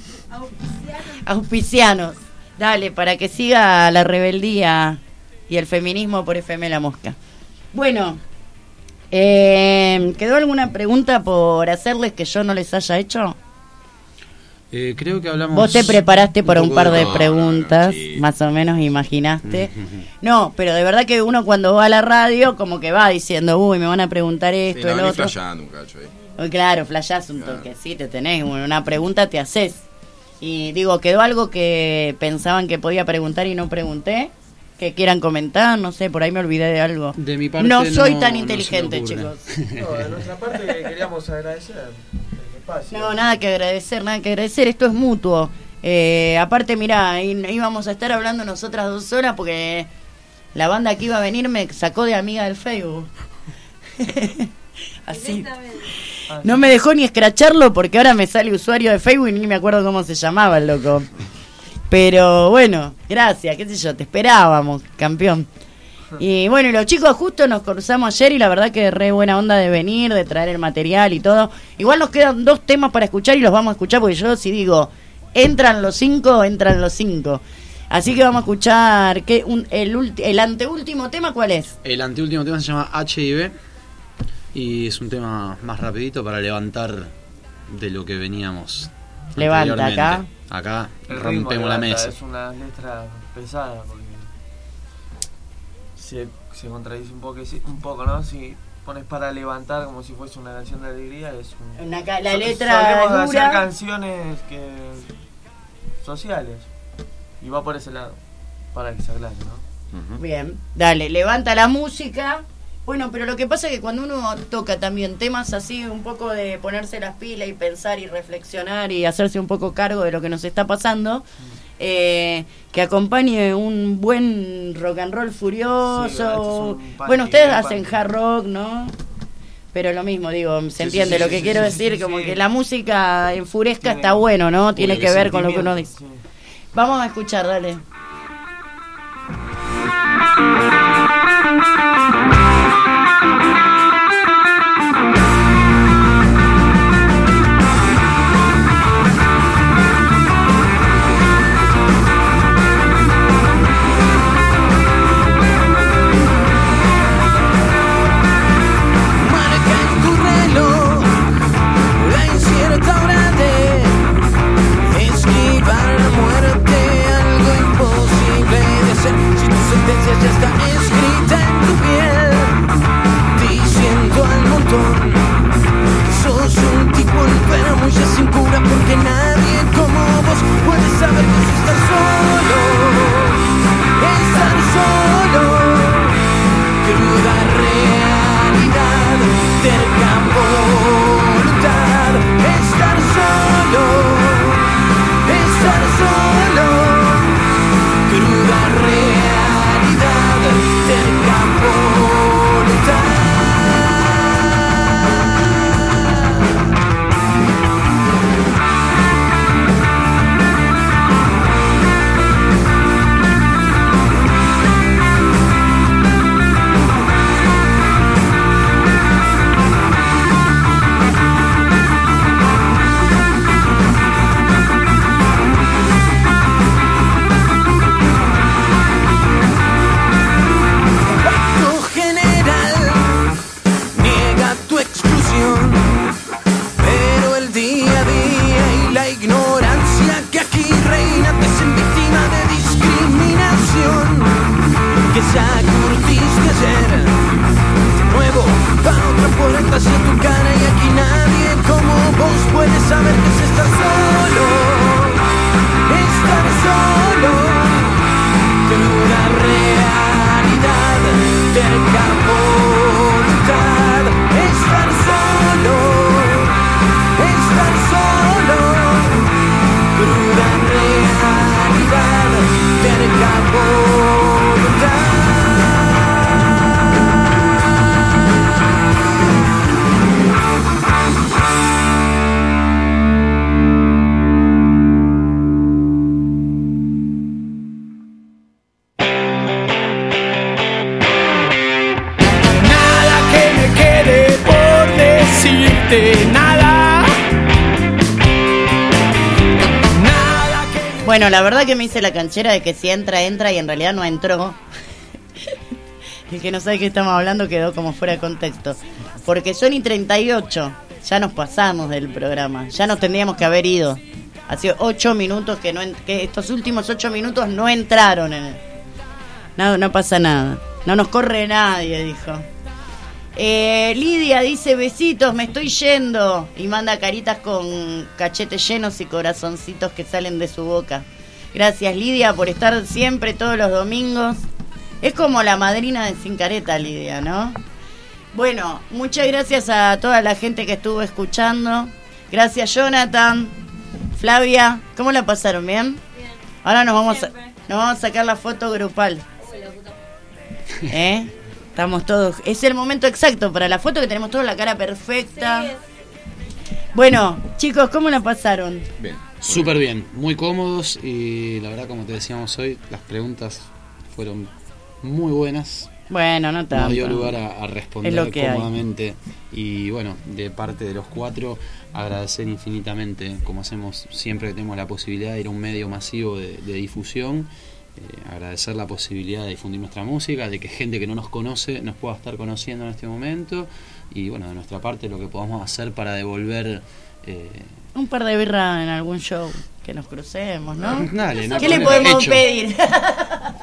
auspicianos, dale, para que siga la rebeldía y el feminismo por F M La Mosca. Bueno, eh, ¿quedó alguna pregunta por hacerles que yo no les haya hecho? Eh, creo que hablamos. Vos te preparaste para un, un par de, de no, preguntas, sí. Más o menos imaginaste. No, pero de verdad que uno cuando va a la radio como que va diciendo, uy, me van a preguntar esto, sí, no, el ni otro. flasheando un cacho ahí. Oh, claro, flashás un claro. toque, sí, te tenés una pregunta, te haces. Y digo, ¿quedó algo que pensaban que podía preguntar y no pregunté? Que quieran comentar, no sé, por ahí me olvidé de algo. De mi parte no soy no, tan no inteligente, chicos. No, de nuestra parte queríamos agradecer el espacio. No, nada que agradecer, nada que agradecer, esto es mutuo. Eh, aparte, mirá, íbamos a estar hablando nosotras dos horas porque la banda que iba a venir me sacó de amiga del Facebook. Así. No me dejó ni escracharlo porque ahora me sale usuario de Facebook y ni me acuerdo cómo se llamaba el loco. Pero bueno, gracias, qué sé yo, te esperábamos, campeón. Y bueno, y los chicos justo nos cruzamos ayer y la verdad que re buena onda de venir, de traer el material y todo. Igual nos quedan dos temas para escuchar y los vamos a escuchar porque yo si digo, entran los cinco, entran los cinco. Así que vamos a escuchar, ¿qué, un, el, ulti, el anteúltimo tema cuál es? El anteúltimo tema se llama H I V y es un tema más rapidito para levantar de lo que veníamos. Levanta acá. Acá el rompemos la mesa. Es una letra pesada porque se, se contradice un poco, un poco, ¿no? Si pones para levantar como si fuese una canción de alegría, es un, una ca- la letra solemos dura. hacer canciones que sociales y va por ese lado, para que se aclare, ¿no? Bien, dale, levanta la música. Bueno, pero lo que pasa es que cuando uno toca también temas así, un poco de ponerse las pilas y pensar y reflexionar y hacerse un poco cargo de lo que nos está pasando, eh, que acompañe un buen rock and roll furioso. Sí, un bueno, ustedes hacen hard rock, ¿no? Pero lo mismo, digo, se sí, entiende sí, lo sí, que sí, quiero sí, decir, sí, como sí. que la música enfurezca está bueno, ¿no? Tiene que ver con lo que uno dice. Sí. Vamos a escuchar, dale. Marca en tu reloj la incierta hora de esquivar la muerte, algo imposible de ser. Si tu sentencia ya está escrita en tu piel, diciendo al montón que sos un tipo enfermo y ya sin cura, porque nadie como vos puede saber que es estar solo, estar solo, cruda realidad, terca voluntad, estar solo, estar solo, cruda realidad, terca voluntad. Pacto general niega tu exclusión, pero el día a día y la ignorancia que aquí reina te hacen víctima de discriminación, que ya curtiste ayer. De nuevo va otra puerta hacia tu cara y aquí nadie como vos puede saber que es estar solo, estar solo, cruda realidad, terca voluntad, estar solo, estar solo, cruda realidad, terca voluntad. Nada que me quede por decirte, nada. Nada que Bueno, la verdad que me hice la canchera de que si entra, entra y en realidad no entró. El que no sabe qué estamos hablando quedó como fuera de contexto. Porque son y treinta y ocho, ya nos pasamos del programa, ya nos tendríamos que haber ido. Hace ocho minutos que, no en- que estos últimos ocho minutos no entraron en el... No, no pasa nada, no nos corre nadie, dijo. Eh, Lidia dice besitos, me estoy yendo. Y manda caritas con cachetes llenos y corazoncitos que salen de su boca. Gracias Lidia por estar siempre todos los domingos. Es como la madrina de Sin Careta, Lidia, ¿no? Bueno, muchas gracias a toda la gente que estuvo escuchando. Gracias Jonathan, Flavia, ¿cómo la pasaron? ¿Bien? Bien. Ahora nos vamos a, nos vamos a sacar la foto grupal. ¿Eh? Estamos todos... Es el momento exacto para la foto, que tenemos toda la cara perfecta. Bueno, chicos, ¿cómo la pasaron? Bien. Súper bien, muy cómodos y la verdad, como te decíamos hoy, las preguntas fueron muy buenas. Bueno, no tanto. Nos dio lugar a, a responder Es lo que hay. cómodamente. Y bueno, de parte de los cuatro, agradecer infinitamente, como hacemos siempre que tenemos la posibilidad de ir a un medio masivo de, de difusión. Eh, agradecer la posibilidad de difundir nuestra música, de que gente que no nos conoce nos pueda estar conociendo en este momento. Y bueno, de nuestra parte, lo que podamos hacer para devolver... Eh, Un par de birra en algún show que nos crucemos, ¿no? Dale, no ¿Qué le problema. podemos Hecho. pedir?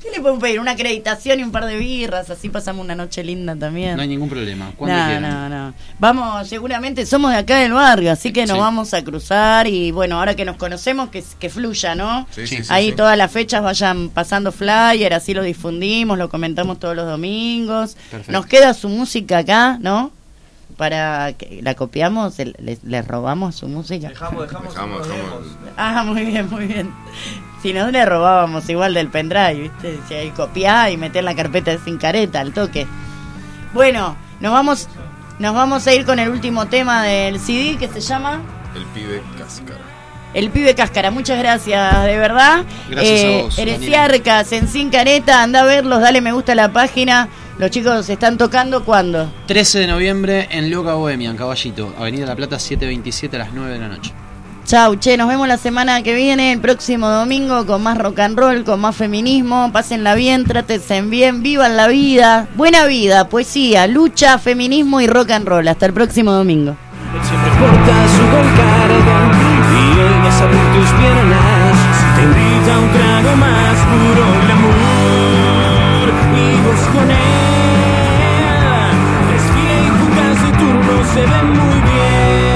¿Qué le podemos pedir? Una acreditación y un par de birras, así pasamos una noche linda también. No hay ningún problema. Cuando No, quieran. no, no. Vamos, seguramente somos de acá del barrio, así que nos Sí. vamos a cruzar y bueno, ahora que nos conocemos, que, que fluya, ¿no? Sí, sí, sí, Ahí sí. todas las fechas vayan pasando flyer, así lo difundimos, lo comentamos todos los domingos. Perfecto. Nos queda su música acá, ¿no? Para que la copiamos, le, le- le robamos su música. Dejamos, dejamos. Dejamos, dejamos. Ah, muy bien, muy bien. Si no, le robábamos igual del pendrive, ¿viste? Si hay copiar y meter en la carpeta de Sin Careta al toque. Bueno, nos vamos nos vamos a ir con el último tema del C D que se llama El pibe cáscara. El pibe cáscara. Muchas gracias, de verdad. Gracias a vos, Heresiarcas en Sin Careta, anda a verlos, dale me gusta a la página. Los chicos están tocando ¿cuándo? trece de noviembre en Loca Bohemia, en Caballito, Avenida La Plata setecientos veintisiete a las nueve de la noche. Chau, che, nos vemos la semana que viene, el próximo domingo, con más rock and roll, con más feminismo. Pásenla bien, trátense bien, vivan la vida. Buena vida, poesía, lucha, feminismo y rock and roll. Hasta el próximo domingo. Siempre porta su golcarga y él ya sabe tus piernas. Te invita a un trago más puro glamour y vos con él. Desfile y putas de turno se ven muy bien.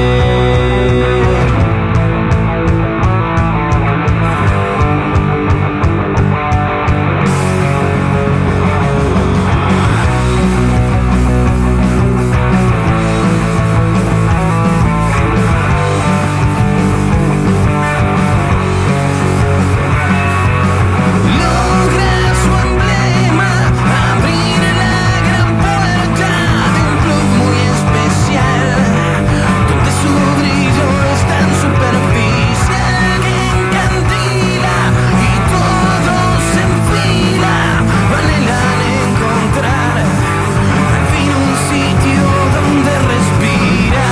Logra su emblema, abrir la gran puerta de un club muy especial, donde su brillo es tan superficial que encandila y todo se enfila. Vale la de encontrar al fin un sitio donde respirar.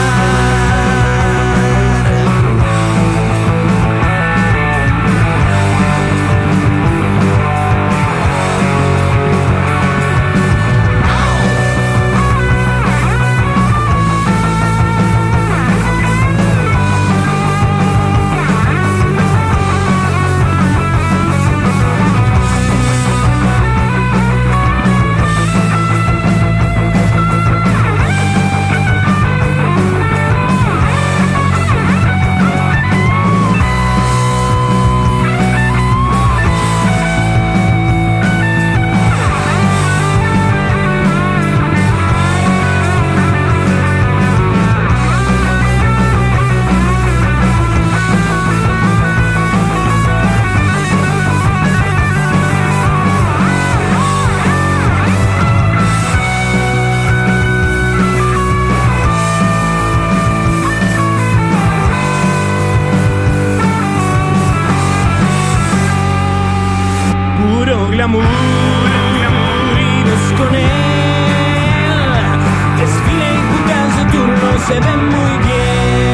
Puro glamour, y vos con él. Desfile y putas de turno se ven muy bien.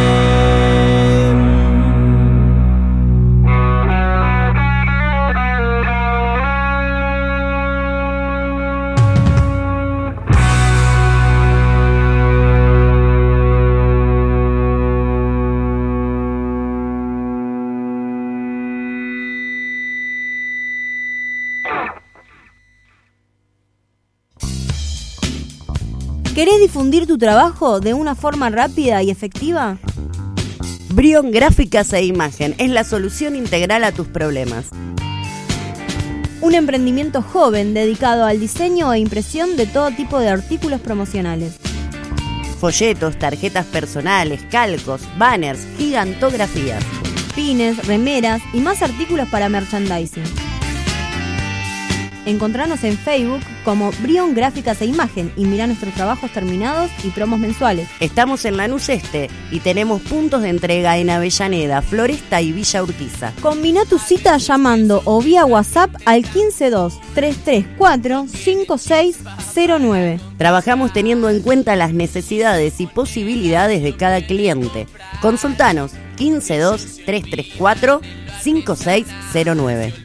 ¿Querés difundir tu trabajo de una forma rápida y efectiva? Brion Gráficas e Imagen es la solución integral a tus problemas. Un emprendimiento joven dedicado al diseño e impresión de todo tipo de artículos promocionales. Folletos, tarjetas personales, calcos, banners, gigantografías. Pines, remeras y más artículos para merchandising. Encontranos en Facebook como Brion Gráficas e Imagen y mirá nuestros trabajos terminados y promos mensuales. Estamos en Lanús Este y tenemos puntos de entrega en Avellaneda, Floresta y Villa Urquiza. Combina tu cita llamando o vía WhatsApp al quince dos, tres tres cuatro, cinco seis cero nueve. Trabajamos teniendo en cuenta las necesidades y posibilidades de cada cliente. Consultanos quince dos, tres tres cuatro, cinco seis cero nueve.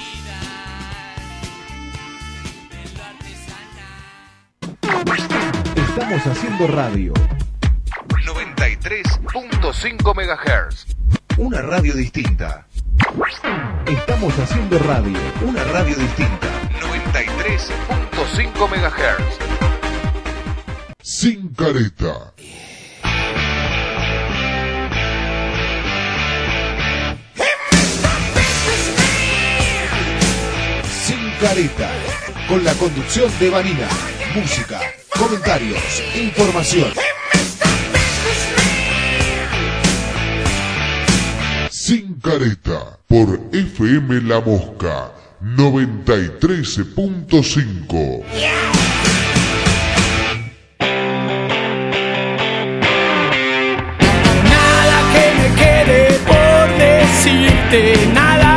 Estamos haciendo radio. noventa y tres punto cinco megahertz. Una radio distinta. Estamos haciendo radio, una radio distinta. noventa y tres punto cinco megahertz. Sin careta. Sin careta. Con la conducción de Vanina. Música, comentarios, información. Sin careta. Por F M La Mosca noventa y tres punto cinco. Yeah.